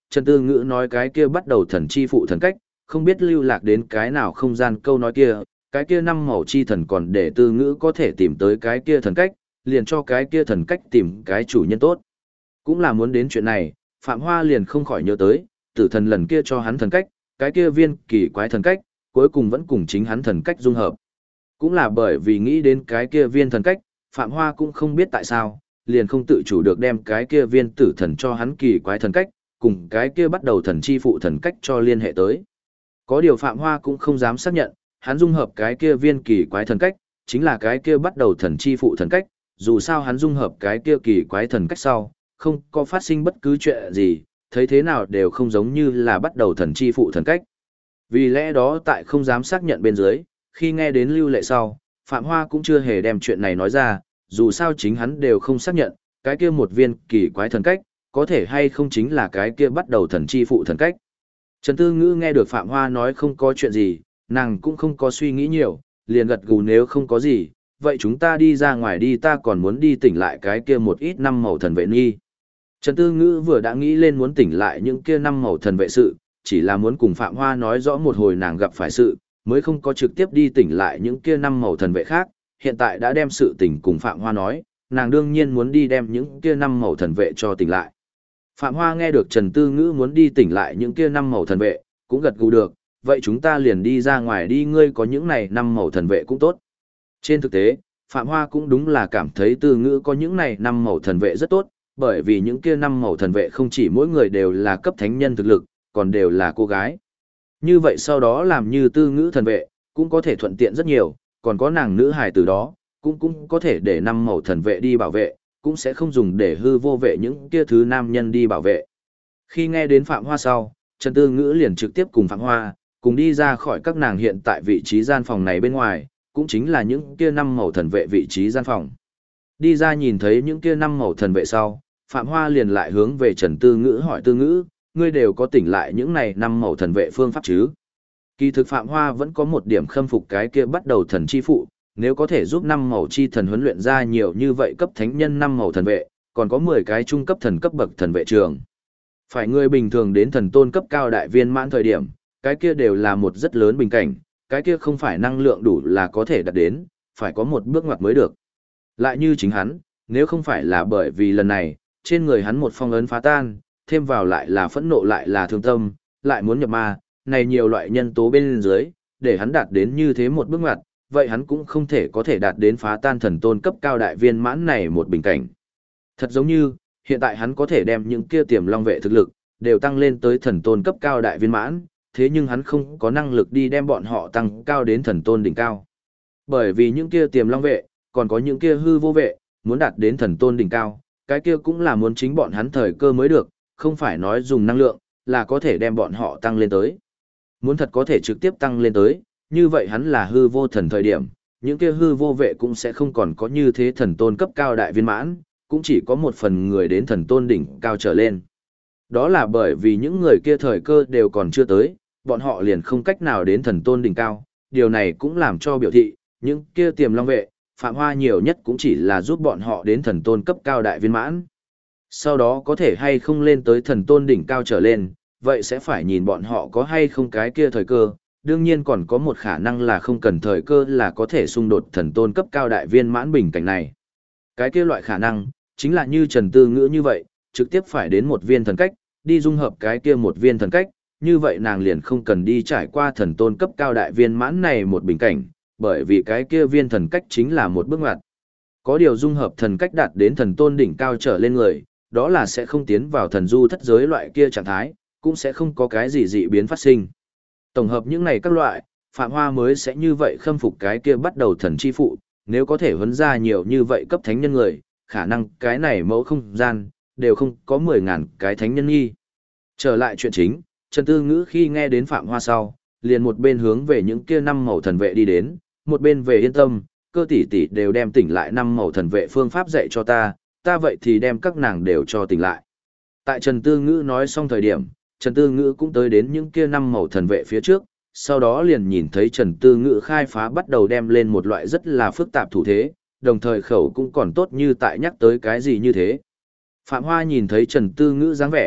Trần Tư Ngữ nói cái kia bắt đầu thần chi phụ thần cách, không biết lưu lạc đến cái nào không gian câu nói kia, cái kia năm màu chi thần còn để Tư Ngữ có thể tìm tới cái kia thần cách, liền cho cái kia thần cách tìm cái chủ nhân tốt. Cũng là muốn đến chuyện này, Phạm Hoa liền không khỏi nhớ tới, tử thần lần kia cho hắn thần cách, cái kia viên kỳ quái thần cách, cuối cùng vẫn cùng chính hắn thần cách dung hợp. Cũng là bởi vì nghĩ đến cái kia viên thần cách, Phạm Hoa cũng không biết tại sao, liền không tự chủ được đem cái kia viên tử thần cho hắn kỳ quái thần cách, cùng cái kia bắt đầu thần chi phụ thần cách cho liên hệ tới. Có điều Phạm Hoa cũng không dám xác nhận, hắn dung hợp cái kia viên kỳ quái thần cách, chính là cái kia bắt đầu thần chi phụ thần cách, dù sao hắn dung hợp cái kia kỳ quái thần cách sau, không có phát sinh bất cứ chuyện gì, thấy thế nào đều không giống như là bắt đầu thần chi phụ thần cách. Vì lẽ đó tại không dám xác nhận bên dưới, khi nghe đến lưu lệ sau, Phạm Hoa cũng chưa hề đem chuyện này nói ra, dù sao chính hắn đều không xác nhận, cái kia một viên kỳ quái thần cách, có thể hay không chính là cái kia bắt đầu thần chi phụ thần cách. Trần Tư Ngữ nghe được Phạm Hoa nói không có chuyện gì, nàng cũng không có suy nghĩ nhiều, liền gật gù nếu không có gì, vậy chúng ta đi ra ngoài đi, ta còn muốn đi tỉnh lại cái kia một ít năm màu thần vệ nghi. Trần Tư Ngữ vừa đã nghĩ lên muốn tỉnh lại những kia năm màu thần vệ sự, chỉ là muốn cùng Phạm Hoa nói rõ một hồi nàng gặp phải sự, mới không có trực tiếp đi tỉnh lại những kia năm màu thần vệ khác, hiện tại đã đem sự tỉnh cùng Phạm Hoa nói, nàng đương nhiên muốn đi đem những kia năm màu thần vệ cho tỉnh lại. Phạm Hoa nghe được Trần Tư Ngữ muốn đi tỉnh lại những kia năm màu thần vệ, cũng gật gù được, vậy chúng ta liền đi ra ngoài đi, ngươi có những này năm màu thần vệ cũng tốt. Trên thực tế, Phạm Hoa cũng đúng là cảm thấy Tư Ngữ có những này năm màu thần vệ rất tốt, bởi vì những kia năm màu thần vệ không chỉ mỗi người đều là cấp thánh nhân thực lực, còn đều là cô gái. Như vậy sau đó làm như Tư Ngữ thần vệ, cũng có thể thuận tiện rất nhiều, còn có nàng nữ hài từ đó, cũng có thể để năm màu thần vệ đi bảo vệ, cũng sẽ không dùng để hư vô vệ những kia thứ nam nhân đi bảo vệ. Khi nghe đến Phạm Hoa sau, Trần Tư Ngữ liền trực tiếp cùng Phạm Hoa, cùng đi ra khỏi các nàng hiện tại vị trí gian phòng này bên ngoài, cũng chính là những kia năm màu thần vệ vị trí gian phòng. Đi ra nhìn thấy những kia năm màu thần vệ sau, Phạm Hoa liền lại hướng về Trần Tư Ngữ hỏi Tư Ngữ, ngươi đều có tỉnh lại những này năm màu thần vệ phương pháp chứ? Kỳ thực Phạm Hoa vẫn có một điểm khâm phục cái kia bắt đầu thần chi phụ, nếu có thể giúp năm màu chi thần huấn luyện ra nhiều như vậy cấp thánh nhân năm màu thần vệ, còn có 10 cái trung cấp thần cấp bậc thần vệ trường. Phải người bình thường đến thần tôn cấp cao đại viên mãn thời điểm, cái kia đều là một rất lớn bình cảnh, cái kia không phải năng lượng đủ là có thể đạt đến, phải có một bước ngoặt mới được. Lại như chính hắn, nếu không phải là bởi vì lần này, trên người hắn một phong ấn phá tan, thêm vào lại là phẫn nộ lại là thương tâm, lại muốn nhập ma, này nhiều loại nhân tố bên dưới, để hắn đạt đến như thế một bước ngoặt, vậy hắn cũng không thể có thể đạt đến phá tan thần tôn cấp cao đại viên mãn này một bình cảnh. Thật giống như, hiện tại hắn có thể đem những kia tiềm long vệ thực lực, đều tăng lên tới thần tôn cấp cao đại viên mãn, thế nhưng hắn không có năng lực đi đem bọn họ tăng cao đến thần tôn đỉnh cao. Bởi vì những kia tiềm long vệ, còn có những kia hư vô vệ, muốn đạt đến thần tôn đỉnh cao, cái kia cũng là muốn chính bọn hắn thời cơ mới được, không phải nói dùng năng lượng, là có thể đem bọn họ tăng lên tới. Muốn thật có thể trực tiếp tăng lên tới, như vậy hắn là hư vô thần thời điểm, những kia hư vô vệ cũng sẽ không còn có như thế thần tôn cấp cao đại viên mãn, cũng chỉ có một phần người đến thần tôn đỉnh cao trở lên. Đó là bởi vì những người kia thời cơ đều còn chưa tới, bọn họ liền không cách nào đến thần tôn đỉnh cao, điều này cũng làm cho biểu thị, những kia tiềm long vệ, Phạm Hoa nhiều nhất cũng chỉ là giúp bọn họ đến thần tôn cấp cao đại viên mãn. Sau đó có thể hay không lên tới thần tôn đỉnh cao trở lên, vậy sẽ phải nhìn bọn họ có hay không cái kia thời cơ, đương nhiên còn có một khả năng là không cần thời cơ là có thể xung đột thần tôn cấp cao đại viên mãn bình cảnh này. Cái kia loại khả năng, chính là như Trần Tư Ngữ như vậy, trực tiếp phải đến một viên thần cách, đi dung hợp cái kia một viên thần cách, như vậy nàng liền không cần đi trải qua thần tôn cấp cao đại viên mãn này một bình cảnh, bởi vì cái kia viên thần cách chính là một bước ngoặt. Có điều dung hợp thần cách đạt đến thần tôn đỉnh cao trở lên người, đó là sẽ không tiến vào thần du thất giới loại kia trạng thái, cũng sẽ không có cái gì dị biến phát sinh. Tổng hợp những này các loại, Phạm Hoa mới sẽ như vậy khâm phục cái kia bắt đầu thần chi phụ, nếu có thể huấn ra nhiều như vậy cấp thánh nhân người, khả năng cái này mẫu không gian, đều không có 10.000 cái thánh nhân nghi. Trở lại chuyện chính, Trần Tư Ngữ khi nghe đến Phạm Hoa sau, liền một bên hướng về những kia năm màu thần vệ đi đến, một bên về yên tâm, cơ tỷ tỷ đều đem tỉnh lại năm màu thần vệ phương pháp dạy cho ta vậy thì đem các nàng đều cho tỉnh lại. Tại Trần Tư Ngữ nói xong thời điểm, Trần Tư Ngữ cũng tới đến những kia năm màu thần vệ phía trước, sau đó liền nhìn thấy Trần Tư Ngữ khai phá bắt đầu đem lên một loại rất là phức tạp thủ thế, đồng thời khẩu cũng còn tốt như tại nhắc tới cái gì như thế. Phạm Hoa nhìn thấy Trần Tư Ngữ dáng vẻ,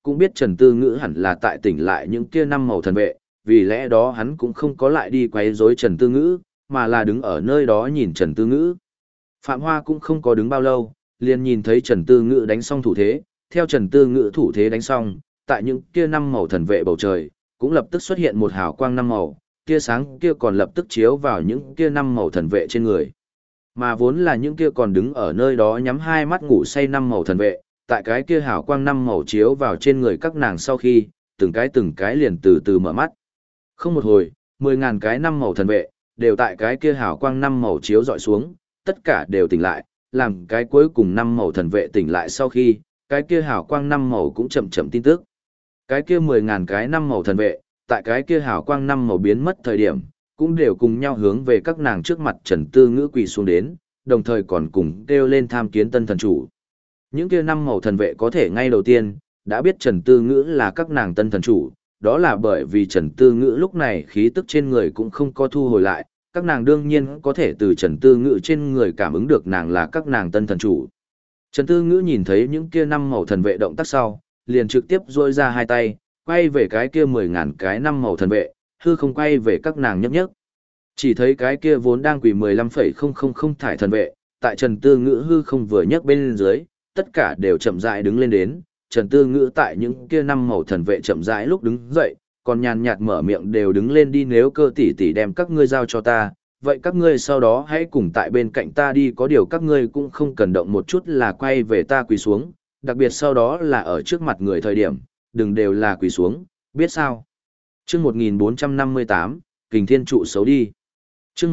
cũng biết Trần Tư Ngữ hẳn là tại tỉnh lại những kia năm màu thần vệ, vì lẽ đó hắn cũng không có lại đi quấy rối Trần Tư Ngữ, mà là đứng ở nơi đó nhìn Trần Tư Ngữ. Phạm Hoa cũng không có đứng bao lâu, liền nhìn thấy Trần Tư Ngữ đánh xong thủ thế, theo Trần Tư Ngữ thủ thế đánh xong, tại những kia năm màu thần vệ bầu trời, cũng lập tức xuất hiện một hào quang năm màu, kia sáng kia còn lập tức chiếu vào những kia năm màu thần vệ trên người. Mà vốn là những kia còn đứng ở nơi đó nhắm hai mắt ngủ say năm màu thần vệ, tại cái kia hào quang năm màu chiếu vào trên người các nàng sau khi, từng cái liền từ từ mở mắt. Không một hồi, 10.000 cái năm màu thần vệ, đều tại cái kia hào quang năm màu chiếu dọi xuống, tất cả đều tỉnh lại, làm cái cuối cùng năm màu thần vệ tỉnh lại sau khi, cái kia hào quang năm màu cũng chậm chậm tin tức. Cái kia 10.000 cái năm màu thần vệ, tại cái kia hào quang năm màu biến mất thời điểm, cũng đều cùng nhau hướng về các nàng trước mặt Trần Tư Ngữ quỳ xuống đến, đồng thời còn cùng kêu lên tham kiến tân thần chủ. Những kia năm màu thần vệ có thể ngay đầu tiên, đã biết Trần Tư Ngữ là các nàng tân thần chủ, đó là bởi vì Trần Tư Ngữ lúc này khí tức trên người cũng không có thu hồi lại, các nàng đương nhiên có thể từ Trần Tư Ngữ trên người cảm ứng được nàng là các nàng tân thần chủ. Trần Tư Ngữ nhìn thấy những kia năm màu thần vệ động tác sau, liền trực tiếp duỗi ra hai tay, quay về cái kia 10.000 cái năm màu thần vệ, hư không quay về các nàng nhấp nhấp. Chỉ thấy cái kia vốn đang quỳ 15,000 thải thần vệ, tại Trần Tư Ngữ hư không vừa nhấc bên dưới, tất cả đều chậm rãi đứng lên đến, Trần Tư Ngữ tại những kia năm màu thần vệ chậm rãi lúc đứng dậy, còn nhàn nhạt mở miệng đều đứng lên đi, nếu Cơ tỷ tỷ đem các ngươi giao cho ta, vậy các ngươi sau đó hãy cùng tại bên cạnh ta đi, có điều các ngươi cũng không cần động một chút là quay về ta quỳ xuống, đặc biệt sau đó là ở trước mặt người thời điểm, đừng đều là quỳ xuống, biết sao? Chương 1458, Kình Thiên trụ xấu đi. Chương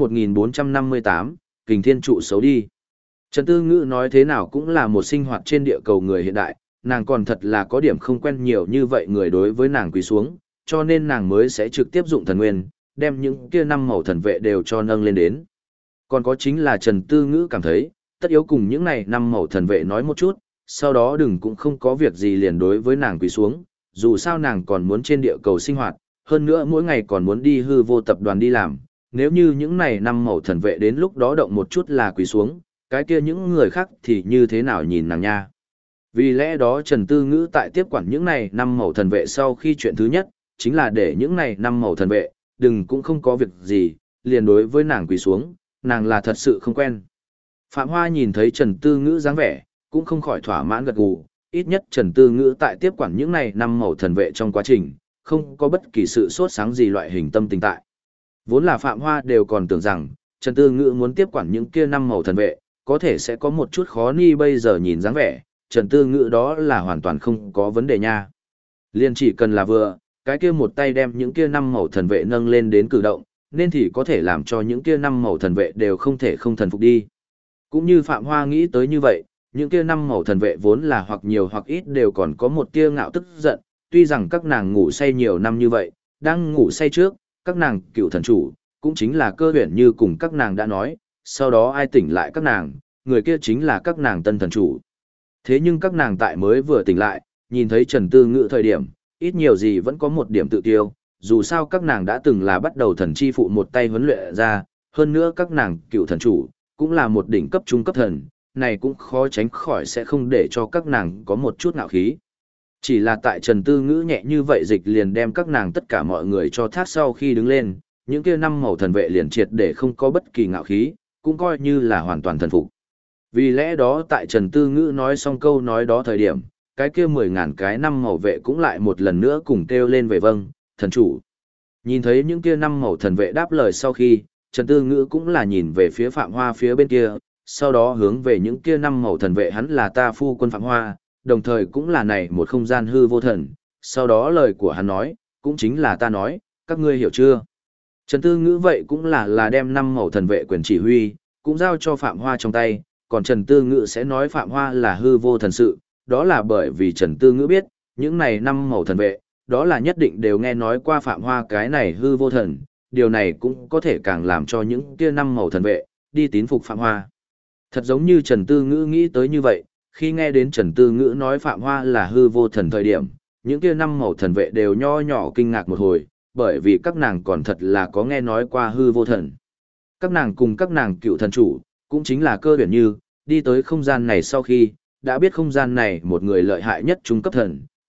1458, Kình Thiên trụ xấu đi. Trần Tư Ngữ nói thế nào cũng là một sinh hoạt trên địa cầu người hiện đại, nàng còn thật là có điểm không quen nhiều như vậy người đối với nàng quỳ xuống, cho nên nàng mới sẽ trực tiếp dụng thần nguyên, đem những kia năm màu thần vệ đều cho nâng lên đến. Còn có chính là Trần Tư Ngữ cảm thấy, tất yếu cùng những này năm màu thần vệ nói một chút, sau đó đừng cũng không có việc gì liền đối với nàng quỳ xuống, dù sao nàng còn muốn trên địa cầu sinh hoạt, hơn nữa mỗi ngày còn muốn đi hư vô tập đoàn đi làm, nếu như những này năm màu thần vệ đến lúc đó động một chút là quỳ xuống, cái kia những người khác thì như thế nào nhìn nàng nha. Vì lẽ đó Trần Tư Ngữ tại tiếp quản những này năm màu thần vệ sau khi chuyện thứ nhất, chính là để những này năm màu thần vệ, đừng cũng không có việc gì, liền đối với nàng quỳ xuống, nàng là thật sự không quen. Phạm Hoa nhìn thấy Trần Tư Ngữ dáng vẻ, cũng không khỏi thỏa mãn gật gù, ít nhất Trần Tư Ngữ tại tiếp quản những này năm màu thần vệ trong quá trình, không có bất kỳ sự sốt sáng gì loại hình tâm tình tại. Vốn là Phạm Hoa đều còn tưởng rằng, Trần Tư Ngữ muốn tiếp quản những kia năm màu thần vệ, có thể sẽ có một chút khó ni, bây giờ nhìn dáng vẻ, Trần Tư Ngữ đó là hoàn toàn không có vấn đề nha. Liên chỉ cần là vừa, cái kia một tay đem những kia năm màu thần vệ nâng lên đến cử động, nên thì có thể làm cho những kia năm màu thần vệ đều không thể không thần phục đi. Cũng như Phạm Hoa nghĩ tới như vậy, những kia năm màu thần vệ vốn là hoặc nhiều hoặc ít đều còn có một tia ngạo tức giận, tuy rằng các nàng ngủ say nhiều năm như vậy, đang ngủ say trước, các nàng cựu thần chủ, cũng chính là Cơ Huyền Như cùng các nàng đã nói, sau đó ai tỉnh lại các nàng, người kia chính là các nàng tân thần chủ. Thế nhưng các nàng tại mới vừa tỉnh lại, nhìn thấy Trần Tư Ngữ thời điểm, ít nhiều gì vẫn có một điểm tự tiêu, dù sao các nàng đã từng là bắt đầu thần chi phụ một tay huấn luyện ra, hơn nữa các nàng cựu thần chủ, cũng là một đỉnh cấp trung cấp thần, này cũng khó tránh khỏi sẽ không để cho các nàng có một chút ngạo khí. Chỉ là tại Trần Tư Ngữ nhẹ như vậy dịch liền đem các nàng tất cả mọi người cho thác sau khi đứng lên, những kia năm màu thần vệ liền triệt để không có bất kỳ ngạo khí, cũng coi như là hoàn toàn thần phục. Vì lẽ đó tại Trần Tư Ngữ nói xong câu nói đó thời điểm, cái kia 10.000 cái năm màu vệ cũng lại một lần nữa cùng kêu lên về vâng, thần chủ. Nhìn thấy những kia năm màu thần vệ đáp lời sau khi, Trần Tư Ngữ cũng là nhìn về phía Phạm Hoa phía bên kia, sau đó hướng về những kia năm màu thần vệ hắn là ta phu quân Phạm Hoa, đồng thời cũng là này một không gian hư vô thần, sau đó lời của hắn nói, cũng chính là ta nói, các ngươi hiểu chưa? Trần Tư Ngữ vậy cũng là đem năm màu thần vệ quyền chỉ huy, cũng giao cho Phạm Hoa trong tay, còn Trần Tư Ngữ sẽ nói Phạm Hoa là hư vô thần sự, đó là bởi vì Trần Tư Ngữ biết, những này năm màu thần vệ, đó là nhất định đều nghe nói qua Phạm Hoa cái này hư vô thần, điều này cũng có thể càng làm cho những kia năm màu thần vệ, đi tín phục Phạm Hoa. Thật giống như Trần Tư Ngữ nghĩ tới như vậy, khi nghe đến Trần Tư Ngữ nói Phạm Hoa là hư vô thần thời điểm, những kia năm màu thần vệ đều nho nhỏ kinh ngạc một hồi, bởi vì các nàng còn thật là có nghe nói qua hư vô thần. Các nàng cùng các nàng cựu thần chủ, cũng chính là Cơ Huyền Như, đi tới không gian này sau khi, đã biết không gian này một người lợi hại nhất trung cấp thần,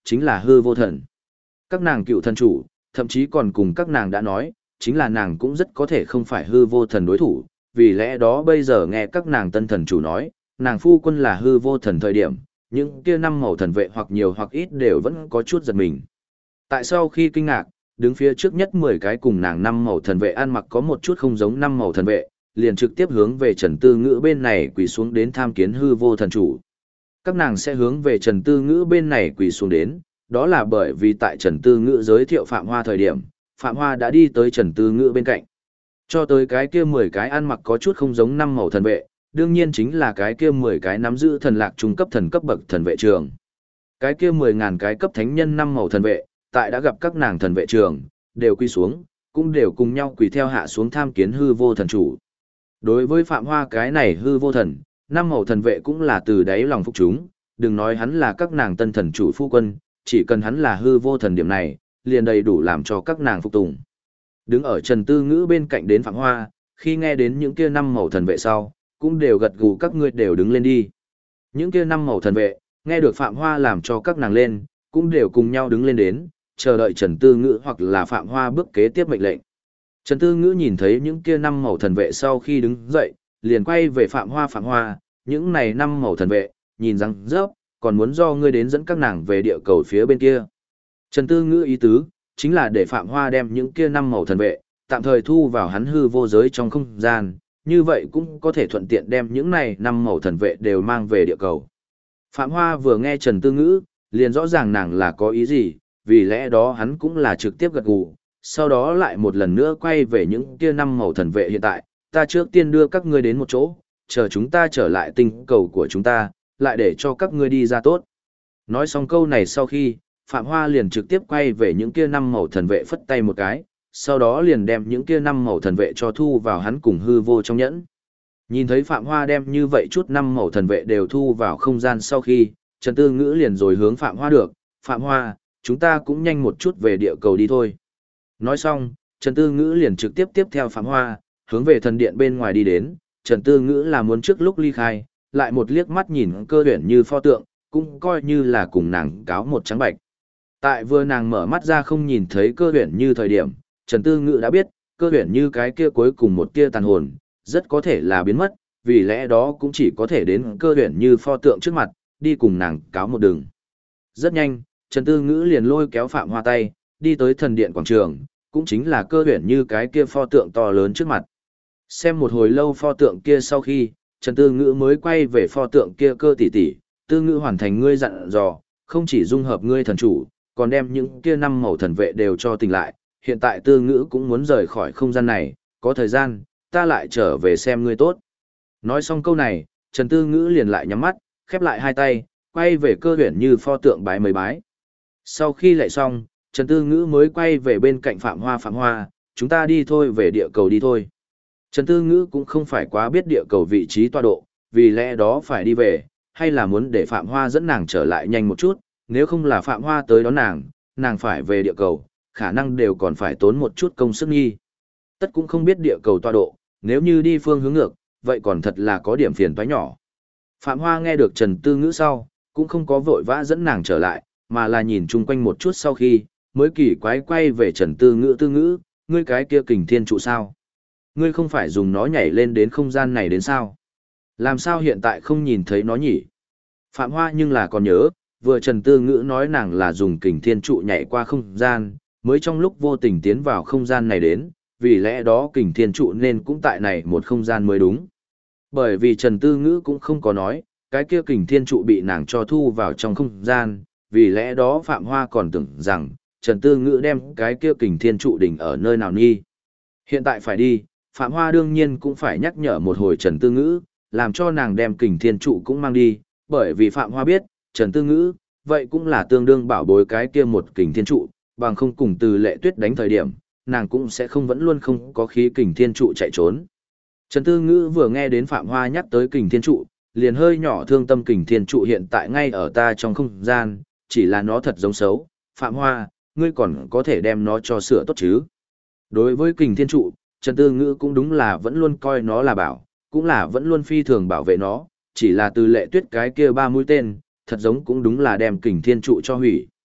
chính là hư vô thần. Các nàng cựu thần chủ, thậm chí còn cùng các nàng đã nói, chính là nàng cũng rất có thể không phải hư vô thần đối thủ, vì lẽ đó bây giờ nghe các nàng tân thần chủ nói, nàng phu quân là hư vô thần thời điểm, những kia năm màu thần vệ hoặc nhiều hoặc ít đều vẫn có chút giật mình. Tại sau khi kinh ngạc, đứng phía trước nhất 10 cái cùng nàng năm màu thần vệ ăn mặc có một chút không giống năm màu thần vệ, liền trực tiếp hướng về Trần Tư Ngữ bên này quỳ xuống đến tham kiến hư vô thần chủ. Các nàng sẽ hướng về Trần Tư Ngữ bên này quỳ xuống đến, đó là bởi vì tại Trần Tư Ngữ giới thiệu Phạm Hoa thời điểm, Phạm Hoa đã đi tới Trần Tư Ngữ bên cạnh. Cho tới cái kia 10 cái ăn mặc có chút không giống năm màu thần vệ, đương nhiên chính là cái kia 10 cái nắm giữ thần lạc trung cấp thần cấp bậc thần vệ trường. Cái kia 10.000 cái cấp thánh nhân năm màu thần vệ, tại đã gặp các nàng thần vệ trường, đều quy xuống, cũng đều cùng nhau quỳ theo hạ xuống tham kiến hư vô thần chủ. Đối với Phạm Hoa cái này hư vô thần, năm màu thần vệ cũng là từ đáy lòng phục chúng, đừng nói hắn là các nàng tân thần chủ phu quân, chỉ cần hắn là hư vô thần điểm này, liền đầy đủ làm cho các nàng phục tùng. Đứng ở Trần Tư Ngữ bên cạnh đến Phạm Hoa, khi nghe đến những kia năm màu thần vệ sau, cũng đều gật gù các ngươi đều đứng lên đi. Những kia năm màu thần vệ, nghe được Phạm Hoa làm cho các nàng lên, cũng đều cùng nhau đứng lên đến, chờ đợi Trần Tư Ngữ hoặc là Phạm Hoa bước kế tiếp mệnh lệnh. Trần Tư Ngữ nhìn thấy những kia năm màu thần vệ sau khi đứng dậy, liền quay về Phạm Hoa, những này năm màu thần vệ, nhìn răng rớp, còn muốn do ngươi đến dẫn các nàng về địa cầu phía bên kia. Trần Tư Ngữ ý tứ, chính là để Phạm Hoa đem những kia năm màu thần vệ, tạm thời thu vào hắn hư vô giới trong không gian, như vậy cũng có thể thuận tiện đem những này năm màu thần vệ đều mang về địa cầu. Phạm Hoa vừa nghe Trần Tư Ngữ, liền rõ ràng nàng là có ý gì, vì lẽ đó hắn cũng là trực tiếp gật gù, sau đó lại một lần nữa quay về những kia năm màu thần vệ hiện tại, ta trước tiên đưa các ngươi đến một chỗ, chờ chúng ta trở lại tinh cầu của chúng ta, lại để cho các ngươi đi ra tốt. Nói xong câu này sau khi, Phạm Hoa liền trực tiếp quay về những kia năm màu thần vệ phất tay một cái, sau đó liền đem những kia năm màu thần vệ cho thu vào hắn cùng hư vô trong nhẫn. Nhìn thấy Phạm Hoa đem như vậy chút năm màu thần vệ đều thu vào không gian sau khi, Trần Tư Ngữ liền rồi hướng Phạm Hoa được, Phạm Hoa, chúng ta cũng nhanh một chút về địa cầu đi thôi. Nói xong, Trần Tư Ngữ liền trực tiếp tiếp theo Phạm Hoa, hướng về thần điện bên ngoài đi đến, Trần Tư Ngữ là muốn trước lúc ly khai, lại một liếc mắt nhìn Cơ Huyền Như pho tượng, cũng coi như là cùng nàng cáo một trắng bạch. Tại vừa nàng mở mắt ra không nhìn thấy Cơ Huyền Như thời điểm, Trần Tư Ngữ đã biết, Cơ Huyền Như cái kia cuối cùng một tia tàn hồn, rất có thể là biến mất, vì lẽ đó cũng chỉ có thể đến Cơ Huyền Như pho tượng trước mặt, đi cùng nàng cáo một đường. Rất nhanh, Trần Tư Ngữ liền lôi kéo Phạm Hoa tay, đi tới thần điện quảng trường, cũng chính là Cơ Huyền Như cái kia pho tượng to lớn trước mặt. Xem một hồi lâu pho tượng kia sau khi, Trần Tư Ngữ mới quay về pho tượng kia Cơ tỷ tỷ, Tư Ngữ hoàn thành ngươi dặn dò, không chỉ dung hợp ngươi thần chủ, còn đem những kia năm màu thần vệ đều cho tỉnh lại, hiện tại Tư Ngữ cũng muốn rời khỏi không gian này, có thời gian, ta lại trở về xem ngươi tốt. Nói xong câu này, Trần Tư Ngữ liền lại nhắm mắt, khép lại hai tay, quay về Cơ Huyền Như pho tượng bái mấy bái. Sau khi lại xong, Trần Tư Ngữ mới quay về bên cạnh Phạm Hoa, chúng ta đi thôi, về địa cầu đi thôi. Trần Tư Ngữ cũng không phải quá biết địa cầu vị trí tọa độ, vì lẽ đó phải đi về, hay là muốn để Phạm Hoa dẫn nàng trở lại nhanh một chút, nếu không là Phạm Hoa tới đón nàng phải về địa cầu, khả năng đều còn phải tốn một chút công sức nghi. Tất cũng không biết địa cầu tọa độ, nếu như đi phương hướng ngược, vậy còn thật là có điểm phiền toái nhỏ. Phạm Hoa nghe được Trần Tư Ngữ sau, cũng không có vội vã dẫn nàng trở lại, mà là nhìn chung quanh một chút sau khi, mới kỳ quái quay về Trần Tư Ngữ, ngươi cái kia Kình Thiên trụ sao? Ngươi không phải dùng nó nhảy lên đến không gian này đến sao? Làm sao hiện tại không nhìn thấy nó nhỉ? Phạm Hoa nhưng là còn nhớ, vừa Trần Tư Ngữ nói nàng là dùng Kình Thiên trụ nhảy qua không gian, mới trong lúc vô tình tiến vào không gian này đến, vì lẽ đó Kình Thiên trụ nên cũng tại này một không gian mới đúng. Bởi vì Trần Tư Ngữ cũng không có nói, cái kia Kình Thiên trụ bị nàng cho thu vào trong không gian, vì lẽ đó Phạm Hoa còn tưởng rằng Trần Tư Ngữ đem cái kia Kình Thiên trụ đỉnh ở nơi nào nghi. Hiện tại phải đi, Phạm Hoa đương nhiên cũng phải nhắc nhở một hồi Trần Tư Ngữ, làm cho nàng đem Kình Thiên trụ cũng mang đi, bởi vì Phạm Hoa biết, Trần Tư Ngữ, vậy cũng là tương đương bảo bối cái kia một Kình Thiên trụ, bằng không cùng Từ Lệ Tuyết đánh thời điểm, nàng cũng sẽ không vẫn luôn không có khí Kình Thiên trụ chạy trốn. Trần Tư Ngữ vừa nghe đến Phạm Hoa nhắc tới Kình Thiên trụ, liền hơi nhỏ thương tâm. Kình Thiên trụ hiện tại ngay ở ta trong không gian, chỉ là nó thật giống xấu, Phạm Hoa, ngươi còn có thể đem nó cho sửa tốt chứ. Đối với Kình Thiên trụ, Trần Tư Ngữ cũng đúng là vẫn luôn coi nó là bảo, cũng là vẫn luôn phi thường bảo vệ nó, chỉ là Từ Lệ Tuyết cái kia 3 mũi tên, thật giống cũng đúng là đem Kình Thiên trụ cho hủy.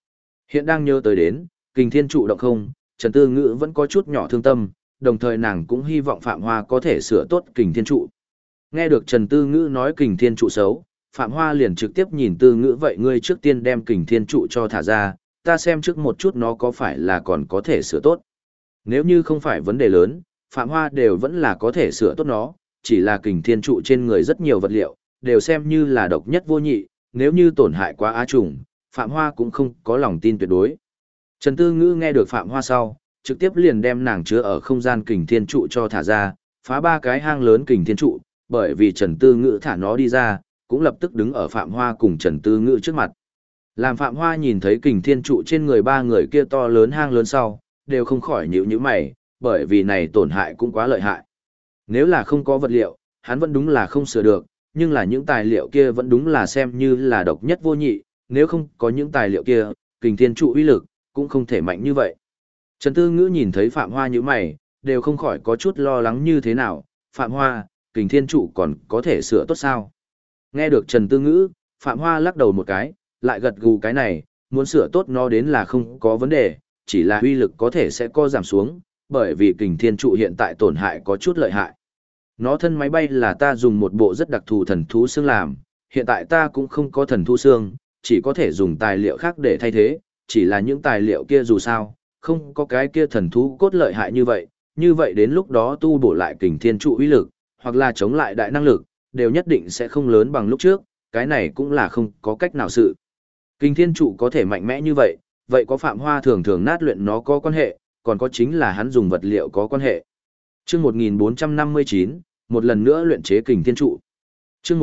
Hiện đang nhớ tới đến, kình thiên trụ động không, Trần Tư Ngữ vẫn có chút nhỏ thương tâm, đồng thời nàng cũng hy vọng Phạm Hoa có thể sửa tốt kình thiên trụ. Nghe được Trần Tư Ngữ nói kình thiên trụ xấu, Phạm Hoa liền trực tiếp nhìn Tư Ngữ, vậy ngươi trước tiên đem kình thiên trụ cho thả ra, ta xem trước một chút nó có phải là còn có thể sửa tốt. Nếu như không phải vấn đề lớn, Phạm Hoa đều vẫn là có thể sửa tốt nó, chỉ là kình thiên trụ trên người rất nhiều vật liệu, đều xem như là độc nhất vô nhị, nếu như tổn hại quá á trùng, Phạm Hoa cũng không có lòng tin tuyệt đối. Trần Tư Ngữ nghe được Phạm Hoa sau, trực tiếp liền đem nàng chứa ở không gian kình thiên trụ cho thả ra, phá 3 cái hang lớn kình thiên trụ, bởi vì Trần Tư Ngữ thả nó đi ra, cũng lập tức đứng ở Phạm Hoa cùng Trần Tư Ngữ trước mặt. Làm Phạm Hoa nhìn thấy kình thiên trụ trên người 3 người kia to lớn hang lớn sau, đều không khỏi nhíu mày, bởi vì này tổn hại cũng quá lợi hại. Nếu là không có vật liệu, hắn vẫn đúng là không sửa được, nhưng là những tài liệu kia vẫn đúng là xem như là độc nhất vô nhị, nếu không có những tài liệu kia, kình thiên trụ uy lực cũng không thể mạnh như vậy. Trần Tư Ngữ nhìn thấy Phạm Hoa nhíu mày, đều không khỏi có chút lo lắng như thế nào, Phạm Hoa, kình thiên trụ còn có thể sửa tốt sao? Nghe được Trần Tư Ngữ, Phạm Hoa lắc đầu một cái, lại gật gù cái này, muốn sửa tốt nó đến là không có vấn đề, chỉ là uy lực có thể sẽ co giảm xuống, bởi vì kình thiên trụ hiện tại tổn hại có chút lợi hại. Nó thân máy bay là ta dùng một bộ rất đặc thù thần thú xương làm, hiện tại ta cũng không có thần thú xương, chỉ có thể dùng tài liệu khác để thay thế, chỉ là những tài liệu kia dù sao, không có cái kia thần thú cốt lợi hại như vậy đến lúc đó tu bổ lại kình thiên trụ uy lực, hoặc là chống lại đại năng lực, đều nhất định sẽ không lớn bằng lúc trước, cái này cũng là không có cách nào sự. Kình thiên trụ có thể mạnh mẽ như vậy, vậy có Phạm Hoa thường thường nát luyện nó có quan hệ, còn có chính là hắn dùng vật liệu có quan hệ. Chương 1459, một lần nữa luyện chế kình thiên trụ. Chương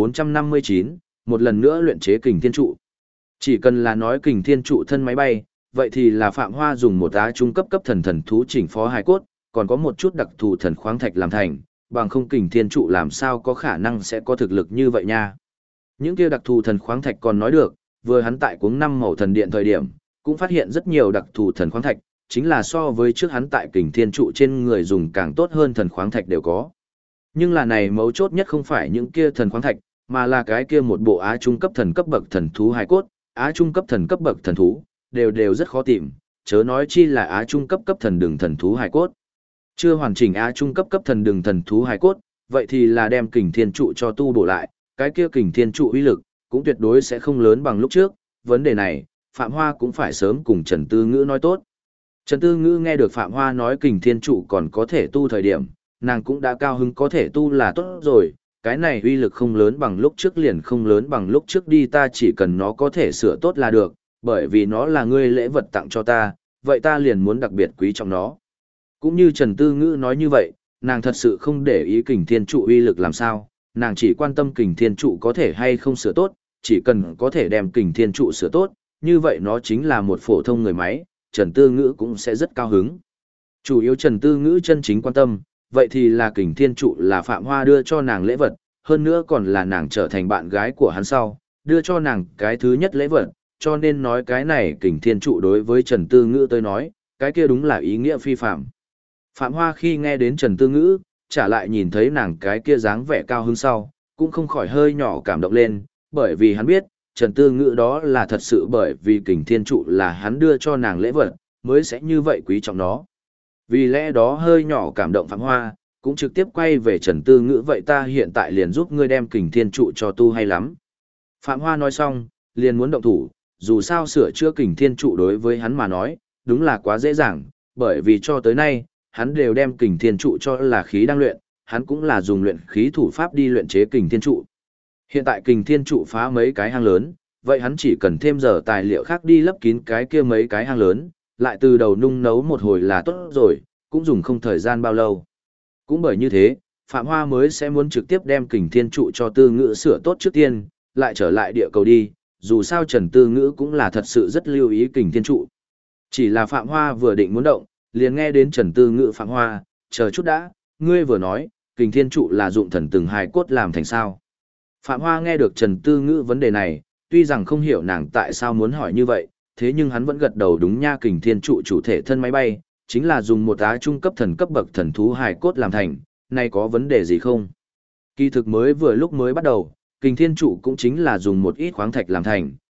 1459, một lần nữa luyện chế kình thiên trụ. Chỉ cần là nói kình thiên trụ thân máy bay, vậy thì là Phạm Hoa dùng một á trung cấp thần thú chỉnh phó hài cốt, còn có một chút đặc thù thần khoáng thạch làm thành, bằng không kình thiên trụ làm sao có khả năng sẽ có thực lực như vậy nha. Những kia đặc thù thần khoáng thạch còn nói được, vừa hắn tại cuống 5 màu thần điện thời điểm, cũng phát hiện rất nhiều đặc thù thần khoáng thạch, chính là so với trước hắn tại kình thiên trụ trên người dùng càng tốt hơn thần khoáng thạch đều có. Nhưng là này mấu chốt nhất không phải những kia thần khoáng thạch, mà là cái kia một bộ á trung cấp bậc thần thú hài cốt, á trung cấp bậc thần thú, đều rất khó tìm, chớ nói chi là á trung cấp thần đường thần thú hài cốt. Chưa hoàn chỉnh á trung cấp thần đường thần thú hài cốt, vậy thì là đem kình thiên trụ cho tu bổ lại, cái kia kình thiên trụ uy lực cũng tuyệt đối sẽ không lớn bằng lúc trước, vấn đề này, Phạm Hoa cũng phải sớm cùng Trần Tư Ngữ nói tốt. Trần Tư Ngữ nghe được Phạm Hoa nói kình thiên trụ còn có thể tu thời điểm, nàng cũng đã cao hứng có thể tu là tốt rồi, cái này uy lực không lớn bằng lúc trước liền không lớn bằng lúc trước đi, ta chỉ cần nó có thể sửa tốt là được, bởi vì nó là ngươi lễ vật tặng cho ta, vậy ta liền muốn đặc biệt quý trọng nó. Cũng như Trần Tư Ngữ nói như vậy, nàng thật sự không để ý kình thiên trụ uy lực làm sao, nàng chỉ quan tâm kình thiên trụ có thể hay không sửa tốt, chỉ cần có thể đem kình thiên trụ sửa tốt, như vậy nó chính là một phổ thông người máy, Trần Tư Ngữ cũng sẽ rất cao hứng. Chủ yếu Trần Tư Ngữ chân chính quan tâm, vậy thì là kình thiên trụ là Phạm Hoa đưa cho nàng lễ vật, hơn nữa còn là nàng trở thành bạn gái của hắn sau, đưa cho nàng cái thứ nhất lễ vật, cho nên nói cái này kình thiên trụ đối với Trần Tư Ngữ tới nói, cái kia đúng là ý nghĩa phi phạm. Phạm Hoa khi nghe đến Trần Tư Ngữ, trả lại nhìn thấy nàng cái kia dáng vẻ cao hứng sau, cũng không khỏi hơi nhỏ cảm động lên, bởi vì hắn biết, Trần Tư Ngữ đó là thật sự bởi vì kình thiên trụ là hắn đưa cho nàng lễ vật, mới sẽ như vậy quý trọng nó. Vì lẽ đó hơi nhỏ cảm động Phạm Hoa, cũng trực tiếp quay về Trần Tư Ngữ, vậy ta hiện tại liền giúp ngươi đem kình thiên trụ cho tu hay lắm. Phạm Hoa nói xong, liền muốn động thủ, dù sao sửa chữa kình thiên trụ đối với hắn mà nói, đúng là quá dễ dàng, bởi vì cho tới nay, hắn đều đem kình thiên trụ cho là khí đang luyện, hắn cũng là dùng luyện khí thủ pháp đi luyện chế kình thiên trụ. Hiện tại kình thiên trụ phá mấy cái hang lớn, vậy hắn chỉ cần thêm giờ tài liệu khác đi lấp kín cái kia mấy cái hang lớn, lại từ đầu nung nấu một hồi là tốt rồi, cũng dùng không thời gian bao lâu. Cũng bởi như thế, Phạm Hoa mới sẽ muốn trực tiếp đem kình thiên trụ cho Tư Ngữ sửa tốt trước tiên, lại trở lại địa cầu đi, dù sao Trần Tư Ngữ cũng là thật sự rất lưu ý kình thiên trụ. Chỉ là Phạm Hoa vừa định muốn động, liền nghe đến Trần Tư Ngữ, Phạm Hoa, chờ chút đã, ngươi vừa nói, kình thiên trụ là dụng thần từng hài cốt làm thành sao. Phạm Hoa nghe được Trần Tư Ngữ vấn đề này, tuy rằng không hiểu nàng tại sao muốn hỏi như vậy, thế nhưng hắn vẫn gật đầu đúng nha, kình thiên trụ chủ thể thân máy bay, chính là dùng một á trung cấp bậc thần thú hài cốt làm thành, này có vấn đề gì không? Kỳ thực mới vừa lúc mới bắt đầu, kình thiên trụ cũng chính là dùng một ít khoáng thạch làm thành,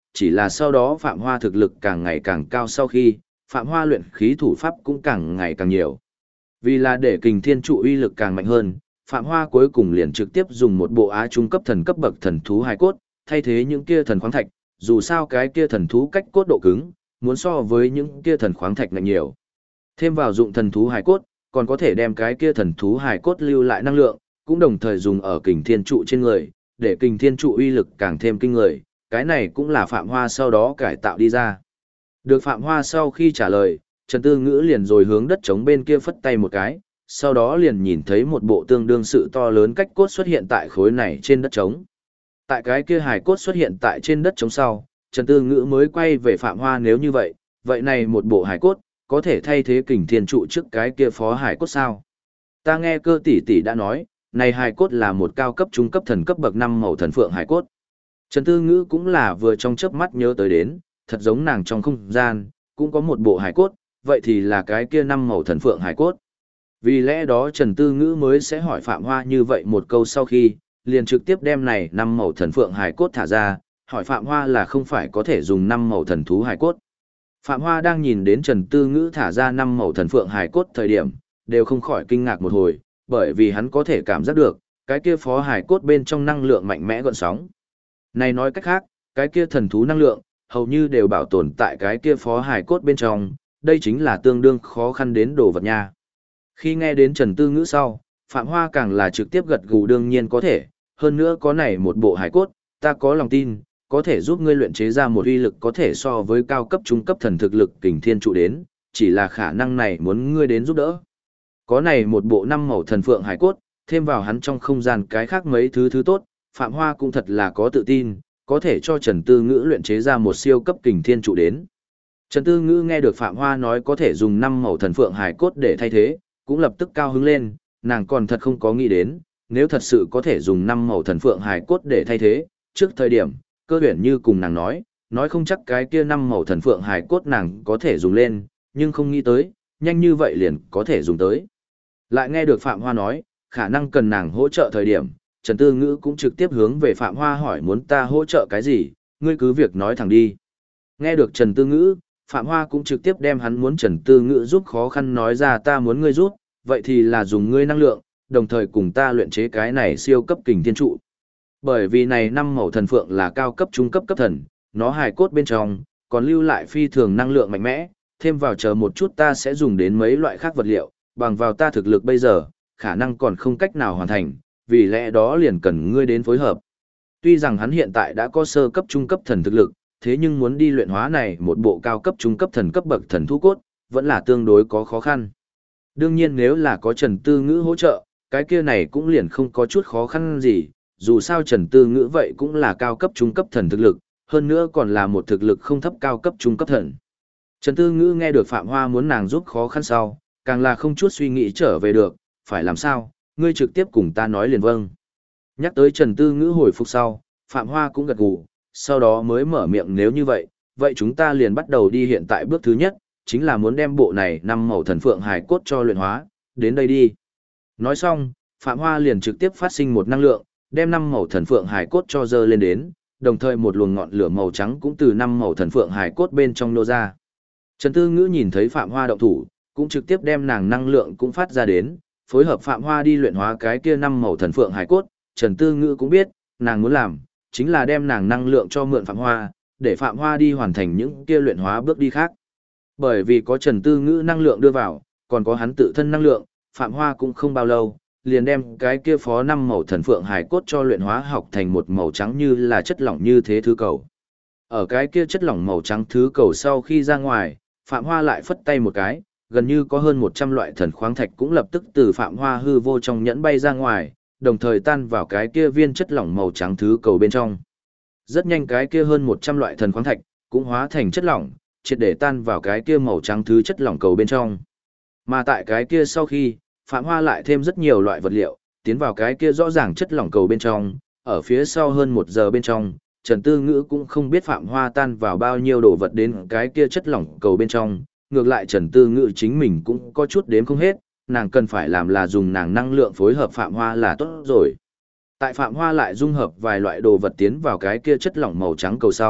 chỉ là sau đó Phạm Hoa thực lực càng ngày càng cao sau khi, Phạm Hoa luyện khí thủ pháp cũng càng ngày càng nhiều. Vì là để kình thiên trụ uy lực càng mạnh hơn, Phạm Hoa cuối cùng liền trực tiếp dùng một bộ á trung cấp thần cấp bậc thần thú hài cốt, thay thế những kia thần khoáng thạch, dù sao cái kia thần thú cách cốt độ cứng, muốn so với những kia thần khoáng thạch mạnh nhiều. Thêm vào dụng thần thú hài cốt, còn có thể đem cái kia thần thú hài cốt lưu lại năng lượng, cũng đồng thời dùng ở kình thiên trụ trên người, để kình thiên trụ uy lực càng thêm kinh người, cái này cũng là Phạm Hoa sau đó cải tạo đi ra. Được Phạm Hoa sau khi trả lời, Trần Tư Ngữ liền rồi hướng đất trống bên kia phất tay một cái, sau đó liền nhìn thấy một bộ tương đương sự to lớn cách cốt xuất hiện tại khối này trên đất trống. Tại cái kia hài cốt xuất hiện tại trên đất trống sau, Trần Tư Ngữ mới quay về Phạm Hoa, nếu như vậy, vậy này một bộ hài cốt, có thể thay thế kình thiên trụ trước cái kia phó hài cốt sao? Ta nghe Cơ tỷ tỷ đã nói, này hài cốt là một cao cấp trung cấp thần cấp bậc 5 màu thần phượng hài cốt. Trần Tư Ngữ cũng là vừa trong chớp mắt nhớ tới đến, thật giống nàng trong không gian, cũng có một bộ hài cốt, vậy thì là cái kia 5 màu thần phượng hài cốt. Vì lẽ đó Trần Tư Ngữ mới sẽ hỏi Phạm Hoa như vậy một câu, sau khi, liền trực tiếp đem này 5 màu thần phượng hài cốt thả ra, hỏi Phạm Hoa là không phải có thể dùng 5 màu thần thú hài cốt. Phạm Hoa đang nhìn đến Trần Tư Ngữ thả ra 5 màu thần phượng hài cốt thời điểm, đều không khỏi kinh ngạc một hồi, bởi vì hắn có thể cảm giác được, cái kia phó hài cốt bên trong năng lượng mạnh mẽ gợn sóng. Này nói cách khác, cái kia thần thú năng lượng, hầu như đều bảo tồn tại cái kia phó hài cốt bên trong, đây chính là tương đương khó khăn đến đồ vật nha. Khi nghe đến Trần Tư Ngữ sau, Phạm Hoa càng là trực tiếp gật gù, đương nhiên có thể, hơn nữa có này một bộ hài cốt, ta có lòng tin, có thể giúp ngươi luyện chế ra một uy lực có thể so với cao cấp trung cấp thần thực lực kình thiên trụ đến, chỉ là khả năng này muốn ngươi đến giúp đỡ. Có này một bộ 5 màu thần phượng hài cốt, thêm vào hắn trong không gian cái khác mấy thứ tốt, Phạm Hoa cũng thật là có tự tin, có thể cho Trần Tư Ngữ luyện chế ra một siêu cấp kình thiên trụ đến. Trần Tư Ngữ nghe được Phạm Hoa nói có thể dùng 5 màu thần phượng hài cốt để thay thế, cũng lập tức cao hứng lên, nàng còn thật không có nghĩ đến, nếu thật sự có thể dùng 5 màu thần phượng hài cốt để thay thế, trước thời điểm, Cơ Huyền Như cùng nàng nói không chắc cái kia 5 màu thần phượng hài cốt nàng có thể dùng lên, nhưng không nghĩ tới, nhanh như vậy liền có thể dùng tới. Lại nghe được Phạm Hoa nói, khả năng cần nàng hỗ trợ thời điểm, Trần Tư Ngữ cũng trực tiếp hướng về Phạm Hoa hỏi, muốn ta hỗ trợ cái gì, ngươi cứ việc nói thẳng đi. Nghe được Trần Tư Ngữ, Phạm Hoa cũng trực tiếp đem hắn muốn Trần Tư Ngữ giúp khó khăn nói ra, ta muốn ngươi giúp, vậy thì là dùng ngươi năng lượng, đồng thời cùng ta luyện chế cái này siêu cấp kình thiên trụ. Bởi vì này 5 màu thần phượng là cao cấp trung cấp cấp thần, nó hài cốt bên trong, còn lưu lại phi thường năng lượng mạnh mẽ, thêm vào chờ một chút ta sẽ dùng đến mấy loại khác vật liệu, bằng vào ta thực lực bây giờ, khả năng còn không cách nào hoàn thành, vì lẽ đó liền cần ngươi đến phối hợp. Tuy rằng hắn hiện tại đã có sơ cấp trung cấp thần thực lực, thế nhưng muốn đi luyện hóa này một bộ cao cấp trung cấp thần cấp bậc thần thú cốt, vẫn là tương đối có khó khăn. Đương nhiên nếu là có Trần Tư Ngữ hỗ trợ, cái kia này cũng liền không có chút khó khăn gì, dù sao Trần Tư Ngữ vậy cũng là cao cấp trung cấp thần thực lực, hơn nữa còn là một thực lực không thấp cao cấp trung cấp thần. Trần Tư Ngữ nghe được Phạm Hoa muốn nàng giúp khó khăn sau, càng là không chút suy nghĩ trở về được, phải làm sao, ngươi trực tiếp cùng ta nói liền vâng. Nhắc tới Trần Tư Ngữ hồi phục sau, Phạm Hoa cũng gật gù, sau đó mới mở miệng, nếu như vậy, vậy chúng ta liền bắt đầu đi hiện tại bước thứ nhất, chính là muốn đem bộ này 5 màu thần phượng hài cốt cho luyện hóa, đến đây đi. Nói xong, Phạm Hoa liền trực tiếp phát sinh một năng lượng, đem 5 màu thần phượng hài cốt cho dơ lên đến, đồng thời một luồng ngọn lửa màu trắng cũng từ 5 màu thần phượng hài cốt bên trong nô ra. Trần Tư Ngữ nhìn thấy Phạm Hoa động thủ, cũng trực tiếp đem nàng năng lượng cũng phát ra đến, phối hợp Phạm Hoa đi luyện hóa cái kia 5 màu thần phượng hài cốt. Trần Tư Ngữ cũng biết, nàng muốn làm, chính là đem nàng năng lượng cho mượn Phạm Hoa, để Phạm Hoa đi hoàn thành những kia luyện hóa bước đi khác. Bởi vì có Trần Tư Ngữ năng lượng đưa vào, còn có hắn tự thân năng lượng, Phạm Hoa cũng không bao lâu, liền đem cái kia phó 5 màu thần phượng hài cốt cho luyện hóa học thành một màu trắng như là chất lỏng như thế thứ cầu. Ở cái kia chất lỏng màu trắng thứ cầu sau khi ra ngoài, Phạm Hoa lại phất tay một cái, gần như có hơn 100 loại thần khoáng thạch cũng lập tức từ Phạm Hoa hư vô trong nhẫn bay ra ngoài, đồng thời tan vào cái kia viên chất lỏng màu trắng thứ cầu bên trong. Rất nhanh cái kia hơn 100 loại thần khoáng thạch cũng hóa thành chất lỏng, triệt để tan vào cái kia màu trắng thứ chất lỏng cầu bên trong. Mà tại cái kia sau khi, Phạm Hoa lại thêm rất nhiều loại vật liệu, tiến vào cái kia rõ ràng chất lỏng cầu bên trong, ở phía sau hơn 1 giờ bên trong, Trần Tư Ngữ cũng không biết Phạm Hoa tan vào bao nhiêu đồ vật đến cái kia chất lỏng cầu bên trong, ngược lại Trần Tư Ngữ chính mình cũng có chút đếm không hết, nàng cần phải làm là dùng nàng năng lượng phối hợp Phạm Hoa là tốt rồi. Tại Phạm Hoa lại dung hợp vài loại đồ vật tiến vào cái kia chất lỏng màu trắng cầu sau,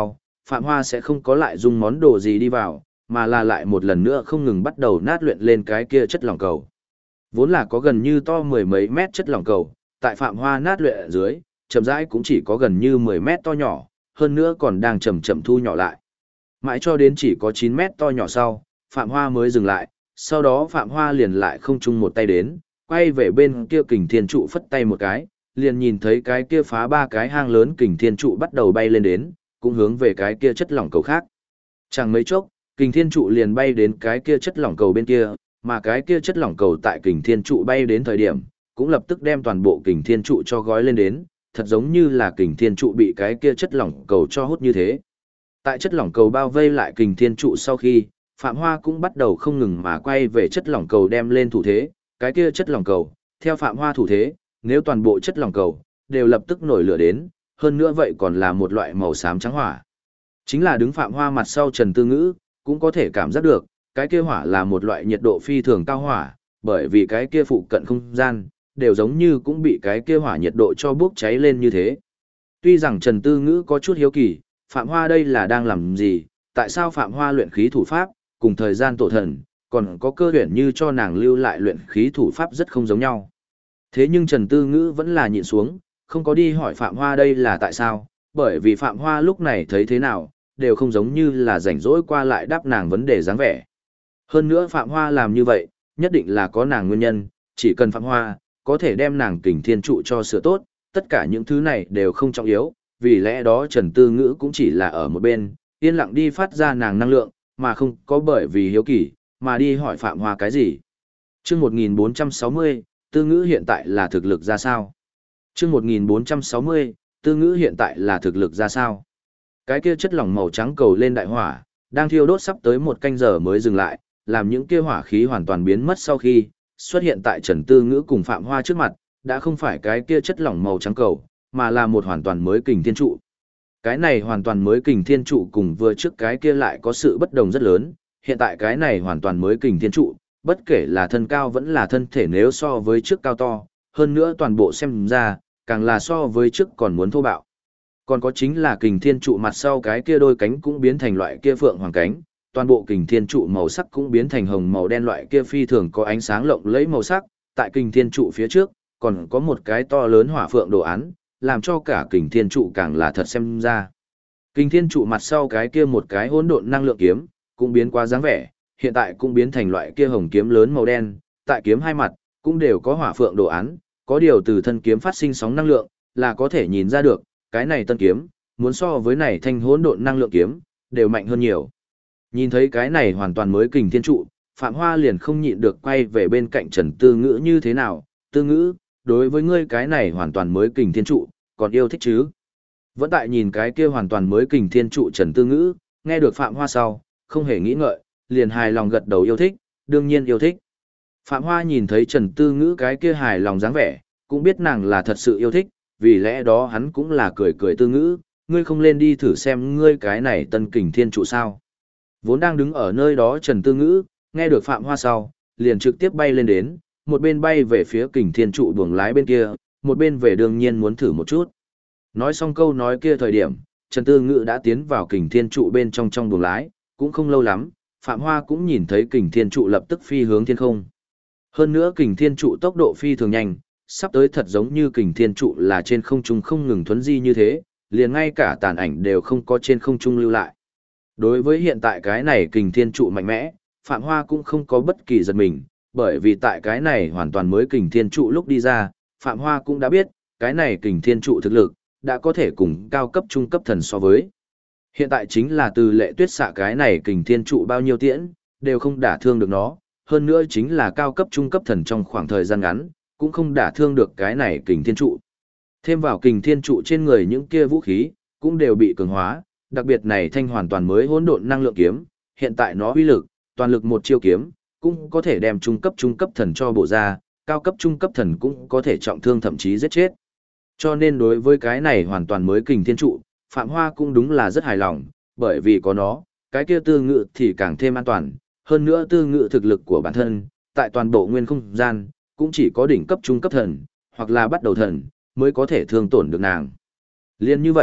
Phạm Hoa sẽ không có lại dùng món đồ gì đi vào, mà là lại một lần nữa không ngừng bắt đầu nát luyện lên cái kia chất lỏng cầu. Vốn là có gần như to mười mấy mét chất lỏng cầu, tại Phạm Hoa nát luyện ở dưới, chậm rãi cũng chỉ có gần như 10 mét to nhỏ, hơn nữa còn đang chậm chậm thu nhỏ lại. Mãi cho đến chỉ có 9 mét to nhỏ sau, Phạm Hoa mới dừng lại, sau đó Phạm Hoa liền lại không chung một tay đến, quay về bên kia kình thiên trụ phất tay một cái, liền nhìn thấy cái kia phá ba cái hang lớn kình thiên trụ bắt đầu bay lên đến, cũng hướng về cái kia chất lỏng cầu khác. Chẳng mấy chốc, kình thiên trụ liền bay đến cái kia chất lỏng cầu bên kia, mà cái kia chất lỏng cầu tại kình thiên trụ bay đến thời điểm, cũng lập tức đem toàn bộ kình thiên trụ cho gói lên đến, thật giống như là kình thiên trụ bị cái kia chất lỏng cầu cho hút như thế. Tại chất lỏng cầu bao vây lại kình thiên trụ sau khi, Phạm Hoa cũng bắt đầu không ngừng mà quay về chất lỏng cầu đem lên thủ thế, cái kia chất lỏng cầu, theo Phạm Hoa thủ thế, nếu toàn bộ chất lỏng cầu đều lập tức nổi lửa đến, hơn nữa vậy còn là một loại màu xám trắng hỏa. Chính là đứng Phạm Hoa mặt sau Trần Tư Ngữ, cũng có thể cảm giác được, cái kia hỏa là một loại nhiệt độ phi thường cao hỏa, bởi vì cái kia phụ cận không gian, đều giống như cũng bị cái kia hỏa nhiệt độ cho bốc cháy lên như thế. Tuy rằng Trần Tư Ngữ có chút hiếu kỳ, Phạm Hoa đây là đang làm gì, tại sao Phạm Hoa luyện khí thủ pháp, cùng thời gian tổ thần, còn có cơ huyển như cho nàng lưu lại luyện khí thủ pháp rất không giống nhau. Thế nhưng Trần Tư Ngữ vẫn là nhịn xuống, không có đi hỏi Phạm Hoa đây là tại sao, bởi vì Phạm Hoa lúc này thấy thế nào, đều không giống như là rảnh rỗi qua lại đáp nàng vấn đề dáng vẻ. Hơn nữa Phạm Hoa làm như vậy, nhất định là có nàng nguyên nhân, chỉ cần Phạm Hoa có thể đem nàng kình thiên trụ cho sửa tốt, tất cả những thứ này đều không trọng yếu, vì lẽ đó Trần Tư Ngữ cũng chỉ là ở một bên, yên lặng đi phát ra nàng năng lượng, mà không có bởi vì hiếu kỳ, mà đi hỏi Phạm Hoa cái gì. Chương 1460, Tư Ngữ hiện tại là thực lực ra sao? Chương 1460, Tư Ngữ hiện tại là thực lực ra sao? Cái kia chất lỏng màu trắng cầu lên đại hỏa, đang thiêu đốt sắp tới một canh giờ mới dừng lại, làm những kia hỏa khí hoàn toàn biến mất sau khi xuất hiện tại Trần Tư Ngữ cùng Phạm Hoa trước mặt, đã không phải cái kia chất lỏng màu trắng cầu, mà là một hoàn toàn mới kình thiên trụ. Cái này hoàn toàn mới kình thiên trụ cùng vừa trước cái kia lại có sự bất đồng rất lớn, hiện tại cái này hoàn toàn mới kình thiên trụ, bất kể là thân cao vẫn là thân thể nếu so với trước cao to, hơn nữa toàn bộ xem ra, càng là so với trước còn muốn thô bạo. Còn có chính là kình thiên trụ mặt sau cái kia đôi cánh cũng biến thành loại kia phượng hoàng cánh, toàn bộ kình thiên trụ màu sắc cũng biến thành hồng màu đen loại kia phi thường có ánh sáng lộng lẫy màu sắc, tại kình thiên trụ phía trước, còn có một cái to lớn hỏa phượng đồ án, làm cho cả kình thiên trụ càng là thật xem ra. Kình thiên trụ mặt sau cái kia một cái hỗn độn năng lượng kiếm, cũng biến qua dáng vẻ, hiện tại cũng biến thành loại kia hồng kiếm lớn màu đen, tại kiếm hai mặt, cũng đều có hỏa phượng đồ án, có điều từ thân kiếm phát sinh sóng năng lượng, là có thể nhìn ra được, cái này tân kiếm, muốn so với này thanh hỗn độn năng lượng kiếm, đều mạnh hơn nhiều. Nhìn thấy cái này hoàn toàn mới kình thiên trụ, Phạm Hoa liền không nhịn được quay về bên cạnh Trần Tư Ngữ như thế nào, Tư Ngữ, đối với ngươi cái này hoàn toàn mới kình thiên trụ, còn yêu thích chứ? Vẫn tại nhìn cái kia hoàn toàn mới kình thiên trụ Trần Tư Ngữ, nghe được Phạm Hoa sau, không hề nghĩ ngợi, liền hài lòng gật đầu yêu thích, đương nhiên yêu thích. Phạm Hoa nhìn thấy Trần Tư Ngữ cái kia hài lòng dáng vẻ, cũng biết nàng là thật sự yêu thích, vì lẽ đó hắn cũng là cười cười Tư Ngữ, ngươi không lên đi thử xem ngươi cái này tân kình thiên trụ sao. Vốn đang đứng ở nơi đó Trần Tư Ngữ, nghe được Phạm Hoa sau, liền trực tiếp bay lên đến, một bên bay về phía kình thiên trụ buồng lái bên kia, một bên về đương nhiên muốn thử một chút. Nói xong câu nói kia thời điểm, Trần Tư Ngữ đã tiến vào kình thiên trụ bên trong buồng lái, cũng không lâu lắm, Phạm Hoa cũng nhìn thấy kình thiên trụ lập tức phi hướng thiên không. Hơn nữa kình thiên trụ tốc độ phi thường nhanh, sắp tới thật giống như kình thiên trụ là trên không trung không ngừng thuấn di như thế, liền ngay cả tàn ảnh đều không có trên không trung lưu lại. Đối với hiện tại cái này kình thiên trụ mạnh mẽ, Phạm Hoa cũng không có bất kỳ giật mình, bởi vì tại cái này hoàn toàn mới kình thiên trụ lúc đi ra, Phạm Hoa cũng đã biết, cái này kình thiên trụ thực lực, đã có thể cùng cao cấp trung cấp thần so với. Hiện tại chính là từ Lệ Tuyết xạ cái này kình thiên trụ bao nhiêu tiễn, đều không đả thương được nó, hơn nữa chính là cao cấp trung cấp thần trong khoảng thời gian ngắn, cũng không đả thương được cái này kình thiên trụ. Thêm vào kình thiên trụ trên người những kia vũ khí, cũng đều bị cường hóa, đặc biệt này thanh hoàn toàn mới hỗn độn năng lượng kiếm, hiện tại nó uy lực, toàn lực một chiêu kiếm, cũng có thể đem trung cấp thần cho bổ ra, cao cấp trung cấp thần cũng có thể trọng thương thậm chí giết chết. Cho nên đối với cái này hoàn toàn mới kình thiên trụ, Phạm Hoa cũng đúng là rất hài lòng, bởi vì có nó, cái kia Tư Ngữ thì càng thêm an toàn, hơn nữa Tư Ngữ thực lực của bản thân, tại toàn bộ nguyên không gian, cũng chỉ có đỉnh cấp trung cấp thần, hoặc là bắt đầu thần, mới có thể thương tổn được nàng. Liên như vậy,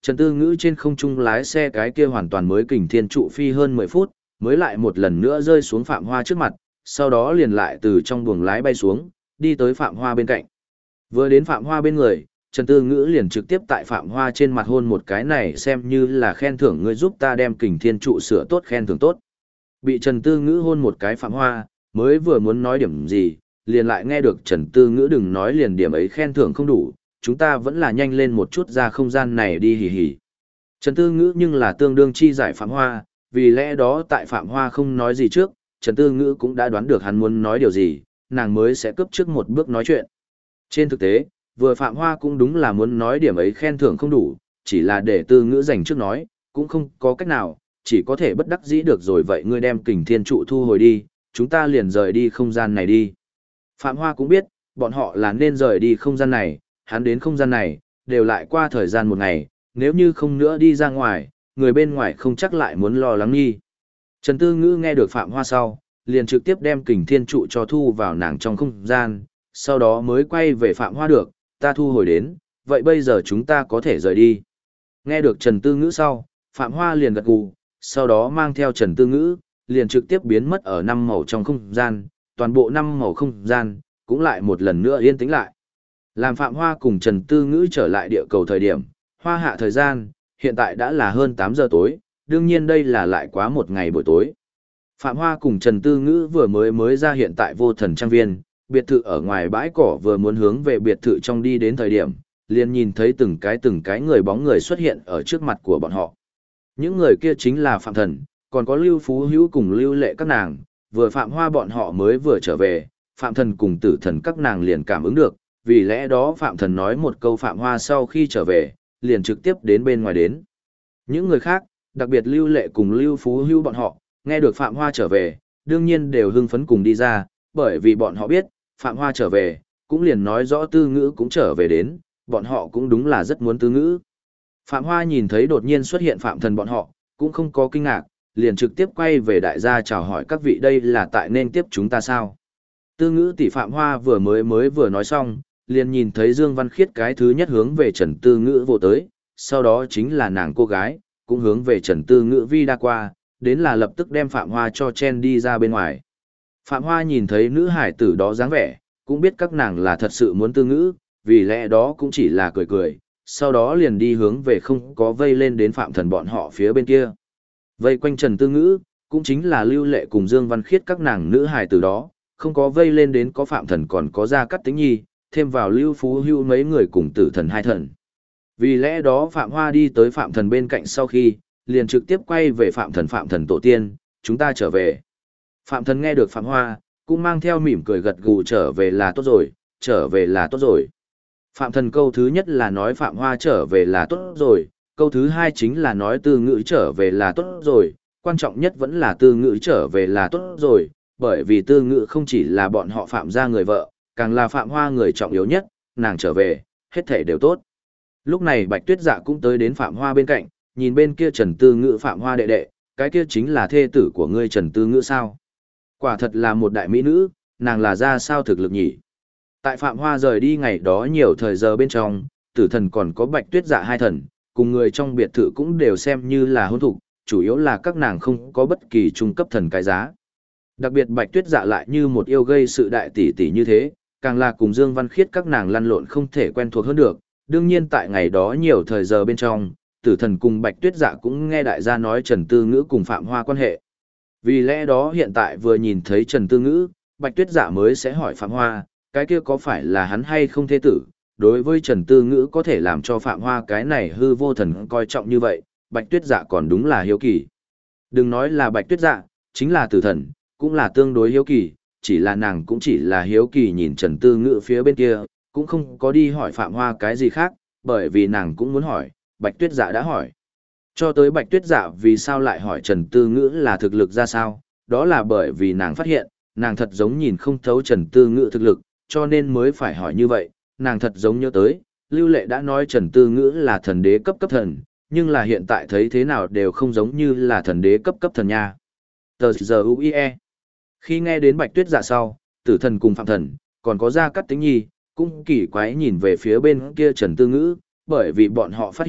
Trần Tư Ngữ trên không trung lái xe cái kia hoàn toàn mới kình thiên trụ phi hơn 10 phút, mới lại một lần nữa rơi xuống Phạm Hoa trước mặt, sau đó liền lại từ trong buồng lái bay xuống, đi tới Phạm Hoa bên cạnh. Vừa đến Phạm Hoa bên người, Trần Tư Ngữ liền trực tiếp tại Phạm Hoa trên mặt hôn một cái này xem như là khen thưởng ngươi giúp ta đem kình thiên trụ sửa tốt khen thưởng tốt. Bị Trần Tư Ngữ hôn một cái Phạm Hoa, mới vừa muốn nói điểm gì, liền lại nghe được Trần Tư Ngữ đừng nói liền điểm ấy khen thưởng không đủ, chúng ta vẫn là nhanh lên một chút ra không gian này đi hì hì. Trần Tư Ngữ nhưng là tương đương chi giải Phạm Hoa, vì lẽ đó tại Phạm Hoa không nói gì trước, Trần Tư Ngữ cũng đã đoán được hắn muốn nói điều gì, nàng mới sẽ cướp trước một bước nói chuyện. Trên thực tế, vừa Phạm Hoa cũng đúng là muốn nói điểm ấy khen thưởng không đủ, chỉ là để Tư Ngữ dành trước nói, cũng không có cách nào, chỉ có thể bất đắc dĩ được rồi vậy ngươi đem kình thiên trụ thu hồi đi, chúng ta liền rời đi không gian này đi. Phạm Hoa cũng biết, bọn họ là nên rời đi không gian này, hắn đến không gian này, đều lại qua thời gian một ngày, nếu như không nữa đi ra ngoài, người bên ngoài không chắc lại muốn lo lắng nghi. Trần Tư Ngữ nghe được Phạm Hoa sau, liền trực tiếp đem kình thiên trụ cho thu vào nàng trong không gian, sau đó mới quay về Phạm Hoa được, ta thu hồi đến, vậy bây giờ chúng ta có thể rời đi. Nghe được Trần Tư Ngữ sau, Phạm Hoa liền gật gù, sau đó mang theo Trần Tư Ngữ, liền trực tiếp biến mất ở 5 màu trong không gian, toàn bộ 5 màu không gian, cũng lại một lần nữa yên tĩnh lại. Làm Phạm Hoa cùng Trần Tư Ngữ trở lại địa cầu thời điểm, hoa hạ thời gian, hiện tại đã là hơn 8 giờ tối, đương nhiên đây là lại quá một ngày buổi tối. Phạm Hoa cùng Trần Tư Ngữ vừa mới ra hiện tại Vô Thần Trang Viên, biệt thự ở ngoài bãi cỏ vừa muốn hướng về biệt thự trong đi đến thời điểm, liền nhìn thấy từng cái người bóng người xuất hiện ở trước mặt của bọn họ. Những người kia chính là Phạm Thần, còn có Lưu Phú Hữu cùng Lưu Lệ các nàng, vừa Phạm Hoa bọn họ mới vừa trở về, Phạm Thần cùng Tử Thần các nàng liền cảm ứng được, vì lẽ đó Phạm Thần nói một câu Phạm Hoa sau khi trở về, liền trực tiếp đến bên ngoài đến. Những người khác, đặc biệt Lưu Lệ cùng Lưu Phú Hữu bọn họ, nghe được Phạm Hoa trở về, đương nhiên đều hưng phấn cùng đi ra, bởi vì bọn họ biết, Phạm Hoa trở về, cũng liền nói rõ Tư Ngữ cũng trở về đến, bọn họ cũng đúng là rất muốn Tư Ngữ. Phạm Hoa nhìn thấy đột nhiên xuất hiện Phạm Thần bọn họ, cũng không có kinh ngạc, liền trực tiếp quay về đại gia chào hỏi các vị đây là tại nên tiếp chúng ta sao. Tư Ngữ tỷ Phạm Hoa vừa nói xong, liền nhìn thấy Dương Văn Khiết cái thứ nhất hướng về Trần Tư Ngữ vô tới, sau đó chính là nàng cô gái, cũng hướng về Trần Tư Ngữ vi đa qua, đến là lập tức đem Phạm Hoa cho chen đi ra bên ngoài. Phạm Hoa nhìn thấy nữ hải tử đó dáng vẻ, cũng biết các nàng là thật sự muốn Tư Ngữ, vì lẽ đó cũng chỉ là cười cười, sau đó liền đi hướng về không có vây lên đến Phạm Thần bọn họ phía bên kia. Vây quanh Trần Tư Ngữ, cũng chính là Lưu Lệ cùng Dương Văn Khiết các nàng nữ hải tử đó, không có vây lên đến có Phạm Thần còn có Gia Cát Tĩnh Nhi, thêm vào Lưu Phú Hữu mấy người cùng Tử Thần hai thần. Vì lẽ đó Phạm Hoa đi tới Phạm Thần bên cạnh sau khi, liền trực tiếp quay về Phạm Thần tổ tiên, chúng ta trở về. Phạm Thần nghe được Phạm Hoa, cũng mang theo mỉm cười gật gù trở về là tốt rồi, trở về là tốt rồi. Phạm Thần câu thứ nhất là nói Phạm Hoa trở về là tốt rồi, câu thứ hai chính là nói Tư Ngữ trở về là tốt rồi, quan trọng nhất vẫn là Tư Ngữ trở về là tốt rồi, bởi vì Tư Ngữ không chỉ là bọn họ Phạm gia người vợ, càng là Phạm Hoa người trọng yếu nhất, nàng trở về, hết thể đều tốt. Lúc này Bạch Tuyết Dạ cũng tới đến Phạm Hoa bên cạnh, nhìn bên kia Trần Tư Ngữ Phạm Hoa đệ đệ, cái kia chính là thê tử của ngươi Trần Tư Ngữ sao? Quả thật là một đại mỹ nữ, nàng là ra sao thực lực nhỉ? Tại Phạm Hoa rời đi ngày đó nhiều thời giờ bên trong, Tử Thần còn có Bạch Tuyết Dạ hai thần, cùng người trong biệt thự cũng đều xem như là hôn thục, chủ yếu là các nàng không có bất kỳ trung cấp thần cái giá. Đặc biệt Bạch Tuyết Dạ lại như một yêu gây sự đại tỷ tỷ như thế, càng là cùng Dương Văn Khiết các nàng lăn lộn không thể quen thuộc hơn được. Đương nhiên tại ngày đó nhiều thời giờ bên trong, Tử Thần cùng Bạch Tuyết Dạ cũng nghe đại gia nói Trần Tư Ngữ cùng Phạm Hoa quan hệ. Vì lẽ đó hiện tại vừa nhìn thấy Trần Tư Ngữ, Bạch Tuyết Dạ mới sẽ hỏi Phạm Hoa, cái kia có phải là hắn hay không thế tử? Đối với Trần Tư Ngữ có thể làm cho Phạm Hoa cái này hư vô thần coi trọng như vậy, Bạch Tuyết Dạ còn đúng là hiếu kỳ. Đừng nói là Bạch Tuyết Dạ, chính là Tử Thần, cũng là tương đối hiếu kỳ, chỉ là nàng cũng chỉ là hiếu kỳ nhìn Trần Tư Ngữ phía bên kia, cũng không có đi hỏi Phạm Hoa cái gì khác, bởi vì nàng cũng muốn hỏi, Bạch Tuyết Dạ đã hỏi. Cho tới Bạch Tuyết Dạ vì sao lại hỏi Trần Tư Ngữ là thực lực ra sao, đó là bởi vì nàng phát hiện, nàng thật giống nhìn không thấu Trần Tư Ngữ thực lực, cho nên mới phải hỏi như vậy, nàng thật giống nhớ tới, Lưu Lệ đã nói Trần Tư Ngữ là thần đế cấp thần, nhưng là hiện tại thấy thế nào đều không giống như là thần đế cấp thần nha. Tờ giờ UIE. Khi nghe đến Bạch Tuyết Dạ sau, Tử Thần cùng Phạm Thần, còn có Gia Cát Tĩnh Nhi, cũng kỳ quái nhìn về phía bên kia Trần Tư Ngữ, bởi vì bọn họ phát hiện,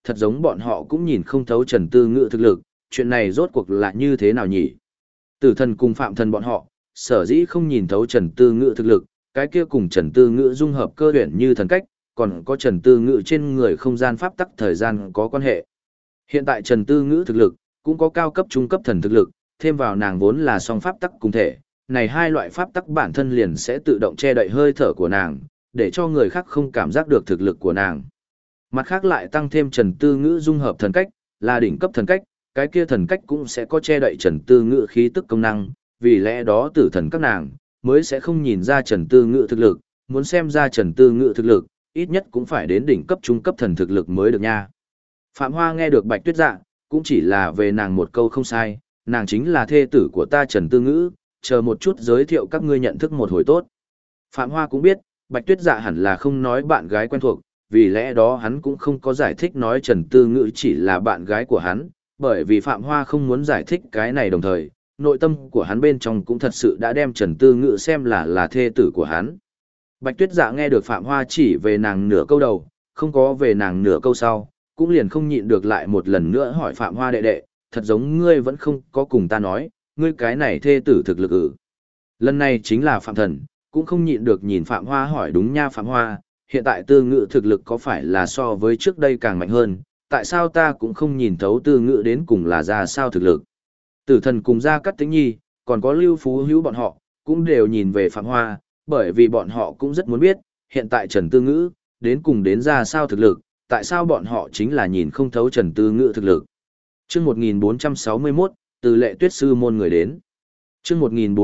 thật giống bọn họ cũng nhìn không thấu Trần Tư Ngữ thực lực, chuyện này rốt cuộc là như thế nào nhỉ? Tử thần cùng phạm thần bọn họ, sở dĩ không nhìn thấu Trần Tư Ngữ thực lực, cái kia cùng Trần Tư Ngữ dung hợp cơ huyền như thần cách, còn có Trần Tư Ngữ trên người không gian pháp tắc thời gian có quan hệ. Hiện tại Trần Tư Ngữ thực lực, cũng có cao cấp trung cấp thần thực lực, thêm vào nàng vốn là song pháp tắc cùng thể, này hai loại pháp tắc bản thân liền sẽ tự động che đậy hơi thở của nàng, để cho người khác không cảm giác được thực lực của nàng. Mặt khác lại tăng thêm Trần Tư Ngữ dung hợp thần cách, là đỉnh cấp thần cách, cái kia thần cách cũng sẽ có che đậy Trần Tư Ngữ khí tức công năng, vì lẽ đó tử thần các nàng mới sẽ không nhìn ra Trần Tư Ngữ thực lực, muốn xem ra Trần Tư Ngữ thực lực, ít nhất cũng phải đến đỉnh cấp trung cấp thần thực lực mới được nha. Phạm Hoa nghe được Bạch Tuyết Dạ, cũng chỉ là về nàng một câu không sai, nàng chính là thê tử của ta Trần Tư Ngữ, chờ một chút giới thiệu các ngươi nhận thức một hồi tốt. Phạm Hoa cũng biết, Bạch Tuyết Dạ hẳn là không nói bạn gái quen thuộc, vì lẽ đó hắn cũng không có giải thích nói Trần Tư Ngữ chỉ là bạn gái của hắn, bởi vì Phạm Hoa không muốn giải thích cái này đồng thời, nội tâm của hắn bên trong cũng thật sự đã đem Trần Tư Ngữ xem là thê tử của hắn. Bạch Tuyết Dạ nghe được Phạm Hoa chỉ về nàng nửa câu đầu, không có về nàng nửa câu sau, cũng liền không nhịn được lại một lần nữa hỏi Phạm Hoa đệ đệ, thật giống ngươi vẫn không có cùng ta nói, ngươi cái này thê tử thực lực ư. Lần này chính là Phạm Thần, cũng không nhịn được nhìn Phạm Hoa hỏi đúng nha Phạm Hoa, hiện tại Tư Ngữ thực lực có phải là so với trước đây càng mạnh hơn, tại sao ta cũng không nhìn thấu Tư Ngữ đến cùng là ra sao thực lực. Tử thần cùng Gia Cát Tĩnh Nhi, còn có Lưu Phú Hữu bọn họ, cũng đều nhìn về Phạm Hoa, bởi vì bọn họ cũng rất muốn biết, hiện tại Trần Tư Ngữ, đến cùng đến ra sao thực lực, tại sao bọn họ chính là nhìn không thấu Trần Tư Ngữ thực lực. Chương 1461, từ Lệ Tuyết sư môn người đến. Chương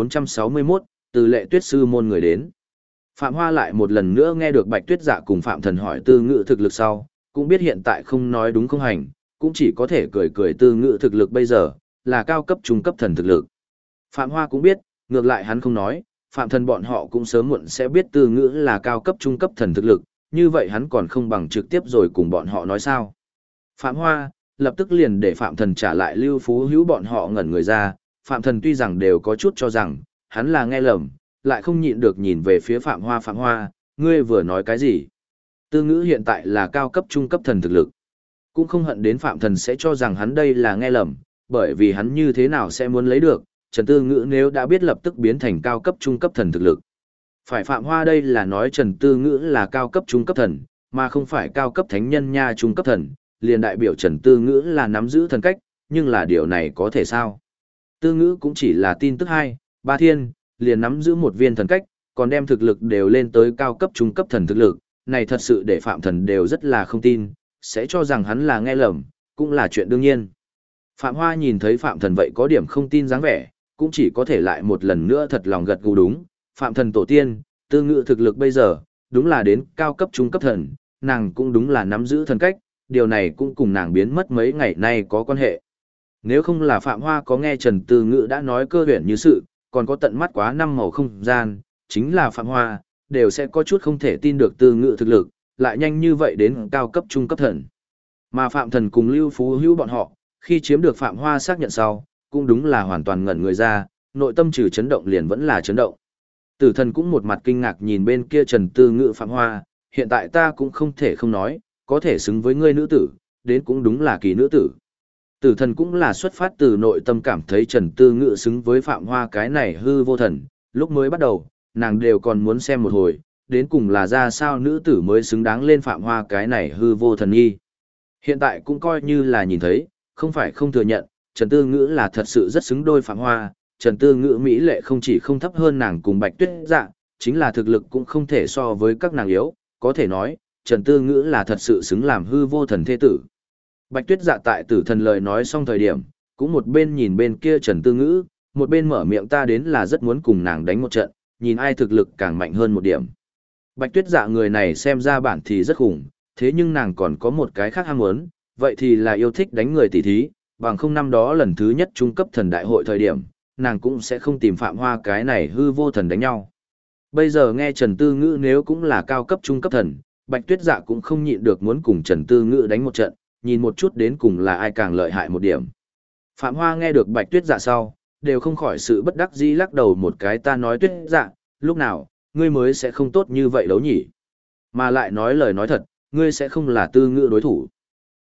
1461, từ Lệ Tuyết sư môn người đến. Phạm Hoa lại một lần nữa nghe được Bạch Tuyết Dạ cùng Phạm Thần hỏi Tư Ngữ thực lực sau, cũng biết hiện tại không nói đúng không hành, cũng chỉ có thể cười cười Tư Ngữ thực lực bây giờ, là cao cấp trung cấp thần thực lực. Phạm Hoa cũng biết, ngược lại hắn không nói, Phạm Thần bọn họ cũng sớm muộn sẽ biết Tư Ngữ là cao cấp trung cấp thần thực lực, như vậy hắn còn không bằng trực tiếp rồi cùng bọn họ nói sao. Phạm Hoa, lập tức liền để Phạm Thần trả lại Lưu Phú Hữu bọn họ ngẩn người ra, Phạm Thần tuy rằng đều có chút cho rằng, hắn là nghe lầm, lại không nhịn được nhìn về phía Phạm Hoa, ngươi vừa nói cái gì? Tư Ngữ hiện tại là cao cấp trung cấp thần thực lực. Cũng không hận đến Phạm Thần sẽ cho rằng hắn đây là nghe lầm, bởi vì hắn như thế nào sẽ muốn lấy được, Trần Tư Ngữ nếu đã biết lập tức biến thành cao cấp trung cấp thần thực lực. Phải Phạm Hoa đây là nói Trần Tư Ngữ là cao cấp trung cấp thần, mà không phải cao cấp thánh nhân nha trung cấp thần, liền đại biểu Trần Tư Ngữ là nắm giữ thần cách, nhưng là điều này có thể sao? Tư Ngữ cũng chỉ là tin tức 2, 3 thiên, liền nắm giữ một viên thần cách, còn đem thực lực đều lên tới cao cấp trung cấp thần thực lực, này thật sự để Phạm Thần đều rất là không tin, sẽ cho rằng hắn là nghe lầm, cũng là chuyện đương nhiên. Phạm Hoa nhìn thấy Phạm Thần vậy có điểm không tin dáng vẻ, cũng chỉ có thể lại một lần nữa thật lòng gật gù đúng, Phạm Thần tổ tiên, Tư Ngữ thực lực bây giờ, đúng là đến cao cấp trung cấp thần, nàng cũng đúng là nắm giữ thần cách, điều này cũng cùng nàng biến mất mấy ngày nay có quan hệ. Nếu không là Phạm Hoa có nghe Trần Tư Ngữ đã nói cơ huyền như sự, còn có tận mắt quá 5 màu không gian, chính là Phạm Hoa, đều sẽ có chút không thể tin được Tư Ngữ thực lực, lại nhanh như vậy đến cao cấp trung cấp thần. Mà Phạm Thần cùng Lưu Phú Hữu bọn họ, khi chiếm được Phạm Hoa xác nhận sau, cũng đúng là hoàn toàn ngẩn người ra, nội tâm trừ chấn động liền vẫn là chấn động. Tử thần cũng một mặt kinh ngạc nhìn bên kia Trần Tư Ngữ Phạm Hoa, hiện tại ta cũng không thể không nói, có thể xứng với ngươi nữ tử, đến cũng đúng là kỳ nữ tử. Tử thần cũng là xuất phát từ nội tâm cảm thấy Trần Tư Ngữ xứng với Phạm Hoa cái này hư vô thần, lúc mới bắt đầu, nàng đều còn muốn xem một hồi, đến cùng là ra sao nữ tử mới xứng đáng lên Phạm Hoa cái này hư vô thần nghi. Hiện tại cũng coi như là nhìn thấy, không phải không thừa nhận, Trần Tư Ngữ là thật sự rất xứng đôi Phạm Hoa, Trần Tư Ngữ mỹ lệ không chỉ không thấp hơn nàng cùng Bạch Tuyết Dạ, chính là thực lực cũng không thể so với các nàng yếu, có thể nói, Trần Tư Ngữ là thật sự xứng làm hư vô thần thế tử. Bạch Tuyết Dạ tại Tử thần lời nói xong thời điểm, cũng một bên nhìn bên kia Trần Tư Ngữ, một bên mở miệng ta đến là rất muốn cùng nàng đánh một trận, nhìn ai thực lực càng mạnh hơn một điểm. Bạch Tuyết Dạ người này xem ra bản thì rất khủng, thế nhưng nàng còn có một cái khác ham muốn, vậy thì là yêu thích đánh người tỉ thí, bằng không năm đó lần thứ nhất trung cấp thần đại hội thời điểm, nàng cũng sẽ không tìm Phạm Hoa cái này hư vô thần đánh nhau. Bây giờ nghe Trần Tư Ngữ nếu cũng là cao cấp trung cấp thần, Bạch Tuyết Dạ cũng không nhịn được muốn cùng Trần Tư Ngữ đánh một trận, nhìn một chút đến cùng là ai càng lợi hại một điểm. Phạm Hoa nghe được Bạch Tuyết Dạ sau, đều không khỏi sự bất đắc dĩ lắc đầu một cái ta nói Tuyết Dạ, lúc nào, ngươi mới sẽ không tốt như vậy đấu nhỉ. Mà lại nói lời nói thật, ngươi sẽ không là Tư Ngữ đối thủ.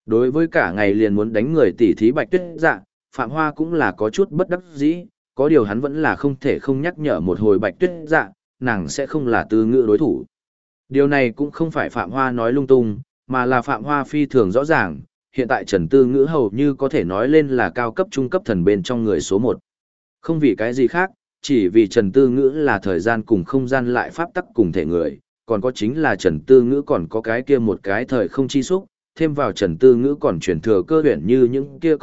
Đối với cả ngày liền muốn đánh người tỉ thí Bạch Tuyết Dạ, Phạm Hoa cũng là có chút bất đắc dĩ, có điều hắn vẫn là không thể không nhắc nhở một hồi Bạch Tuyết Dạ, nàng sẽ không là Tư Ngữ đối thủ. Điều này cũng không phải Phạm Hoa nói lung tung, mà là Phạm Hoa phi thường rõ ràng, hiện tại Trần Tư Ngữ hầu như có thể nói lên là cao cấp trung cấp thần bên trong người số 1. Không vì cái gì khác, chỉ vì Trần Tư Ngữ là thời gian cùng không gian lại pháp tắc cùng thể người, còn có chính là Trần Tư Ngữ còn có cái kia một cái thời không chi xúc, thêm vào Trần Tư Ngữ còn truyền thừa cơ huyền như những kia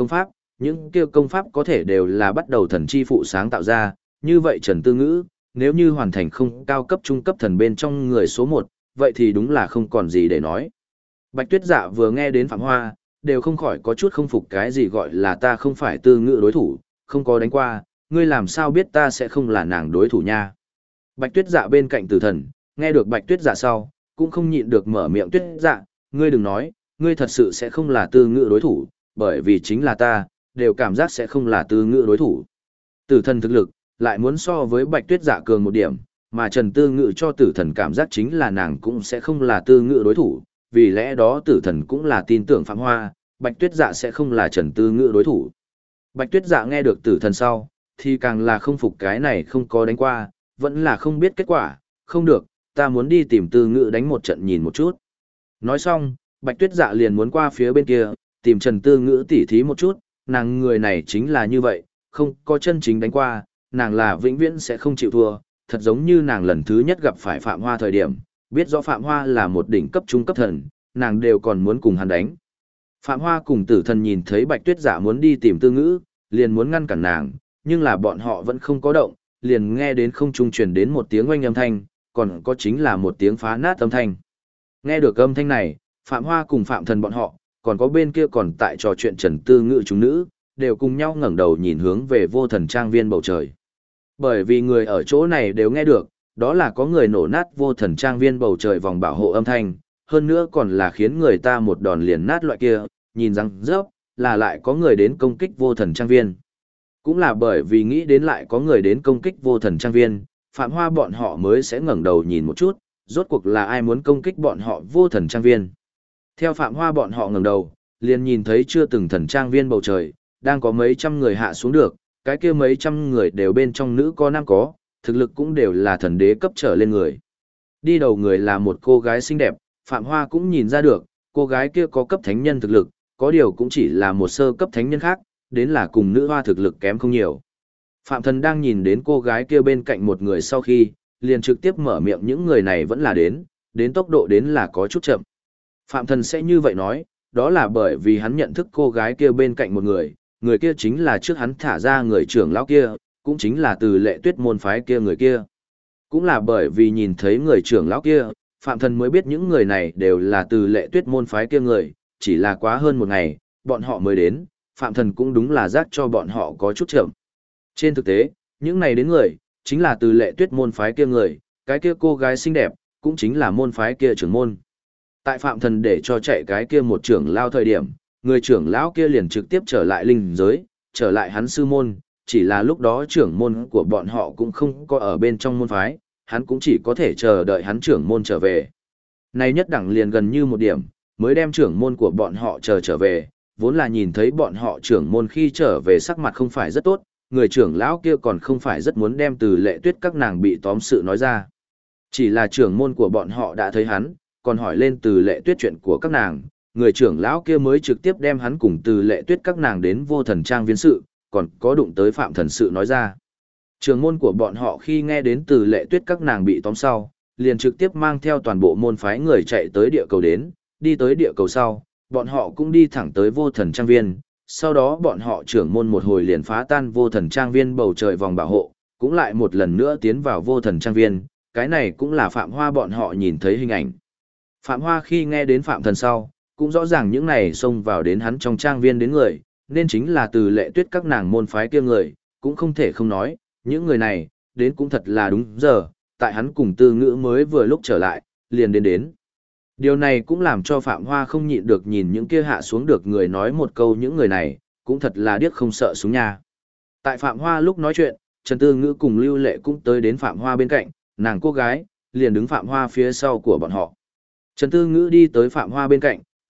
công pháp có thể đều là bắt đầu thần chi phụ sáng tạo ra, như vậy Trần Tư Ngữ, nếu như hoàn thành không cao cấp trung cấp thần bên trong người số 1, vậy thì đúng là không còn gì để nói. Bạch Tuyết Dạ vừa nghe đến Phạm Hoa, đều không khỏi có chút không phục cái gì gọi là ta không phải Tư Ngữ đối thủ, không có đánh qua, ngươi làm sao biết ta sẽ không là nàng đối thủ nha. Bạch Tuyết Dạ bên cạnh Tử Thần, nghe được Bạch Tuyết Dạ sau, cũng không nhịn được mở miệng Tuyết Dạ, ngươi đừng nói, ngươi thật sự sẽ không là Tư Ngữ đối thủ, bởi vì chính là ta, đều cảm giác sẽ không là Tư Ngữ đối thủ. Tử Thần thực lực, lại muốn so với Bạch Tuyết Dạ cường một điểm, mà Trần Tư Ngữ cho Tử Thần cảm giác chính là nàng cũng sẽ không là Tư Ngữ đối thủ, vì lẽ đó Tử Thần cũng là tin tưởng Phạm Hoa, Bạch Tuyết Dạ sẽ không là Trần Tư Ngữ đối thủ. Bạch Tuyết Dạ nghe được Tử Thần sau, thì càng là không phục cái này không có đánh qua, vẫn là không biết kết quả, không được, ta muốn đi tìm Tư Ngữ đánh một trận nhìn một chút. Nói xong, Bạch Tuyết Dạ liền muốn qua phía bên kia, tìm Trần Tư Ngữ tỉ thí một chút, nàng người này chính là như vậy, không có chân chính đánh qua, nàng là vĩnh viễn sẽ không chịu thua, thật giống như nàng lần thứ nhất gặp phải Phạm Hoa thời điểm, biết rõ Phạm Hoa là một đỉnh cấp trung cấp thần, nàng đều còn muốn cùng hắn đánh. Phạm Hoa cùng Tử Thần nhìn thấy Bạch Tuyết Dạ muốn đi tìm Tư Ngữ, liền muốn ngăn cản nàng, nhưng là bọn họ vẫn không có động, liền nghe đến không trung truyền đến một tiếng oanh âm thanh, còn có chính là một tiếng phá nát âm thanh. Nghe được âm thanh này, Phạm Hoa cùng Phạm Thần bọn họ, còn có bên kia còn tại trò chuyện Trần Tư Ngữ chúng nữ, đều cùng nhau ngẩng đầu nhìn hướng về Vô Thần Trang Viên bầu trời. Bởi vì người ở chỗ này đều nghe được, đó là có người nổ nát Vô Thần Trang Viên bầu trời vòng bảo hộ âm thanh, hơn nữa còn là khiến người ta một đòn liền nát loại kia, nhìn răng rớp, là lại có người đến công kích Vô Thần Trang Viên. Cũng là bởi vì nghĩ đến lại có người đến công kích Vô Thần Trang Viên, Phạm Hoa bọn họ mới sẽ ngẩng đầu nhìn một chút, rốt cuộc là ai muốn công kích bọn họ Vô Thần Trang Viên. Theo Phạm Hoa bọn họ ngẩng đầu, liền nhìn thấy chưa từng thần trang viên bầu trời, đang có mấy trăm người hạ xuống được, cái kia mấy trăm người đều bên trong nữ có nam có, thực lực cũng đều là thần đế cấp trở lên người. Đi đầu người là một cô gái xinh đẹp, Phạm Hoa cũng nhìn ra được, cô gái kia có cấp thánh nhân thực lực, có điều cũng chỉ là một sơ cấp thánh nhân khác, đến là cùng nữ hoa thực lực kém không nhiều. Phạm Thần đang nhìn đến cô gái kia bên cạnh một người sau khi, liền trực tiếp mở miệng những người này vẫn là đến tốc độ đến là có chút chậm. Phạm Thần sẽ như vậy nói, đó là bởi vì hắn nhận thức cô gái kia bên cạnh một người kia chính là trước hắn thả ra người trưởng lão kia, cũng chính là từ Lệ Tuyết môn phái kia người kia. Cũng là bởi vì nhìn thấy người trưởng lão kia, Phạm Thần mới biết những người này đều là từ Lệ Tuyết môn phái kia người, chỉ là quá hơn một ngày, bọn họ mới đến, Phạm Thần cũng đúng là giác cho bọn họ có chút chậm. Trên thực tế, những này đến người, chính là từ Lệ Tuyết môn phái kia người, cái kia cô gái xinh đẹp, cũng chính là môn phái kia trưởng môn. Tại Phạm Thần để cho chạy cái kia một trưởng lao thời điểm, người trưởng lão kia liền trực tiếp trở lại linh giới, trở lại hắn sư môn, chỉ là lúc đó trưởng môn của bọn họ cũng không có ở bên trong môn phái, hắn cũng chỉ có thể chờ đợi hắn trưởng môn trở về. Nay nhất đẳng liền gần như một điểm, mới đem trưởng môn của bọn họ trở về, vốn là nhìn thấy bọn họ trưởng môn khi trở về sắc mặt không phải rất tốt, người trưởng lão kia còn không phải rất muốn đem từ Lệ Tuyết các nàng bị tóm sự nói ra. Chỉ là trưởng môn của bọn họ đã thấy hắn, còn hỏi lên từ Lệ Tuyết chuyện của các nàng, người trưởng lão kia mới trực tiếp đem hắn cùng từ Lệ Tuyết các nàng đến Vô Thần Trang viên sự, còn có đụng tới Phạm Thần sự nói ra. Trưởng môn của bọn họ khi nghe đến từ Lệ Tuyết các nàng bị tóm sau, liền trực tiếp mang theo toàn bộ môn phái người chạy tới địa cầu đến, đi tới địa cầu sau, bọn họ cũng đi thẳng tới Vô Thần Trang viên, sau đó bọn họ trưởng môn một hồi liền phá tan Vô Thần Trang viên bầu trời vòng bảo hộ, cũng lại một lần nữa tiến vào Vô Thần Trang viên, cái này cũng là Phạm Hoa bọn họ nhìn thấy hình ảnh. Phạm Hoa khi nghe đến Phạm Thần sau, cũng rõ ràng những này xông vào đến hắn trong trang viên đến người, nên chính là từ Lệ Tuyết các nàng môn phái kia người, cũng không thể không nói, những người này, đến cũng thật là đúng giờ, tại hắn cùng Tư Ngữ mới vừa lúc trở lại, liền đến. Điều này cũng làm cho Phạm Hoa không nhịn được nhìn những kia hạ xuống được người nói một câu những người này, cũng thật là điếc không sợ súng nha. Tại Phạm Hoa lúc nói chuyện, Trần Tư Ngữ cùng Lưu Lệ cũng tới đến Phạm Hoa bên cạnh, nàng cô gái, liền đứng Phạm Hoa phía sau của bọn họ. Trần Tư Ngữ đi tới Phạm Hoa bên cạnh,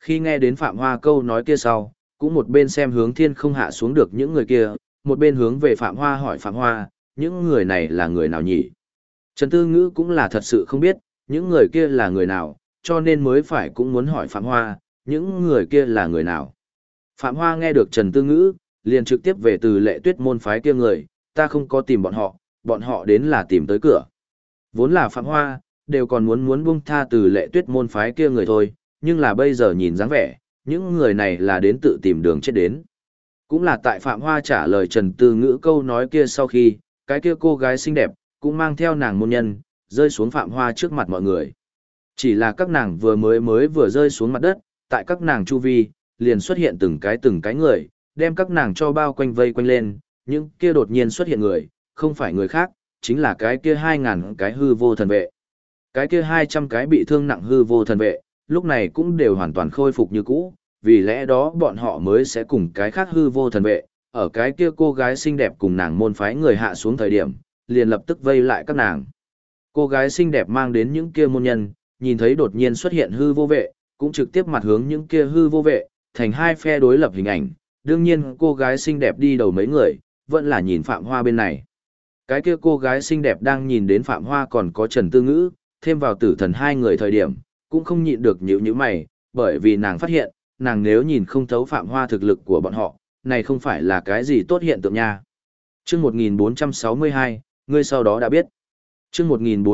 Khi nghe đến Phạm Hoa câu nói kia sau, cũng một bên xem hướng thiên không hạ xuống được những người kia, một bên hướng về Phạm Hoa hỏi Phạm Hoa, những người này là người nào nhỉ? Trần Tư Ngữ cũng là thật sự không biết, những người kia là người nào, cho nên mới phải cũng muốn hỏi Phạm Hoa, những người kia là người nào? Phạm Hoa nghe được Trần Tư Ngữ, liền trực tiếp về từ Lệ Tuyết môn phái kia người, ta không có tìm bọn họ đến là tìm tới cửa. Vốn là Phạm Hoa, đều còn muốn buông tha từ Lệ Tuyết môn phái kia người thôi, nhưng là bây giờ nhìn dáng vẻ, những người này là đến tự tìm đường chết đến. Cũng là tại Phạm Hoa trả lời Trần Tư Ngữ câu nói kia sau khi, cái kia cô gái xinh đẹp, cũng mang theo nàng môn nhân, rơi xuống Phạm Hoa trước mặt mọi người. Chỉ là các nàng vừa rơi xuống mặt đất, tại các nàng chu vi, liền xuất hiện từng cái người, đem các nàng cho bao quanh vây quanh lên, những kia đột nhiên xuất hiện người, không phải người khác, chính là cái kia 2.000 cái hư vô thần vệ. Cái kia 200 cái bị thương nặng hư vô thần vệ, lúc này cũng đều hoàn toàn khôi phục như cũ, vì lẽ đó bọn họ mới sẽ cùng cái khác hư vô thần vệ, ở cái kia cô gái xinh đẹp cùng nàng môn phái người hạ xuống thời điểm, liền lập tức vây lại các nàng. Cô gái xinh đẹp mang đến những kia môn nhân, nhìn thấy đột nhiên xuất hiện hư vô vệ, cũng trực tiếp mặt hướng những kia hư vô vệ, thành hai phe đối lập hình ảnh. Đương nhiên cô gái xinh đẹp đi đầu mấy người, vẫn là nhìn Phạm Hoa bên này. Cái kia cô gái xinh đẹp đang nhìn đến Phạm Hoa còn có Trần Tư Ngữ, thêm vào tử thần hai người thời điểm, cũng không nhịn được nhíu mày, bởi vì nàng phát hiện, nàng nếu nhìn không thấu Phạm Hoa thực lực của bọn họ, này không phải là cái gì tốt hiện tượng nha. Chương 1462, ngươi sau đó đã biết. Chương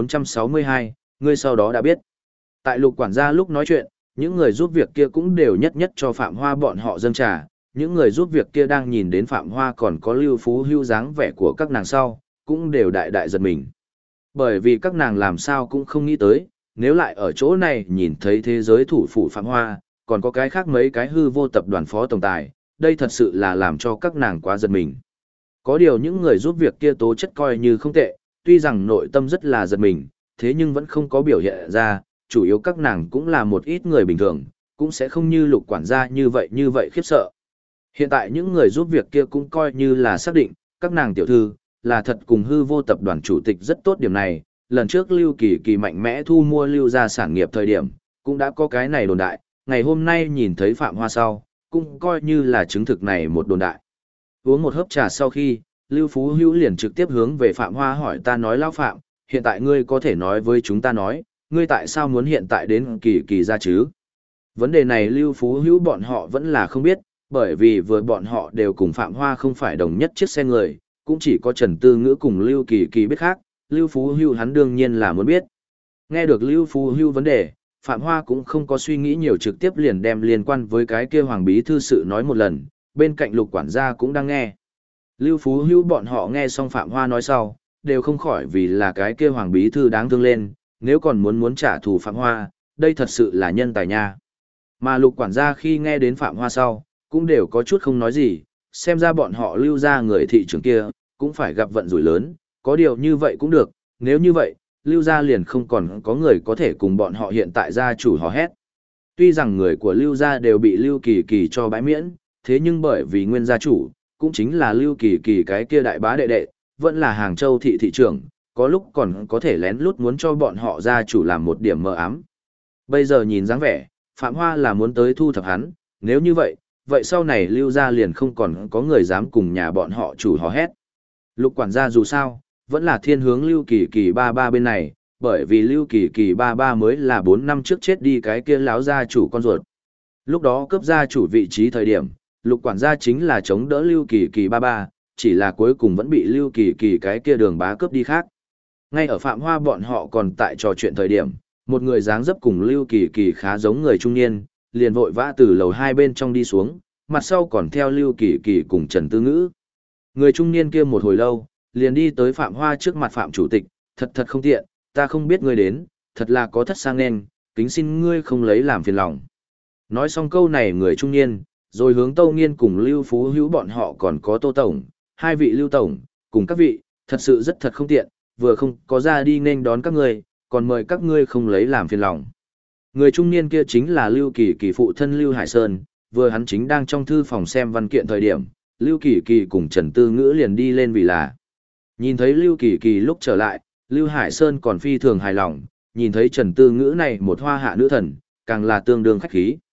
1462, ngươi sau đó đã biết. Tại Lục quản gia lúc nói chuyện, những người giúp việc kia cũng đều nhất nhất cho Phạm Hoa bọn họ dâng trà, những người giúp việc kia đang nhìn đến Phạm Hoa còn có Lưu Phú Hưu dáng vẻ của các nàng sau, cũng đều đại đại giật mình. Bởi vì các nàng làm sao cũng không nghĩ tới, nếu lại ở chỗ này nhìn thấy thế giới thủ phủ Phạm Hoa, còn có cái khác mấy cái hư vô tập đoàn phó tổng tài, đây thật sự là làm cho các nàng quá giật mình. Có điều những người giúp việc kia tố chất coi như không tệ, tuy rằng nội tâm rất là giật mình, thế nhưng vẫn không có biểu hiện ra, chủ yếu các nàng cũng là một ít người bình thường, cũng sẽ không như Lục quản gia như vậy khiếp sợ. Hiện tại những người giúp việc kia cũng coi như là xác định, các nàng tiểu thư, là thật cùng hư vô tập đoàn chủ tịch rất tốt điểm này, lần trước Lưu Kỳ Kỳ mạnh mẽ thu mua Lưu gia sản nghiệp thời điểm, cũng đã có cái này đồn đại, ngày hôm nay nhìn thấy Phạm Hoa sau, cũng coi như là chứng thực này một đồn đại. Uống một hớp trà sau khi, Lưu Phú Hữu liền trực tiếp hướng về Phạm Hoa hỏi ta nói lão Phạm, hiện tại ngươi có thể nói với chúng ta nói, ngươi tại sao muốn hiện tại đến Kỳ Kỳ ra chứ? Vấn đề này Lưu Phú Hữu bọn họ vẫn là không biết, bởi vì vừa bọn họ đều cùng Phạm Hoa không phải đồng nhất chiếc xe người, cũng chỉ có Trần Tư Ngữ cùng Lưu Kỳ Kỳ biết khác, Lưu Phú Hữu hắn đương nhiên là muốn biết. Nghe được Lưu Phú Hữu vấn đề, Phạm Hoa cũng không có suy nghĩ nhiều trực tiếp liền đem liên quan với cái kia Hoàng Bí Thư sự nói một lần, bên cạnh Lục quản gia cũng đang nghe. Lưu Phú Hữu bọn họ nghe xong Phạm Hoa nói sau, đều không khỏi vì là cái kia Hoàng Bí Thư đáng thương lên, nếu còn muốn trả thù Phạm Hoa, đây thật sự là nhân tài nha. Mà Lục quản gia khi nghe đến Phạm Hoa sau, cũng đều có chút không nói gì, xem ra bọn họ Lưu ra người thị trường kia, cũng phải gặp vận rủi lớn, có điều như vậy cũng được, nếu như vậy, Lưu gia liền không còn có người có thể cùng bọn họ hiện tại gia chủ hò hét. Tuy rằng người của Lưu gia đều bị Lưu Kỳ Kỳ cho bãi miễn, thế nhưng bởi vì nguyên gia chủ, cũng chính là Lưu Kỳ Kỳ cái kia đại bá đệ đệ, vẫn là Hàng Châu thị thị trưởng, có lúc còn có thể lén lút muốn cho bọn họ gia chủ làm một điểm mờ ám. Bây giờ nhìn dáng vẻ, Phạm Hoa là muốn tới thu thập hắn, nếu như vậy, vậy sau này Lưu gia liền không còn có người dám cùng nhà bọn họ chủ hò hét. Lục quản gia dù sao, vẫn là thiên hướng Lưu Kỳ Kỳ ba ba bên này, bởi vì Lưu Kỳ Kỳ ba ba mới là 4 năm trước chết đi cái kia láo gia chủ con ruột. Lúc đó cấp gia chủ vị trí thời điểm, Lục quản gia chính là chống đỡ Lưu Kỳ Kỳ ba ba, chỉ là cuối cùng vẫn bị Lưu Kỳ Kỳ cái kia đường bá cướp đi khác. Ngay ở Phạm Hoa bọn họ còn tại trò chuyện thời điểm, một người dáng dấp cùng Lưu Kỳ Kỳ khá giống người trung niên, liền vội vã từ lầu hai bên trong đi xuống, mặt sau còn theo Lưu Kỳ Kỳ cùng Trần Tư Ngữ. Người trung niên kia một hồi lâu, liền đi tới Phạm Hoa trước mặt Phạm chủ tịch, thật không tiện, ta không biết ngươi đến, thật là có thất sang nên, kính xin ngươi không lấy làm phiền lòng. Nói xong câu này người trung niên, rồi hướng Tâu Nghiên cùng Lưu Phú Hữu bọn họ còn có Tô Tổng, hai vị Lưu Tổng, cùng các vị, thật sự thật không tiện, vừa không có ra đi nên đón các ngươi, còn mời các ngươi không lấy làm phiền lòng. Người trung niên kia chính là Lưu Kỳ Kỳ phụ thân Lưu Hải Sơn, vừa hắn chính đang trong thư phòng xem văn kiện thời điểm, Lưu Kỳ Kỳ cùng Trần Tư Ngữ liền đi lên vì là. Nhìn thấy Lưu Kỳ Kỳ lúc trở lại, Lưu Hải Sơn còn phi thường hài lòng, nhìn thấy Trần Tư Ngữ này một hoa hạ nữ thần, càng là tương đương khách khí.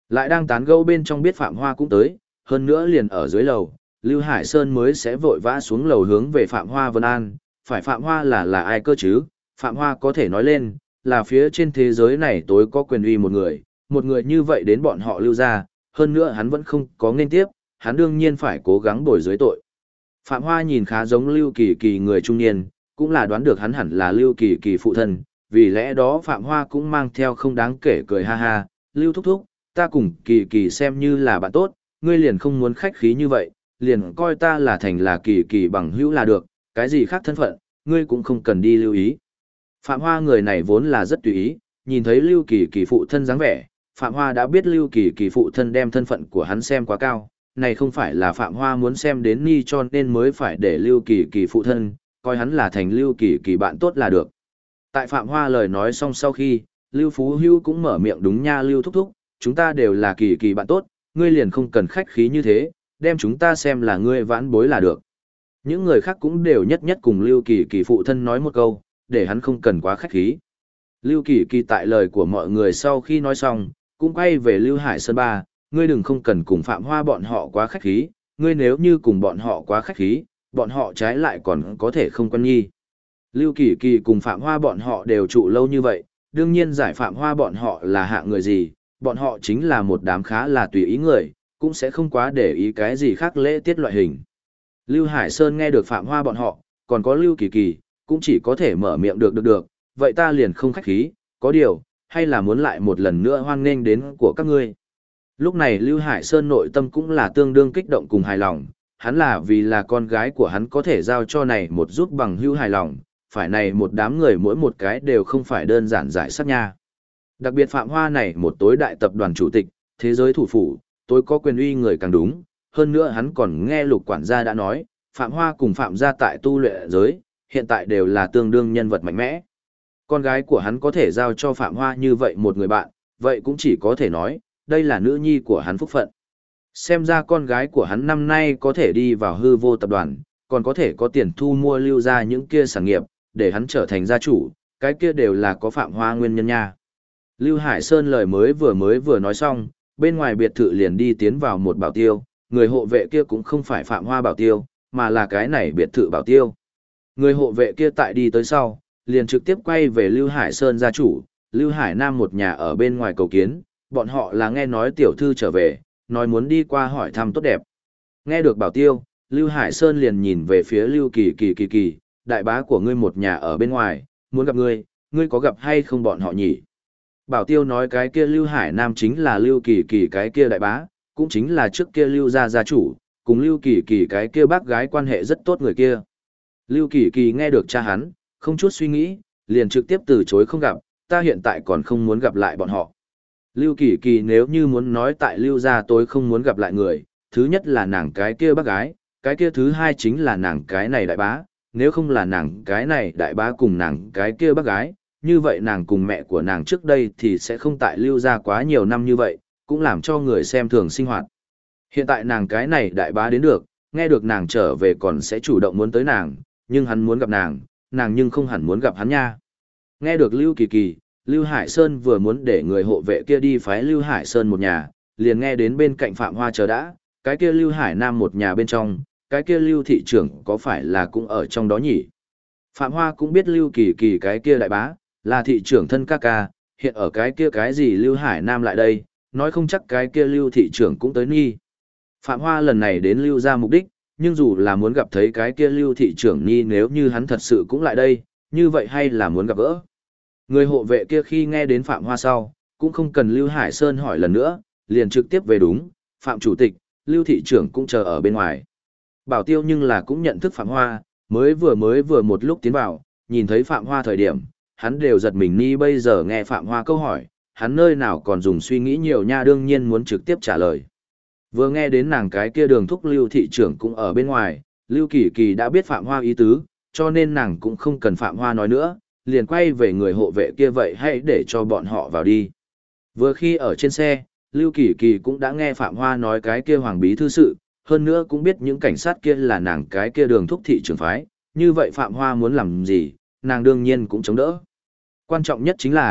Lại đang tán gẫu bên trong biết Phạm Hoa cũng tới, hơn nữa liền ở dưới lầu, Lưu Hải Sơn mới sẽ vội vã xuống lầu hướng về Phạm Hoa Vân An, phải Phạm Hoa là ai cơ chứ? Phạm Hoa có thể nói lên, là phía trên thế giới này tối có quyền uy một người như vậy đến bọn họ Lưu ra, hơn nữa hắn vẫn không có nên tiếp, hắn đương nhiên phải cố gắng bồi dưới tội. Phạm Hoa nhìn khá giống Lưu Kỳ Kỳ người trung niên, cũng là đoán được hắn hẳn là Lưu Kỳ Kỳ phụ thân, vì lẽ đó Phạm Hoa cũng mang theo không đáng kể cười ha ha, Lưu thúc thúc, ta cùng Kỳ Kỳ xem như là bạn tốt, ngươi liền không muốn khách khí như vậy, liền coi ta là thành là Kỳ Kỳ bằng hữu là được, cái gì khác thân phận, ngươi cũng không cần đi lưu ý. Phạm Hoa người này vốn là rất tùy ý, nhìn thấy Lưu Kỳ Kỳ phụ thân dáng vẻ, Phạm Hoa đã biết Lưu Kỳ Kỳ phụ thân đem thân phận của hắn xem quá cao, này không phải là Phạm Hoa muốn xem đến ni cho nên mới phải để Lưu Kỳ Kỳ phụ thân, coi hắn là thành Lưu Kỳ Kỳ bạn tốt là được. Tại Phạm Hoa lời nói xong sau khi, Lưu Phú Hưu cũng mở miệng đúng nha Lưu thúc thúc, chúng ta đều là Kỳ Kỳ bạn tốt, ngươi liền không cần khách khí như thế, đem chúng ta xem là ngươi vãn bối là được. Những người khác cũng đều nhất nhất cùng Lưu Kỳ Kỳ phụ thân nói một câu, để hắn không cần quá khách khí. Lưu Kỳ Kỳ tại lời của mọi người sau khi nói xong, cũng quay về Lưu Hải Sơn ba, ngươi đừng không cần cùng Phạm Hoa bọn họ quá khách khí, ngươi nếu như cùng bọn họ quá khách khí, bọn họ trái lại còn có thể không quen nghi. Lưu Kỳ Kỳ cùng Phạm Hoa bọn họ đều trụ lâu như vậy, đương nhiên giải Phạm Hoa bọn họ là hạng người gì, bọn họ chính là một đám khá là tùy ý người, cũng sẽ không quá để ý cái gì khác lễ tiết loại hình. Lưu Hải Sơn nghe được Phạm Hoa bọn họ, còn có Lưu Kỳ Kỳ, cũng chỉ có thể mở miệng được, vậy ta liền không khách khí, có điều, hay là muốn lại một lần nữa hoan nghênh đến của các ngươi. Lúc này Lưu Hải Sơn nội tâm cũng là tương đương kích động cùng hài lòng, hắn là vì là con gái của hắn có thể giao cho này một giúp bằng hữu hài lòng, phải này một đám người mỗi một cái đều không phải đơn giản giải sát nha. Đặc biệt Phạm Hoa này một tối đại tập đoàn chủ tịch, thế giới thủ phủ, tối có quyền uy người càng đúng, hơn nữa hắn còn nghe Lục quản gia đã nói, Phạm Hoa cùng Phạm gia tại tu luyện giới, hiện tại đều là tương đương nhân vật mạnh mẽ. Con gái của hắn có thể giao cho Phạm Hoa như vậy một người bạn, vậy cũng chỉ có thể nói, đây là nữ nhi của hắn phúc phận. Xem ra con gái của hắn năm nay có thể đi vào hư vô tập đoàn, còn có thể có tiền thu mua Lưu ra những kia sản nghiệp, để hắn trở thành gia chủ, cái kia đều là có Phạm Hoa nguyên nhân nha. Lưu Hải Sơn lời mới vừa nói xong, bên ngoài biệt thự liền đi tiến vào một bảo tiêu, người hộ vệ kia cũng không phải Phạm Hoa bảo tiêu, mà là cái này biệt thự bảo tiêu. Người hộ vệ kia tại đi tới sau, liền trực tiếp quay về Lưu Hải Sơn gia chủ, Lưu Hải Nam một nhà ở bên ngoài cầu kiến, bọn họ là nghe nói tiểu thư trở về, nói muốn đi qua hỏi thăm tốt đẹp. Nghe được bảo tiêu, Lưu Hải Sơn liền nhìn về phía Lưu Kỳ, đại bá của ngươi một nhà ở bên ngoài, muốn gặp ngươi có gặp hay không bọn họ nhỉ? Bảo tiêu nói cái kia Lưu Hải Nam chính là Lưu Kỳ cái kia đại bá, cũng chính là trước kia Lưu gia chủ, cùng Lưu Kỳ cái kia bác gái quan hệ rất tốt người kia. Lưu Kỳ nghe được cha hắn, không chút suy nghĩ, liền trực tiếp từ chối không gặp, ta hiện tại còn không muốn gặp lại bọn họ. Lưu Kỳ nếu như muốn nói tại Lưu gia tôi không muốn gặp lại người, thứ nhất là nàng cái kia bác gái, cái kia thứ hai chính là nàng cái này đại bá, nếu không là nàng cái này đại bá cùng nàng cái kia bác gái, như vậy nàng cùng mẹ của nàng trước đây thì sẽ không tại Lưu gia quá nhiều năm như vậy, cũng làm cho người xem thường sinh hoạt. Hiện tại nàng cái này đại bá đến được, nghe được nàng trở về còn sẽ chủ động muốn tới nàng, nhưng hắn muốn gặp nàng nhưng không hẳn muốn gặp hắn nha. Nghe được Lưu Kỳ, Lưu Hải Sơn vừa muốn để người hộ vệ kia đi phái Lưu Hải Sơn một nhà, liền nghe đến bên cạnh Phạm Hoa chờ đã, cái kia Lưu Hải Nam một nhà bên trong, cái kia Lưu thị trưởng có phải là cũng ở trong đó nhỉ? Phạm Hoa cũng biết Lưu Kỳ cái kia đại bá, là thị trưởng thân ca ca, hiện ở cái kia cái gì Lưu Hải Nam lại đây, nói không chắc cái kia Lưu thị trưởng cũng tới nghi. Phạm Hoa lần này đến Lưu ra mục đích, nhưng dù là muốn gặp thấy cái kia Lưu thị trưởng nhi nếu như hắn thật sự cũng lại đây, như vậy hay là muốn gặp gỡ. Người hộ vệ kia khi nghe đến Phạm Hoa sau, cũng không cần Lưu Hải Sơn hỏi lần nữa, liền trực tiếp về đúng, Phạm chủ tịch, Lưu thị trưởng cũng chờ ở bên ngoài. Bảo tiêu nhưng là cũng nhận thức Phạm Hoa, mới vừa một lúc tiến vào, nhìn thấy Phạm Hoa thời điểm, hắn đều giật mình ni bây giờ nghe Phạm Hoa câu hỏi, hắn nơi nào còn dùng suy nghĩ nhiều nha đương nhiên muốn trực tiếp trả lời. Vừa nghe đến nàng cái kia đường thúc Lưu thị trưởng cũng ở bên ngoài, Lưu Kỳ đã biết Phạm Hoa ý tứ, cho nên nàng cũng không cần Phạm Hoa nói nữa, liền quay về người hộ vệ kia vậy hãy để cho bọn họ vào đi. Vừa khi ở trên xe, Lưu Kỳ cũng đã nghe Phạm Hoa nói cái kia hoàng bí thư sự, hơn nữa cũng biết những cảnh sát kia là nàng cái kia đường thúc thị trưởng phái, như vậy Phạm Hoa muốn làm gì, nàng đương nhiên cũng chống đỡ. Quan trọng nhất chính là,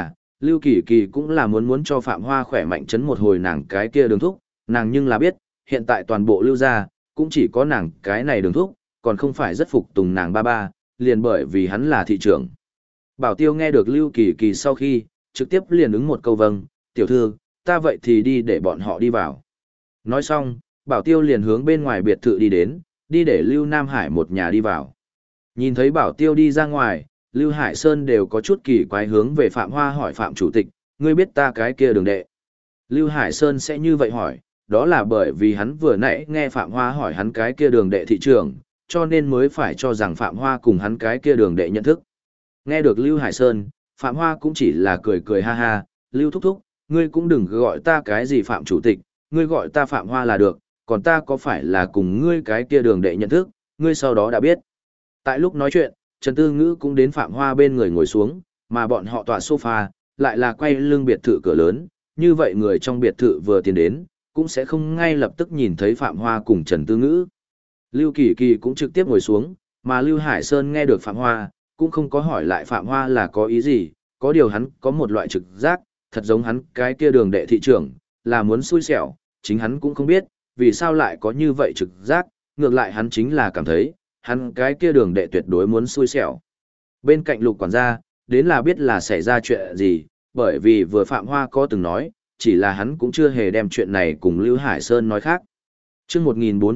Lưu Kỳ Kỳ cũng là muốn cho Phạm Hoa khỏe mạnh chấn một hồi nàng cái kia đường thúc, nàng nhưng là biết, hiện tại toàn bộ Lưu gia, cũng chỉ có nàng cái này đường thúc, còn không phải rất phục tùng nàng ba ba, liền bởi vì hắn là thị trưởng. Bảo Tiêu nghe được Lưu Kỳ Kỳ sau khi, trực tiếp liền ứng một câu vâng, tiểu thư, ta vậy thì đi để bọn họ đi vào. Nói xong, Bảo Tiêu liền hướng bên ngoài biệt thự đi đến, đi để Lưu Nam Hải một nhà đi vào. Nhìn thấy Bảo Tiêu đi ra ngoài, Lưu Hải Sơn đều có chút kỳ quái hướng về Phạm Hoa hỏi Phạm Chủ tịch, ngươi biết ta cái kia đường đệ. Lưu Hải Sơn sẽ như vậy hỏi, đó là bởi vì hắn vừa nãy nghe Phạm Hoa hỏi hắn cái kia đường đệ thị trưởng, cho nên mới phải cho rằng Phạm Hoa cùng hắn cái kia đường đệ nhận thức. Nghe được Lưu Hải Sơn, Phạm Hoa cũng chỉ là cười cười ha ha, Lưu thúc thúc, ngươi cũng đừng gọi ta cái gì Phạm Chủ tịch, ngươi gọi ta Phạm Hoa là được, còn ta có phải là cùng ngươi cái kia đường đệ nhận thức, ngươi sau đó đã biết. Tại lúc nói chuyện, Trần Tư Ngữ cũng đến Phạm Hoa bên người ngồi xuống, mà bọn họ tọa sofa, lại là quay lưng biệt thự cửa lớn, như vậy người trong biệt thự vừa tiến đến, cũng sẽ không ngay lập tức nhìn thấy Phạm Hoa cùng Trần Tư Ngữ. Lưu Kỳ Kỳ cũng trực tiếp ngồi xuống, mà Lưu Hải Sơn nghe được Phạm Hoa, cũng không có hỏi lại Phạm Hoa là có ý gì, có điều hắn có một loại trực giác, thật giống hắn cái kia đường đệ thị trưởng, là muốn xui xẻo, chính hắn cũng không biết, vì sao lại có như vậy trực giác, ngược lại hắn chính là cảm thấy, hắn cái kia đường đệ tuyệt đối muốn xui xẻo. Bên cạnh Lục quản gia, đến là biết là xảy ra chuyện gì, bởi vì vừa Phạm Hoa có từng nói, chỉ là hắn cũng chưa hề đem chuyện này cùng Lưu Hải Sơn nói khác. Chương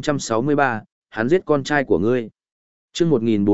1463, hắn giết con trai của ngươi. Chương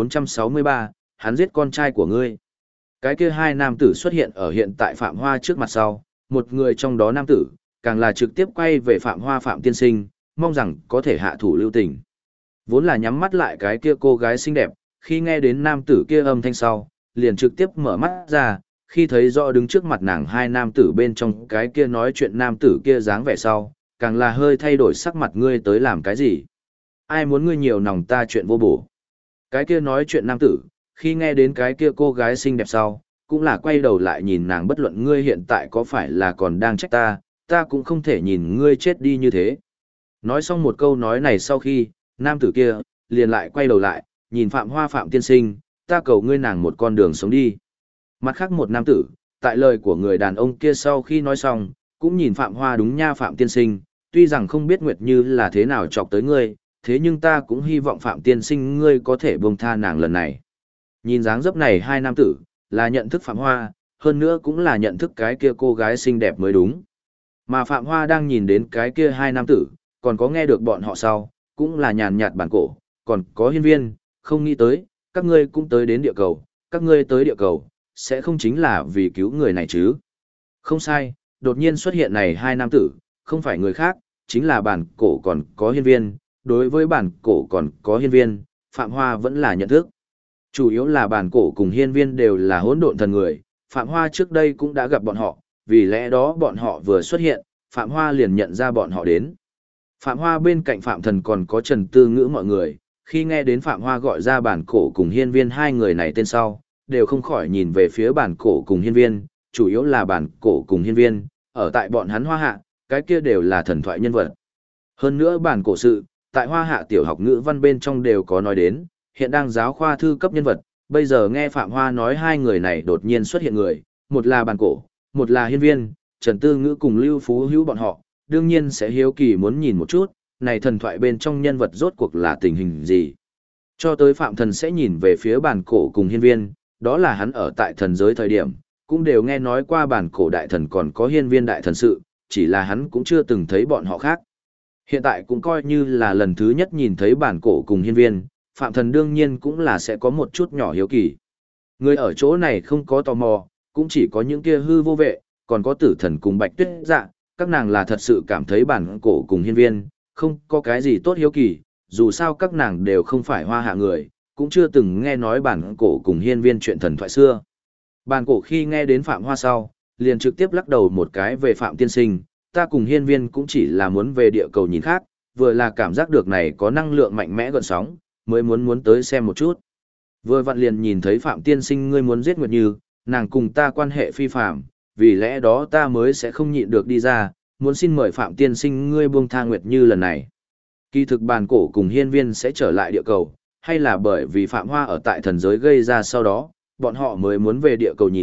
1463, hắn giết con trai của ngươi. Cái kia hai nam tử xuất hiện ở hiện tại Phạm Hoa trước mặt sau, một người trong đó nam tử, càng là trực tiếp quay về Phạm Hoa Phạm tiên sinh, mong rằng có thể hạ thủ lưu tình. Vốn là nhắm mắt lại cái kia cô gái xinh đẹp, khi nghe đến nam tử kia âm thanh sau, liền trực tiếp mở mắt ra, khi thấy rõ đứng trước mặt nàng hai nam tử bên trong cái kia nói chuyện nam tử kia dáng vẻ sau, càng là hơi thay đổi sắc mặt, ngươi tới làm cái gì? Ai muốn ngươi nhiều nòng ta chuyện vô bổ? Cái kia nói chuyện nam tử, khi nghe đến cái kia cô gái xinh đẹp sau, cũng là quay đầu lại nhìn nàng, bất luận ngươi hiện tại có phải là còn đang trách ta, ta cũng không thể nhìn ngươi chết đi như thế. Nói xong một câu nói này sau khi, nam tử kia, liền lại quay đầu lại, nhìn Phạm Hoa Phạm tiên sinh, ta cầu ngươi nàng một con đường sống đi. Mặt khác một nam tử, tại lời của người đàn ông kia sau khi nói xong, cũng nhìn Phạm Hoa, đúng nha Phạm tiên sinh, tuy rằng không biết Nguyệt Như là thế nào chọc tới ngươi, thế nhưng ta cũng hy vọng Phạm tiên sinh ngươi có thể buông tha nàng lần này. Nhìn dáng dấp này hai nam tử, là nhận thức Phạm Hoa, hơn nữa cũng là nhận thức cái kia cô gái xinh đẹp mới đúng. Mà Phạm Hoa đang nhìn đến cái kia hai nam tử, còn có nghe được bọn họ sau, cũng là nhàn nhạt bản cổ, còn có hiên viên, không nghĩ tới, các ngươi cũng tới đến địa cầu, các ngươi tới địa cầu, sẽ không chính là vì cứu người này chứ. Không sai, đột nhiên xuất hiện này hai nam tử, không phải người khác, chính là bản cổ còn có hiên viên, đối với bản cổ còn có hiên viên, Phạm Hoa vẫn là nhận thức. Chủ yếu là bản cổ cùng hiên viên đều là hỗn độn thần người, Phạm Hoa trước đây cũng đã gặp bọn họ, vì lẽ đó bọn họ vừa xuất hiện, Phạm Hoa liền nhận ra bọn họ đến. Phạm Hoa bên cạnh Phạm Thần còn có Trần Tư Ngữ mọi người, khi nghe đến Phạm Hoa gọi ra bản cổ cùng hiên viên hai người này tên sau, đều không khỏi nhìn về phía bản cổ cùng hiên viên, chủ yếu là bản cổ cùng hiên viên, ở tại bọn hắn Hoa Hạ, cái kia đều là thần thoại nhân vật. Hơn nữa bản cổ sự, tại Hoa Hạ tiểu học ngữ văn bên trong đều có nói đến, hiện đang giáo khoa thư cấp nhân vật, bây giờ nghe Phạm Hoa nói hai người này đột nhiên xuất hiện người, một là bản cổ, một là hiên viên, Trần Tư Ngữ cùng Lưu Phú Hữu bọn họ, đương nhiên sẽ hiếu kỳ muốn nhìn một chút, này thần thoại bên trong nhân vật rốt cuộc là tình hình gì. Cho tới Phạm Thần sẽ nhìn về phía bản cổ cùng hiên viên, đó là hắn ở tại thần giới thời điểm, cũng đều nghe nói qua bản cổ đại thần còn có hiên viên đại thần sự, chỉ là hắn cũng chưa từng thấy bọn họ khác. Hiện tại cũng coi như là lần thứ nhất nhìn thấy bản cổ cùng hiên viên, Phạm Thần đương nhiên cũng là sẽ có một chút nhỏ hiếu kỳ. Người ở chỗ này không có tò mò, cũng chỉ có những kia hư vô vệ, còn có tử thần cùng bạch tuyết dạ, các nàng là thật sự cảm thấy bản cổ cùng hiên viên, không có cái gì tốt hiếu kỳ, dù sao các nàng đều không phải Hoa Hạ người, cũng chưa từng nghe nói bản cổ cùng hiên viên chuyện thần thoại xưa. Bản cổ khi nghe đến Phạm Hoa sau, liền trực tiếp lắc đầu một cái về Phạm tiên sinh, ta cùng hiên viên cũng chỉ là muốn về địa cầu nhìn khác, vừa là cảm giác được này có năng lượng mạnh mẽ gợn sóng, mới muốn tới xem một chút. Vừa vặn liền nhìn thấy Phạm tiên sinh ngươi muốn giết Nguyệt Như, nàng cùng ta quan hệ phi phạm, vì lẽ đó ta mới sẽ không nhịn được đi ra, muốn xin mời Phạm tiên sinh ngươi buông tha Nguyệt Như lần này. Kỳ thực bản cổ cùng hiên viên sẽ trở lại địa cầu, hay là bởi vì Phạm Hoa ở tại thần giới gây ra sau đó, bọn họ mới muốn về địa cầu nhìn,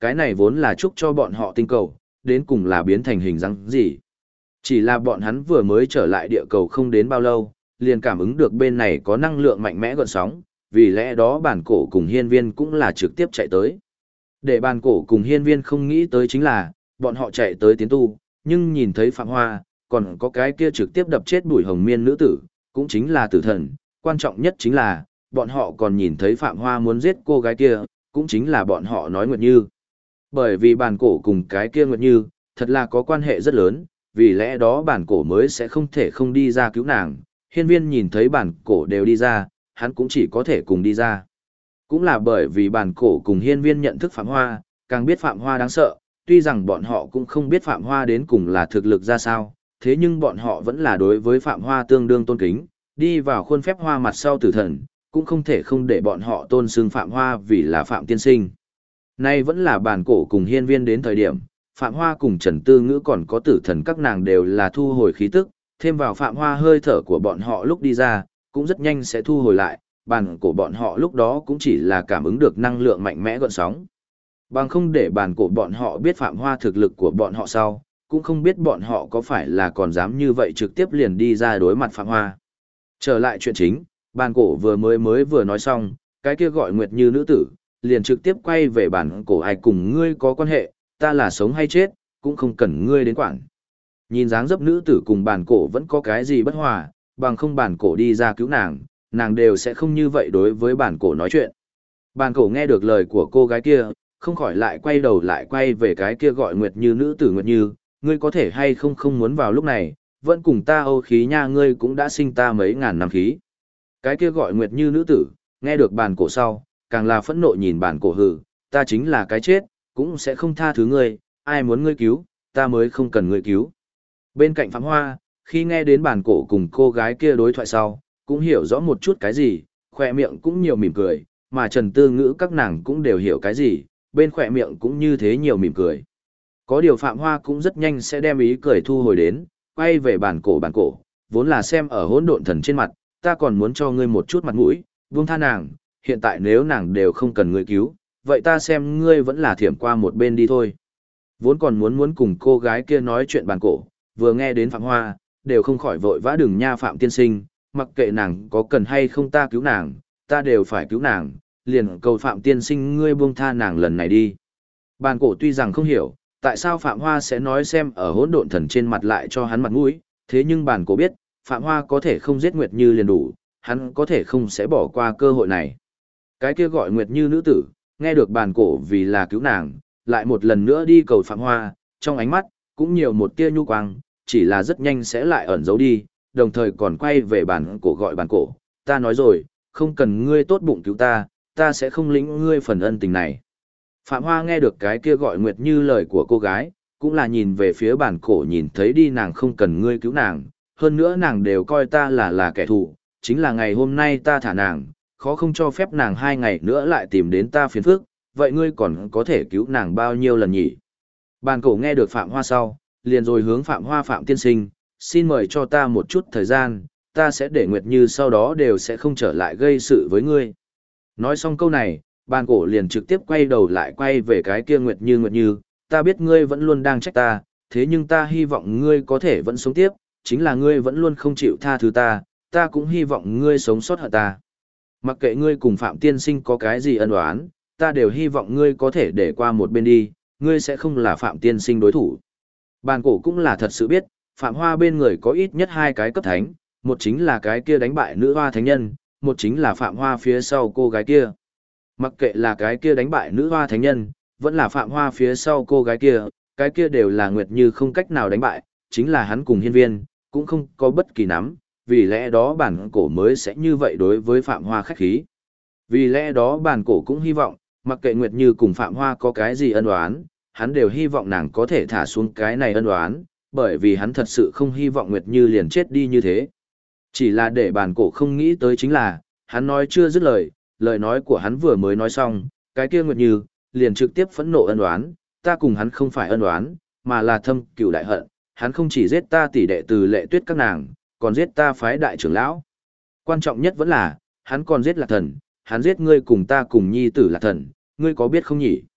cái này vốn là chúc cho bọn họ tinh cầu, đến cùng là biến thành hình dáng gì. Chỉ là bọn hắn vừa mới trở lại địa cầu không đến bao lâu, liền cảm ứng được bên này có năng lượng mạnh mẽ gợn sóng, vì lẽ đó bản cổ cùng hiên viên cũng là trực tiếp chạy tới. Để bản cổ cùng hiên viên không nghĩ tới chính là, bọn họ chạy tới tiến tu, nhưng nhìn thấy Phạm Hoa, còn có cái kia trực tiếp đập chết Bùi Hồng Miên nữ tử, cũng chính là tử thần, quan trọng nhất chính là, bọn họ còn nhìn thấy Phạm Hoa muốn giết cô gái kia, cũng chính là bọn họ nói Nguyệt Như. Bởi vì bản cổ cùng cái kia Nguyệt Như, thật là có quan hệ rất lớn, vì lẽ đó bản cổ mới sẽ không thể không đi ra cứu nàng. Hiên viên nhìn thấy bản cổ đều đi ra, hắn cũng chỉ có thể cùng đi ra. Cũng là bởi vì bản cổ cùng hiên viên nhận thức Phạm Hoa, càng biết Phạm Hoa đáng sợ, tuy rằng bọn họ cũng không biết Phạm Hoa đến cùng là thực lực ra sao, thế nhưng bọn họ vẫn là đối với Phạm Hoa tương đương tôn kính, đi vào khuôn phép hoa mặt sau tử thần, cũng không thể không để bọn họ tôn xưng Phạm Hoa vì là Phạm Tiên Sinh. Nay vẫn là bản cổ cùng hiên viên đến thời điểm, Phạm Hoa cùng Trần Tư Ngữ còn có tử thần các nàng đều là thu hồi khí tức, thêm vào Phạm Hoa hơi thở của bọn họ lúc đi ra, cũng rất nhanh sẽ thu hồi lại, bản cổ bọn họ lúc đó cũng chỉ là cảm ứng được năng lượng mạnh mẽ gợn sóng. Bằng không để bản cổ bọn họ biết Phạm Hoa thực lực của bọn họ sau, cũng không biết bọn họ có phải là còn dám như vậy trực tiếp liền đi ra đối mặt Phạm Hoa. Trở lại chuyện chính, bản cổ vừa nói xong, cái kia gọi Nguyệt Như nữ tử, liền trực tiếp quay về bản cổ ai cùng ngươi có quan hệ, ta là sống hay chết, cũng không cần ngươi đến quản. Nhìn dáng dấp nữ tử cùng bản cổ vẫn có cái gì bất hòa, bằng không bản cổ đi ra cứu nàng, nàng đều sẽ không như vậy đối với bản cổ nói chuyện. Bản cổ nghe được lời của cô gái kia, không khỏi lại quay đầu lại quay về cái kia gọi Nguyệt Như nữ tử Nguyệt Như, ngươi có thể hay không muốn vào lúc này, vẫn cùng ta âu khí nha, ngươi cũng đã sinh ta mấy ngàn năm khí. Cái kia gọi Nguyệt Như nữ tử, nghe được bản cổ sau, càng là phẫn nộ nhìn bản cổ hừ, ta chính là cái chết, cũng sẽ không tha thứ ngươi, ai muốn ngươi cứu, ta mới không cần ngươi cứu. Bên cạnh Phạm Hoa, khi nghe đến bản cổ cùng cô gái kia đối thoại sau, cũng hiểu rõ một chút cái gì, khỏe miệng cũng nhiều mỉm cười, mà Trần Tư Ngữ các nàng cũng đều hiểu cái gì, bên khỏe miệng cũng như thế nhiều mỉm cười. Có điều Phạm Hoa cũng rất nhanh sẽ đem ý cười thu hồi đến, quay về bản cổ, vốn là xem ở hỗn độn thần trên mặt, ta còn muốn cho ngươi một chút mặt mũi, buông tha nàng, hiện tại nếu nàng đều không cần ngươi cứu, vậy ta xem ngươi vẫn là thiểm qua một bên đi thôi. Vốn còn muốn cùng cô gái kia nói chuyện bản cổ, vừa nghe đến Phạm Hoa, đều không khỏi vội vã đừng nha Phạm tiên sinh, mặc kệ nàng có cần hay không ta cứu nàng, ta đều phải cứu nàng, liền cầu Phạm tiên sinh ngươi buông tha nàng lần này đi. Bản cổ tuy rằng không hiểu, tại sao Phạm Hoa sẽ nói xem ở hỗn độn thần trên mặt lại cho hắn mặt mũi, thế nhưng bản cổ biết, Phạm Hoa có thể không giết Nguyệt Như liền đủ, hắn có thể không sẽ bỏ qua cơ hội này. Cái kia gọi Nguyệt Như nữ tử, nghe được bản cổ vì là cứu nàng, lại một lần nữa đi cầu Phạm Hoa, trong ánh mắt, cũng nhiều một tia nhu quang, chỉ là rất nhanh sẽ lại ẩn giấu đi, đồng thời còn quay về bản cổ gọi bản cổ, ta nói rồi, không cần ngươi tốt bụng cứu ta, ta sẽ không lĩnh ngươi phần ân tình này. Phạm Hoa nghe được cái kia gọi Nguyệt Như lời của cô gái, cũng là nhìn về phía bản cổ nhìn thấy đi nàng không cần ngươi cứu nàng, hơn nữa nàng đều coi ta là kẻ thù, chính là ngày hôm nay ta thả nàng, khó không cho phép nàng 2 ngày nữa lại tìm đến ta phiền phức, vậy ngươi còn có thể cứu nàng bao nhiêu lần nhỉ? Bản cổ nghe được Phạm Hoa sau, liền rồi hướng Phạm Hoa Phạm tiên sinh, xin mời cho ta một chút thời gian, ta sẽ để Nguyệt Như sau đó đều sẽ không trở lại gây sự với ngươi. Nói xong câu này, bản cổ liền trực tiếp quay đầu lại quay về cái kia Nguyệt Như, ta biết ngươi vẫn luôn đang trách ta, thế nhưng ta hy vọng ngươi có thể vẫn sống tiếp, chính là ngươi vẫn luôn không chịu tha thứ ta, ta cũng hy vọng ngươi sống sót hận ta. Mặc kệ ngươi cùng Phạm tiên sinh có cái gì ân oán, ta đều hy vọng ngươi có thể để qua một bên đi, ngươi sẽ không là Phạm tiên sinh đối thủ. Bản cổ cũng là thật sự biết, Phạm Hoa bên người có ít nhất 2 cái cấp thánh, một chính là cái kia đánh bại nữ hoa thánh nhân, một chính là Phạm Hoa phía sau cô gái kia. Mặc kệ là cái kia đánh bại nữ hoa thánh nhân, vẫn là Phạm Hoa phía sau cô gái kia, cái kia đều là Nguyệt Như không cách nào đánh bại, chính là hắn cùng hiên viên, cũng không có bất kỳ nắm, vì lẽ đó bản cổ mới sẽ như vậy đối với Phạm Hoa khách khí. Vì lẽ đó bản cổ cũng hy vọng, mặc kệ Nguyệt Như cùng Phạm Hoa có cái gì ân oán, hắn đều hy vọng nàng có thể thả xuống cái này ân oán, bởi vì hắn thật sự không hy vọng Nguyệt Như liền chết đi như thế. Chỉ là để bản cổ không nghĩ tới chính là, hắn nói chưa dứt lời, lời nói của hắn vừa mới nói xong, cái kia Nguyệt Như, liền trực tiếp phẫn nộ ân oán, ta cùng hắn không phải ân oán, mà là thâm cừu đại hận, hắn không chỉ giết ta tỷ đệ Từ Lệ Tuyết các nàng, còn giết ta phái đại trưởng lão. Quan trọng nhất vẫn là, hắn còn giết Lạc Thần, hắn giết ngươi cùng ta cùng nhi tử Lạc Thần, ngươi có biết không nhỉ?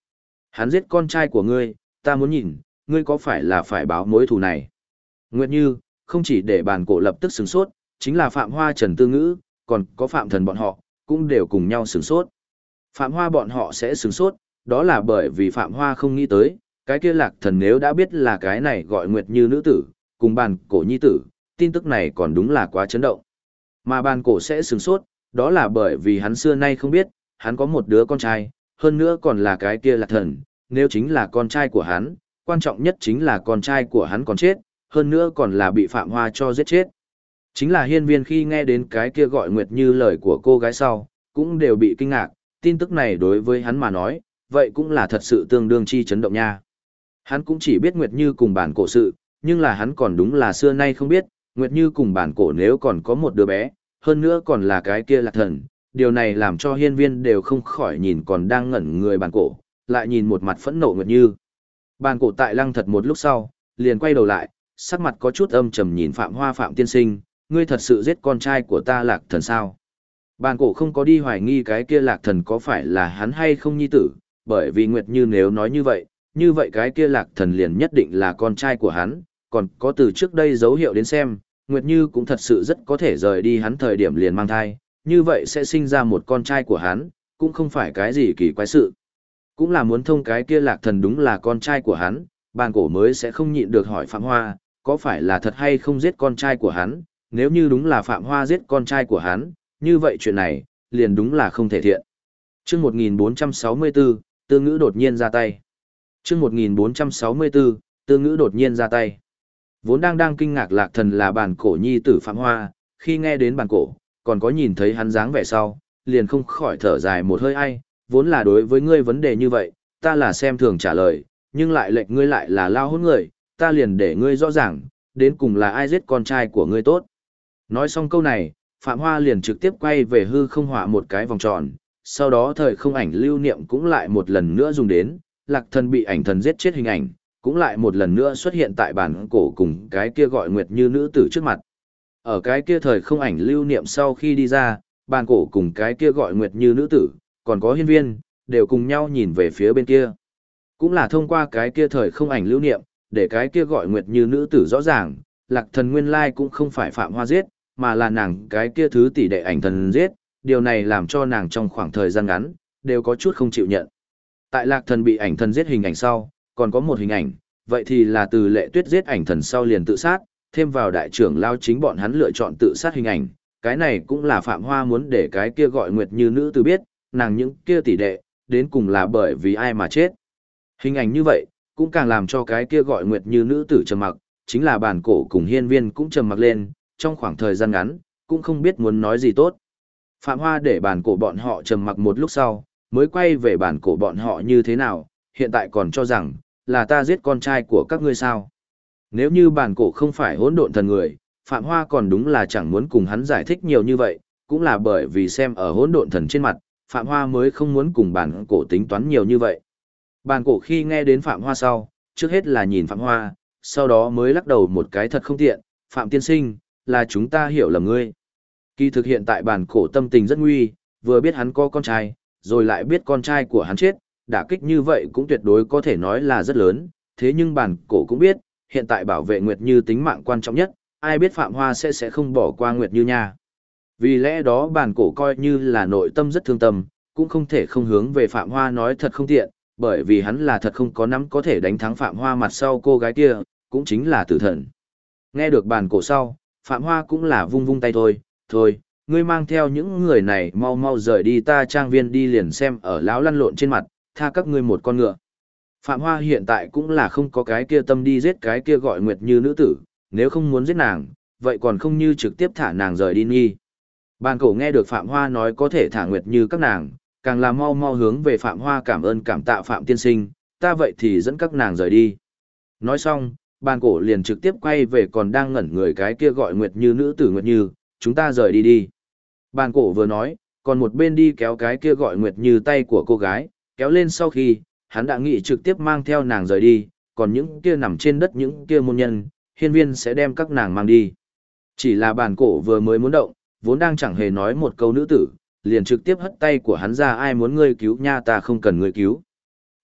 Hắn giết con trai của ngươi, ta muốn nhìn, ngươi có phải là phải báo mối thù này. Nguyệt Như, không chỉ để bàn cổ lập tức sửng sốt, chính là Phạm Hoa Trần Tư Ngữ, còn có Phạm Thần bọn họ, cũng đều cùng nhau sửng sốt. Phạm Hoa bọn họ sẽ sửng sốt, đó là bởi vì Phạm Hoa không nghĩ tới, cái kia Lạc Thần nếu đã biết là cái này gọi Nguyệt Như nữ tử, cùng bàn cổ nhi tử, tin tức này còn đúng là quá chấn động. Mà bàn cổ sẽ sửng sốt, đó là bởi vì hắn xưa nay không biết, hắn có một đứa con trai, hơn nữa còn là cái kia Lạc Thần, nếu chính là con trai của hắn, quan trọng nhất chính là con trai của hắn còn chết, hơn nữa còn là bị Phạm Hoa cho giết chết. Chính là hiên viên khi nghe đến cái kia gọi Nguyệt Như lời của cô gái sau, cũng đều bị kinh ngạc, tin tức này đối với hắn mà nói, vậy cũng là thật sự tương đương chi chấn động nha. Hắn cũng chỉ biết Nguyệt Như cùng bản cổ sự, nhưng là hắn còn đúng là xưa nay không biết, Nguyệt Như cùng bản cổ nếu còn có một đứa bé, hơn nữa còn là cái kia Lạc Thần, điều này làm cho hiên viên đều không khỏi nhìn còn đang ngẩn người bản cổ, lại nhìn một mặt phẫn nộ Nguyệt Như. Bản cổ tại lăng thật một lúc sau, liền quay đầu lại, sắc mặt có chút âm trầm nhìn Phạm Hoa Phạm tiên sinh, ngươi thật sự giết con trai của ta Lạc Thần sao? Bản cổ không có đi hoài nghi cái kia Lạc Thần có phải là hắn hay không nhi tử, bởi vì Nguyệt Như nếu nói như vậy cái kia Lạc Thần liền nhất định là con trai của hắn, còn có từ trước đây dấu hiệu đến xem, Nguyệt Như cũng thật sự rất có thể rời đi hắn thời điểm liền mang thai, như vậy sẽ sinh ra một con trai của hắn, cũng không phải cái gì kỳ quái sự. Cũng là muốn thông cái kia Lạc Thần đúng là con trai của hắn, bản cổ mới sẽ không nhịn được hỏi Phạm Hoa, có phải là thật hay không giết con trai của hắn, nếu như đúng là Phạm Hoa giết con trai của hắn, như vậy chuyện này, liền đúng là không thể thiện. Chương 1464, Tư Ngữ đột nhiên ra tay. Chương 1464, Tư Ngữ đột nhiên ra tay. Vốn đang kinh ngạc Lạc Thần là bản cổ nhi tử Phạm Hoa, khi nghe đến bản cổ, còn có nhìn thấy hắn dáng vẻ sau, liền không khỏi thở dài một hơi ai, vốn là đối với ngươi vấn đề như vậy, ta là xem thường trả lời, nhưng lại lệnh ngươi lại là lao hôn người, ta liền để ngươi rõ ràng, đến cùng là ai giết con trai của ngươi tốt. Nói xong câu này, Phạm Hoa liền trực tiếp quay về hư không họa một cái vòng tròn, sau đó thời không ảnh lưu niệm cũng lại một lần nữa dùng đến, Lạc Thần bị ảnh thần giết chết hình ảnh, cũng lại một lần nữa xuất hiện tại bản cổ cùng cái kia gọi Nguyệt Như nữ tử trước mặt. Ở cái kia thời không ảnh lưu niệm sau khi đi ra, bản cổ cùng cái kia gọi Nguyệt Như nữ tử, còn có hiên viên, đều cùng nhau nhìn về phía bên kia. Cũng là thông qua cái kia thời không ảnh lưu niệm, để cái kia gọi Nguyệt Như nữ tử rõ ràng, Lạc Thần nguyên lai cũng không phải Phạm Hoa giết, mà là nàng cái kia thứ tỷ đệ ảnh thần giết, điều này làm cho nàng trong khoảng thời gian ngắn, đều có chút không chịu nhận. Tại Lạc Thần bị ảnh thần giết hình ảnh sau, còn có một hình ảnh, vậy thì là từ Lệ Tuyết giết ảnh thần sau liền tự sát, thêm vào đại trưởng lao chính bọn hắn lựa chọn tự sát hình ảnh, cái này cũng là Phạm Hoa muốn để cái kia gọi Nguyệt Như nữ tử biết, nàng những kia tỷ đệ, đến cùng là bởi vì ai mà chết. Hình ảnh như vậy, cũng càng làm cho cái kia gọi Nguyệt Như nữ tử trầm mặc, chính là bản cổ cùng hiên viên cũng trầm mặc lên, trong khoảng thời gian ngắn, cũng không biết muốn nói gì tốt. Phạm Hoa để bản cổ bọn họ trầm mặc một lúc sau, mới quay về bản cổ bọn họ như thế nào, hiện tại còn cho rằng, là ta giết con trai của các ngươi sao. Nếu như bản cổ không phải hỗn độn thần người, Phạm Hoa còn đúng là chẳng muốn cùng hắn giải thích nhiều như vậy, cũng là bởi vì xem ở hỗn độn thần trên mặt, Phạm Hoa mới không muốn cùng bản cổ tính toán nhiều như vậy. Bản cổ khi nghe đến Phạm Hoa sau, trước hết là nhìn Phạm Hoa, sau đó mới lắc đầu một cái thật không tiện, Phạm tiên sinh, là chúng ta hiểu lầm ngươi. Kỳ thực hiện tại bản cổ tâm tình rất nguy, vừa biết hắn có con trai, rồi lại biết con trai của hắn chết, đả kích như vậy cũng tuyệt đối có thể nói là rất lớn, thế nhưng bản cổ cũng biết, hiện tại bảo vệ Nguyệt Như tính mạng quan trọng nhất, ai biết Phạm Hoa sẽ không bỏ qua Nguyệt Như nha. Vì lẽ đó bản cổ coi như là nội tâm rất thương tâm, cũng không thể không hướng về Phạm Hoa nói thật không tiện, bởi vì hắn là thật không có nắm có thể đánh thắng Phạm Hoa mặt sau cô gái kia, cũng chính là tử thần. Nghe được bản cổ sau, Phạm Hoa cũng là vung vung tay thôi, ngươi mang theo những người này mau mau rời đi ta trang viên đi liền xem ở lão lăn lộn trên mặt, tha các ngươi một con ngựa. Phạm Hoa hiện tại cũng là không có cái kia tâm đi giết cái kia gọi Nguyệt Như nữ tử, nếu không muốn giết nàng, vậy còn không như trực tiếp thả nàng rời đi nghi. Bàn cổ nghe được Phạm Hoa nói có thể thả Nguyệt Như các nàng, càng là mau mau hướng về Phạm Hoa cảm ơn cảm tạ Phạm tiên sinh, ta vậy thì dẫn các nàng rời đi. Nói xong, bàn cổ liền trực tiếp quay về còn đang ngẩn người cái kia gọi Nguyệt Như nữ tử Nguyệt Như, chúng ta rời đi đi. Bàn cổ vừa nói, còn một bên đi kéo cái kia gọi Nguyệt Như tay của cô gái, kéo lên sau khi, hắn đã nghĩ trực tiếp mang theo nàng rời đi, còn những kia nằm trên đất những kia môn nhân, hiên viên sẽ đem các nàng mang đi. Chỉ là bàn cổ vừa mới muốn động, vốn đang chẳng hề nói một câu nữ tử, liền trực tiếp hất tay của hắn ra ai muốn ngươi cứu nha ta không cần ngươi cứu.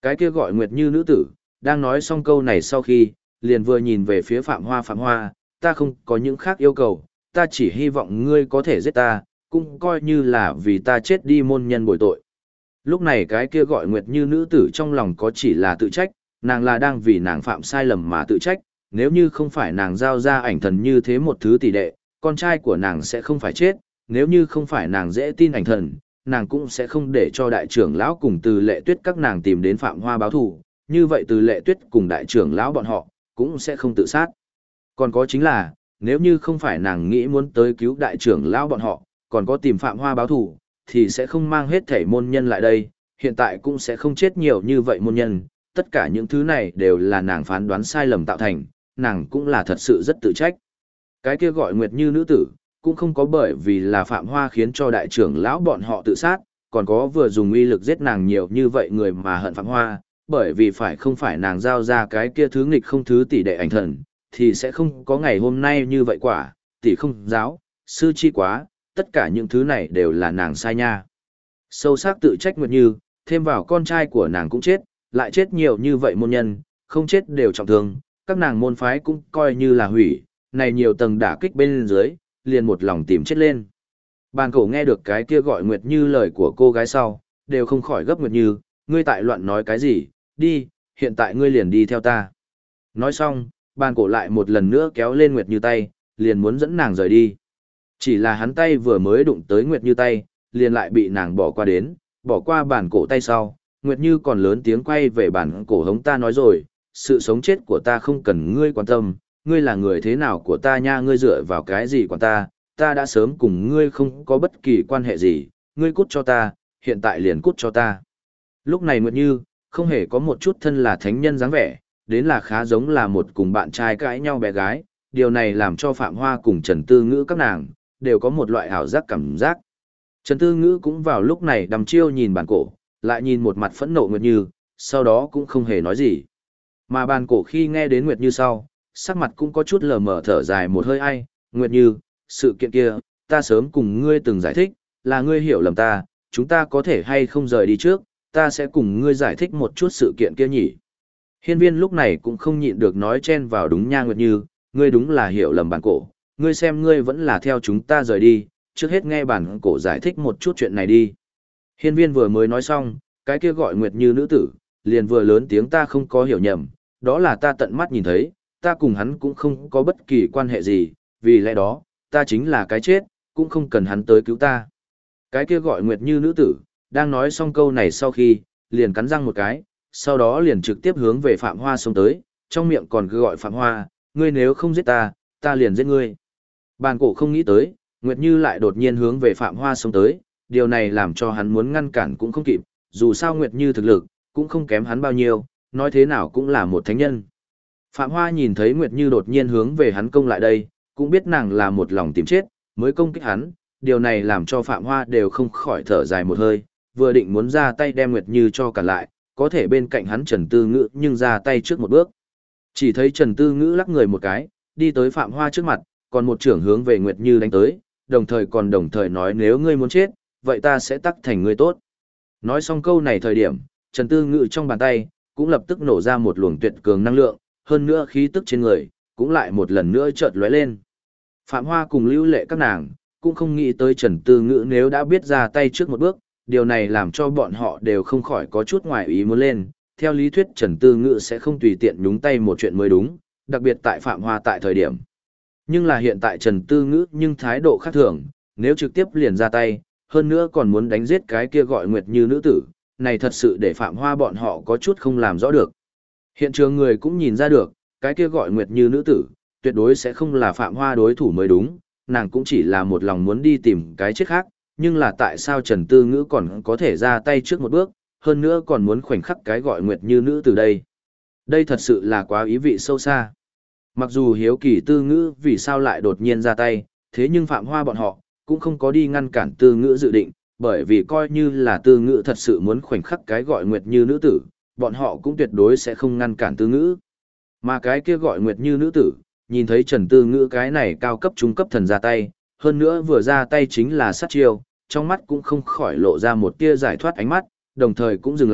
Cái kia gọi Nguyệt Như nữ tử, đang nói xong câu này sau khi, liền vừa nhìn về phía Phạm Hoa, ta không có những khác yêu cầu, ta chỉ hy vọng ngươi có thể giết ta, cũng coi như là vì ta chết đi môn nhân bồi tội. Lúc này cái kia gọi Nguyệt Như nữ tử trong lòng có chỉ là tự trách, nàng là đang vì nàng phạm sai lầm mà tự trách, nếu như không phải nàng giao ra ảnh thần như thế một thứ tỷ đệ, con trai của nàng sẽ không phải chết, nếu như không phải nàng dễ tin ảnh thần, nàng cũng sẽ không để cho đại trưởng lão cùng Từ Lệ Tuyết các nàng tìm đến Phạm Hoa báo thù, như vậy Từ Lệ Tuyết cùng đại trưởng lão bọn họ cũng sẽ không tự sát. Còn có chính là, nếu như không phải nàng nghĩ muốn tới cứu đại trưởng lão bọn họ, còn có tìm Phạm Hoa báo thù, thì sẽ không mang hết thảy môn nhân lại đây, hiện tại cũng sẽ không chết nhiều như vậy môn nhân, tất cả những thứ này đều là nàng phán đoán sai lầm tạo thành, nàng cũng là thật sự rất tự trách. Cái kia gọi Nguyệt Như nữ tử, cũng không có bởi vì là Phạm Hoa khiến cho đại trưởng lão bọn họ tự sát, còn có vừa dùng uy lực giết nàng nhiều như vậy người mà hận Phạm Hoa, bởi vì không phải nàng giao ra cái kia thứ nghịch không thứ tỷ đệ ảnh thần, thì sẽ không có ngày hôm nay như vậy quả, tỷ không giáo, sư chi quá, tất cả những thứ này đều là nàng sai nha. Sâu sắc tự trách Nguyệt Như, thêm vào con trai của nàng cũng chết, lại chết nhiều như vậy môn nhân, không chết đều trọng thương, các nàng môn phái cũng coi như là hủy, này nhiều tầng đả kích bên dưới, liền một lòng tìm chết lên. Bàn cổ nghe được cái kia gọi Nguyệt Như lời của cô gái sau, đều không khỏi gấp Nguyệt Như, ngươi tại loạn nói cái gì, đi, hiện tại ngươi liền đi theo ta. Nói xong, bàn cổ lại một lần nữa kéo lên Nguyệt Như tay, liền muốn dẫn nàng rời đi. Chỉ là hắn tay vừa mới đụng tới Nguyệt Như tay, liền lại bị nàng bỏ qua đến, bỏ qua bàn cổ tay sau, Nguyệt Như còn lớn tiếng quay về bàn cổ hống ta nói rồi, sự sống chết của ta không cần ngươi quan tâm, ngươi là người thế nào của ta nha, ngươi dựa vào cái gì quản ta đã sớm cùng ngươi không có bất kỳ quan hệ gì, ngươi cút cho ta, hiện tại liền cút cho ta. Lúc này Nguyệt Như, không hề có một chút thân là thánh nhân dáng vẻ, đến là khá giống là một cùng bạn trai cãi nhau bé gái, điều này làm cho Phạm Hoa cùng Trần Tư Ngữ các nàng, đều có một loại ảo giác cảm giác. Trần Tư Ngữ cũng vào lúc này đăm chiêu nhìn bàn cổ, lại nhìn một mặt phẫn nộ Nguyệt Như, sau đó cũng không hề nói gì. Mà bàn cổ khi nghe đến Nguyệt Như sau, sắc mặt cũng có chút lờ mờ thở dài một hơi ai, Nguyệt Như, sự kiện kia, ta sớm cùng ngươi từng giải thích, là ngươi hiểu lầm ta, chúng ta có thể hay không rời đi trước, ta sẽ cùng ngươi giải thích một chút sự kiện kia nhỉ. Hiên Viên lúc này cũng không nhịn được nói chen vào đúng nha Nguyệt Như, ngươi đúng là hiểu lầm bản cổ, ngươi xem ngươi vẫn là theo chúng ta rời đi, trước hết nghe bản cổ giải thích một chút chuyện này đi. Hiên Viên vừa mới nói xong, cái kia gọi Nguyệt Như nữ tử, liền vừa lớn tiếng ta không có hiểu nhầm, đó là ta tận mắt nhìn thấy, ta cùng hắn cũng không có bất kỳ quan hệ gì, vì lẽ đó, ta chính là cái chết, cũng không cần hắn tới cứu ta. Cái kia gọi Nguyệt Như nữ tử, đang nói xong câu này sau khi, liền cắn răng một cái, sau đó liền trực tiếp hướng về Phạm Hoa xông tới, trong miệng còn cứ gọi Phạm Hoa, ngươi nếu không giết ta, ta liền giết ngươi. Bàn cổ không nghĩ tới, Nguyệt Như lại đột nhiên hướng về Phạm Hoa xông tới, điều này làm cho hắn muốn ngăn cản cũng không kịp, dù sao Nguyệt Như thực lực, cũng không kém hắn bao nhiêu, nói thế nào cũng là một thánh nhân. Phạm Hoa nhìn thấy Nguyệt Như đột nhiên hướng về hắn công lại đây, cũng biết nàng là một lòng tìm chết, mới công kích hắn, điều này làm cho Phạm Hoa đều không khỏi thở dài một hơi, vừa định muốn ra tay đem Nguyệt Như cho cản lại, có thể bên cạnh hắn Trần Tư Ngữ nhưng ra tay trước một bước. Chỉ thấy Trần Tư Ngữ lắc người một cái, đi tới Phạm Hoa trước mặt, còn một trưởng hướng về Nguyệt Như đánh tới, đồng thời nói nếu ngươi muốn chết, vậy ta sẽ tắc thành ngươi tốt. Nói xong câu này thời điểm, Trần Tư Ngữ trong bàn tay, cũng lập tức nổ ra một luồng tuyệt cường năng lượng, hơn nữa khí tức trên người, cũng lại một lần nữa chợt lóe lên. Phạm Hoa cùng Lưu Lệ các nàng, cũng không nghĩ tới Trần Tư Ngữ nếu đã biết ra tay trước một bước, điều này làm cho bọn họ đều không khỏi có chút ngoài ý muốn lên. Theo lý thuyết Trần Tư Ngữ sẽ không tùy tiện nhúng tay một chuyện mới đúng, đặc biệt tại Phạm Hoa tại thời điểm. Nhưng là hiện tại Trần Tư Ngữ nhưng thái độ khác thường, nếu trực tiếp liền ra tay, hơn nữa còn muốn đánh giết cái kia gọi Nguyệt Như nữ tử, này thật sự để Phạm Hoa bọn họ có chút không làm rõ được. Hiện trường người cũng nhìn ra được, cái kia gọi Nguyệt Như nữ tử, tuyệt đối sẽ không là Phạm Hoa đối thủ mới đúng, nàng cũng chỉ là một lòng muốn đi tìm cái chết khác, nhưng là tại sao Trần Tư Ngữ còn có thể ra tay trước một bước, hơn nữa còn muốn khoảnh khắc cái gọi Nguyệt Như nữ tử đây. Đây thật sự là quá ý vị sâu xa. Mặc dù hiếu kỳ Tư Ngữ vì sao lại đột nhiên ra tay, thế nhưng Phạm Hoa bọn họ cũng không có đi ngăn cản Tư Ngữ dự định, bởi vì coi như là Tư Ngữ thật sự muốn khoảnh khắc cái gọi Nguyệt Như nữ tử, bọn họ cũng tuyệt đối sẽ không ngăn cản Tư Ngữ. Mà cái kia gọi Nguyệt Như nữ tử, nhìn thấy Trần Tư Ngữ cái này cao cấp trung cấp thần ra tay, hơn nữa vừa ra tay chính là sát chiêu, trong mắt cũng không khỏi lộ ra một tia giải thoát ánh mắt, đồng thời cũng dừng lại,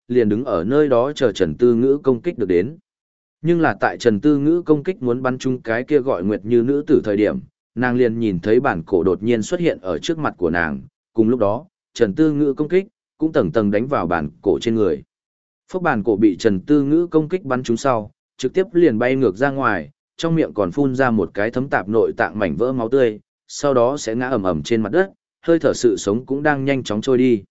liền đứng ở nơi đó chờ Trần Tư Ngữ công kích được đến. Nhưng là tại Trần Tư Ngữ công kích muốn bắn trúng cái kia gọi Nguyệt Như nữ tử thời điểm, nàng liền nhìn thấy bản cổ đột nhiên xuất hiện ở trước mặt của nàng, cùng lúc đó, Trần Tư Ngữ công kích cũng tầng tầng đánh vào bản cổ trên người. Phốc bản cổ bị Trần Tư Ngữ công kích bắn trúng sau, trực tiếp liền bay ngược ra ngoài, trong miệng còn phun ra một cái thấm tạp nội tạng mảnh vỡ máu tươi, sau đó sẽ ngã ầm ầm trên mặt đất, hơi thở sự sống cũng đang nhanh chóng trôi đi.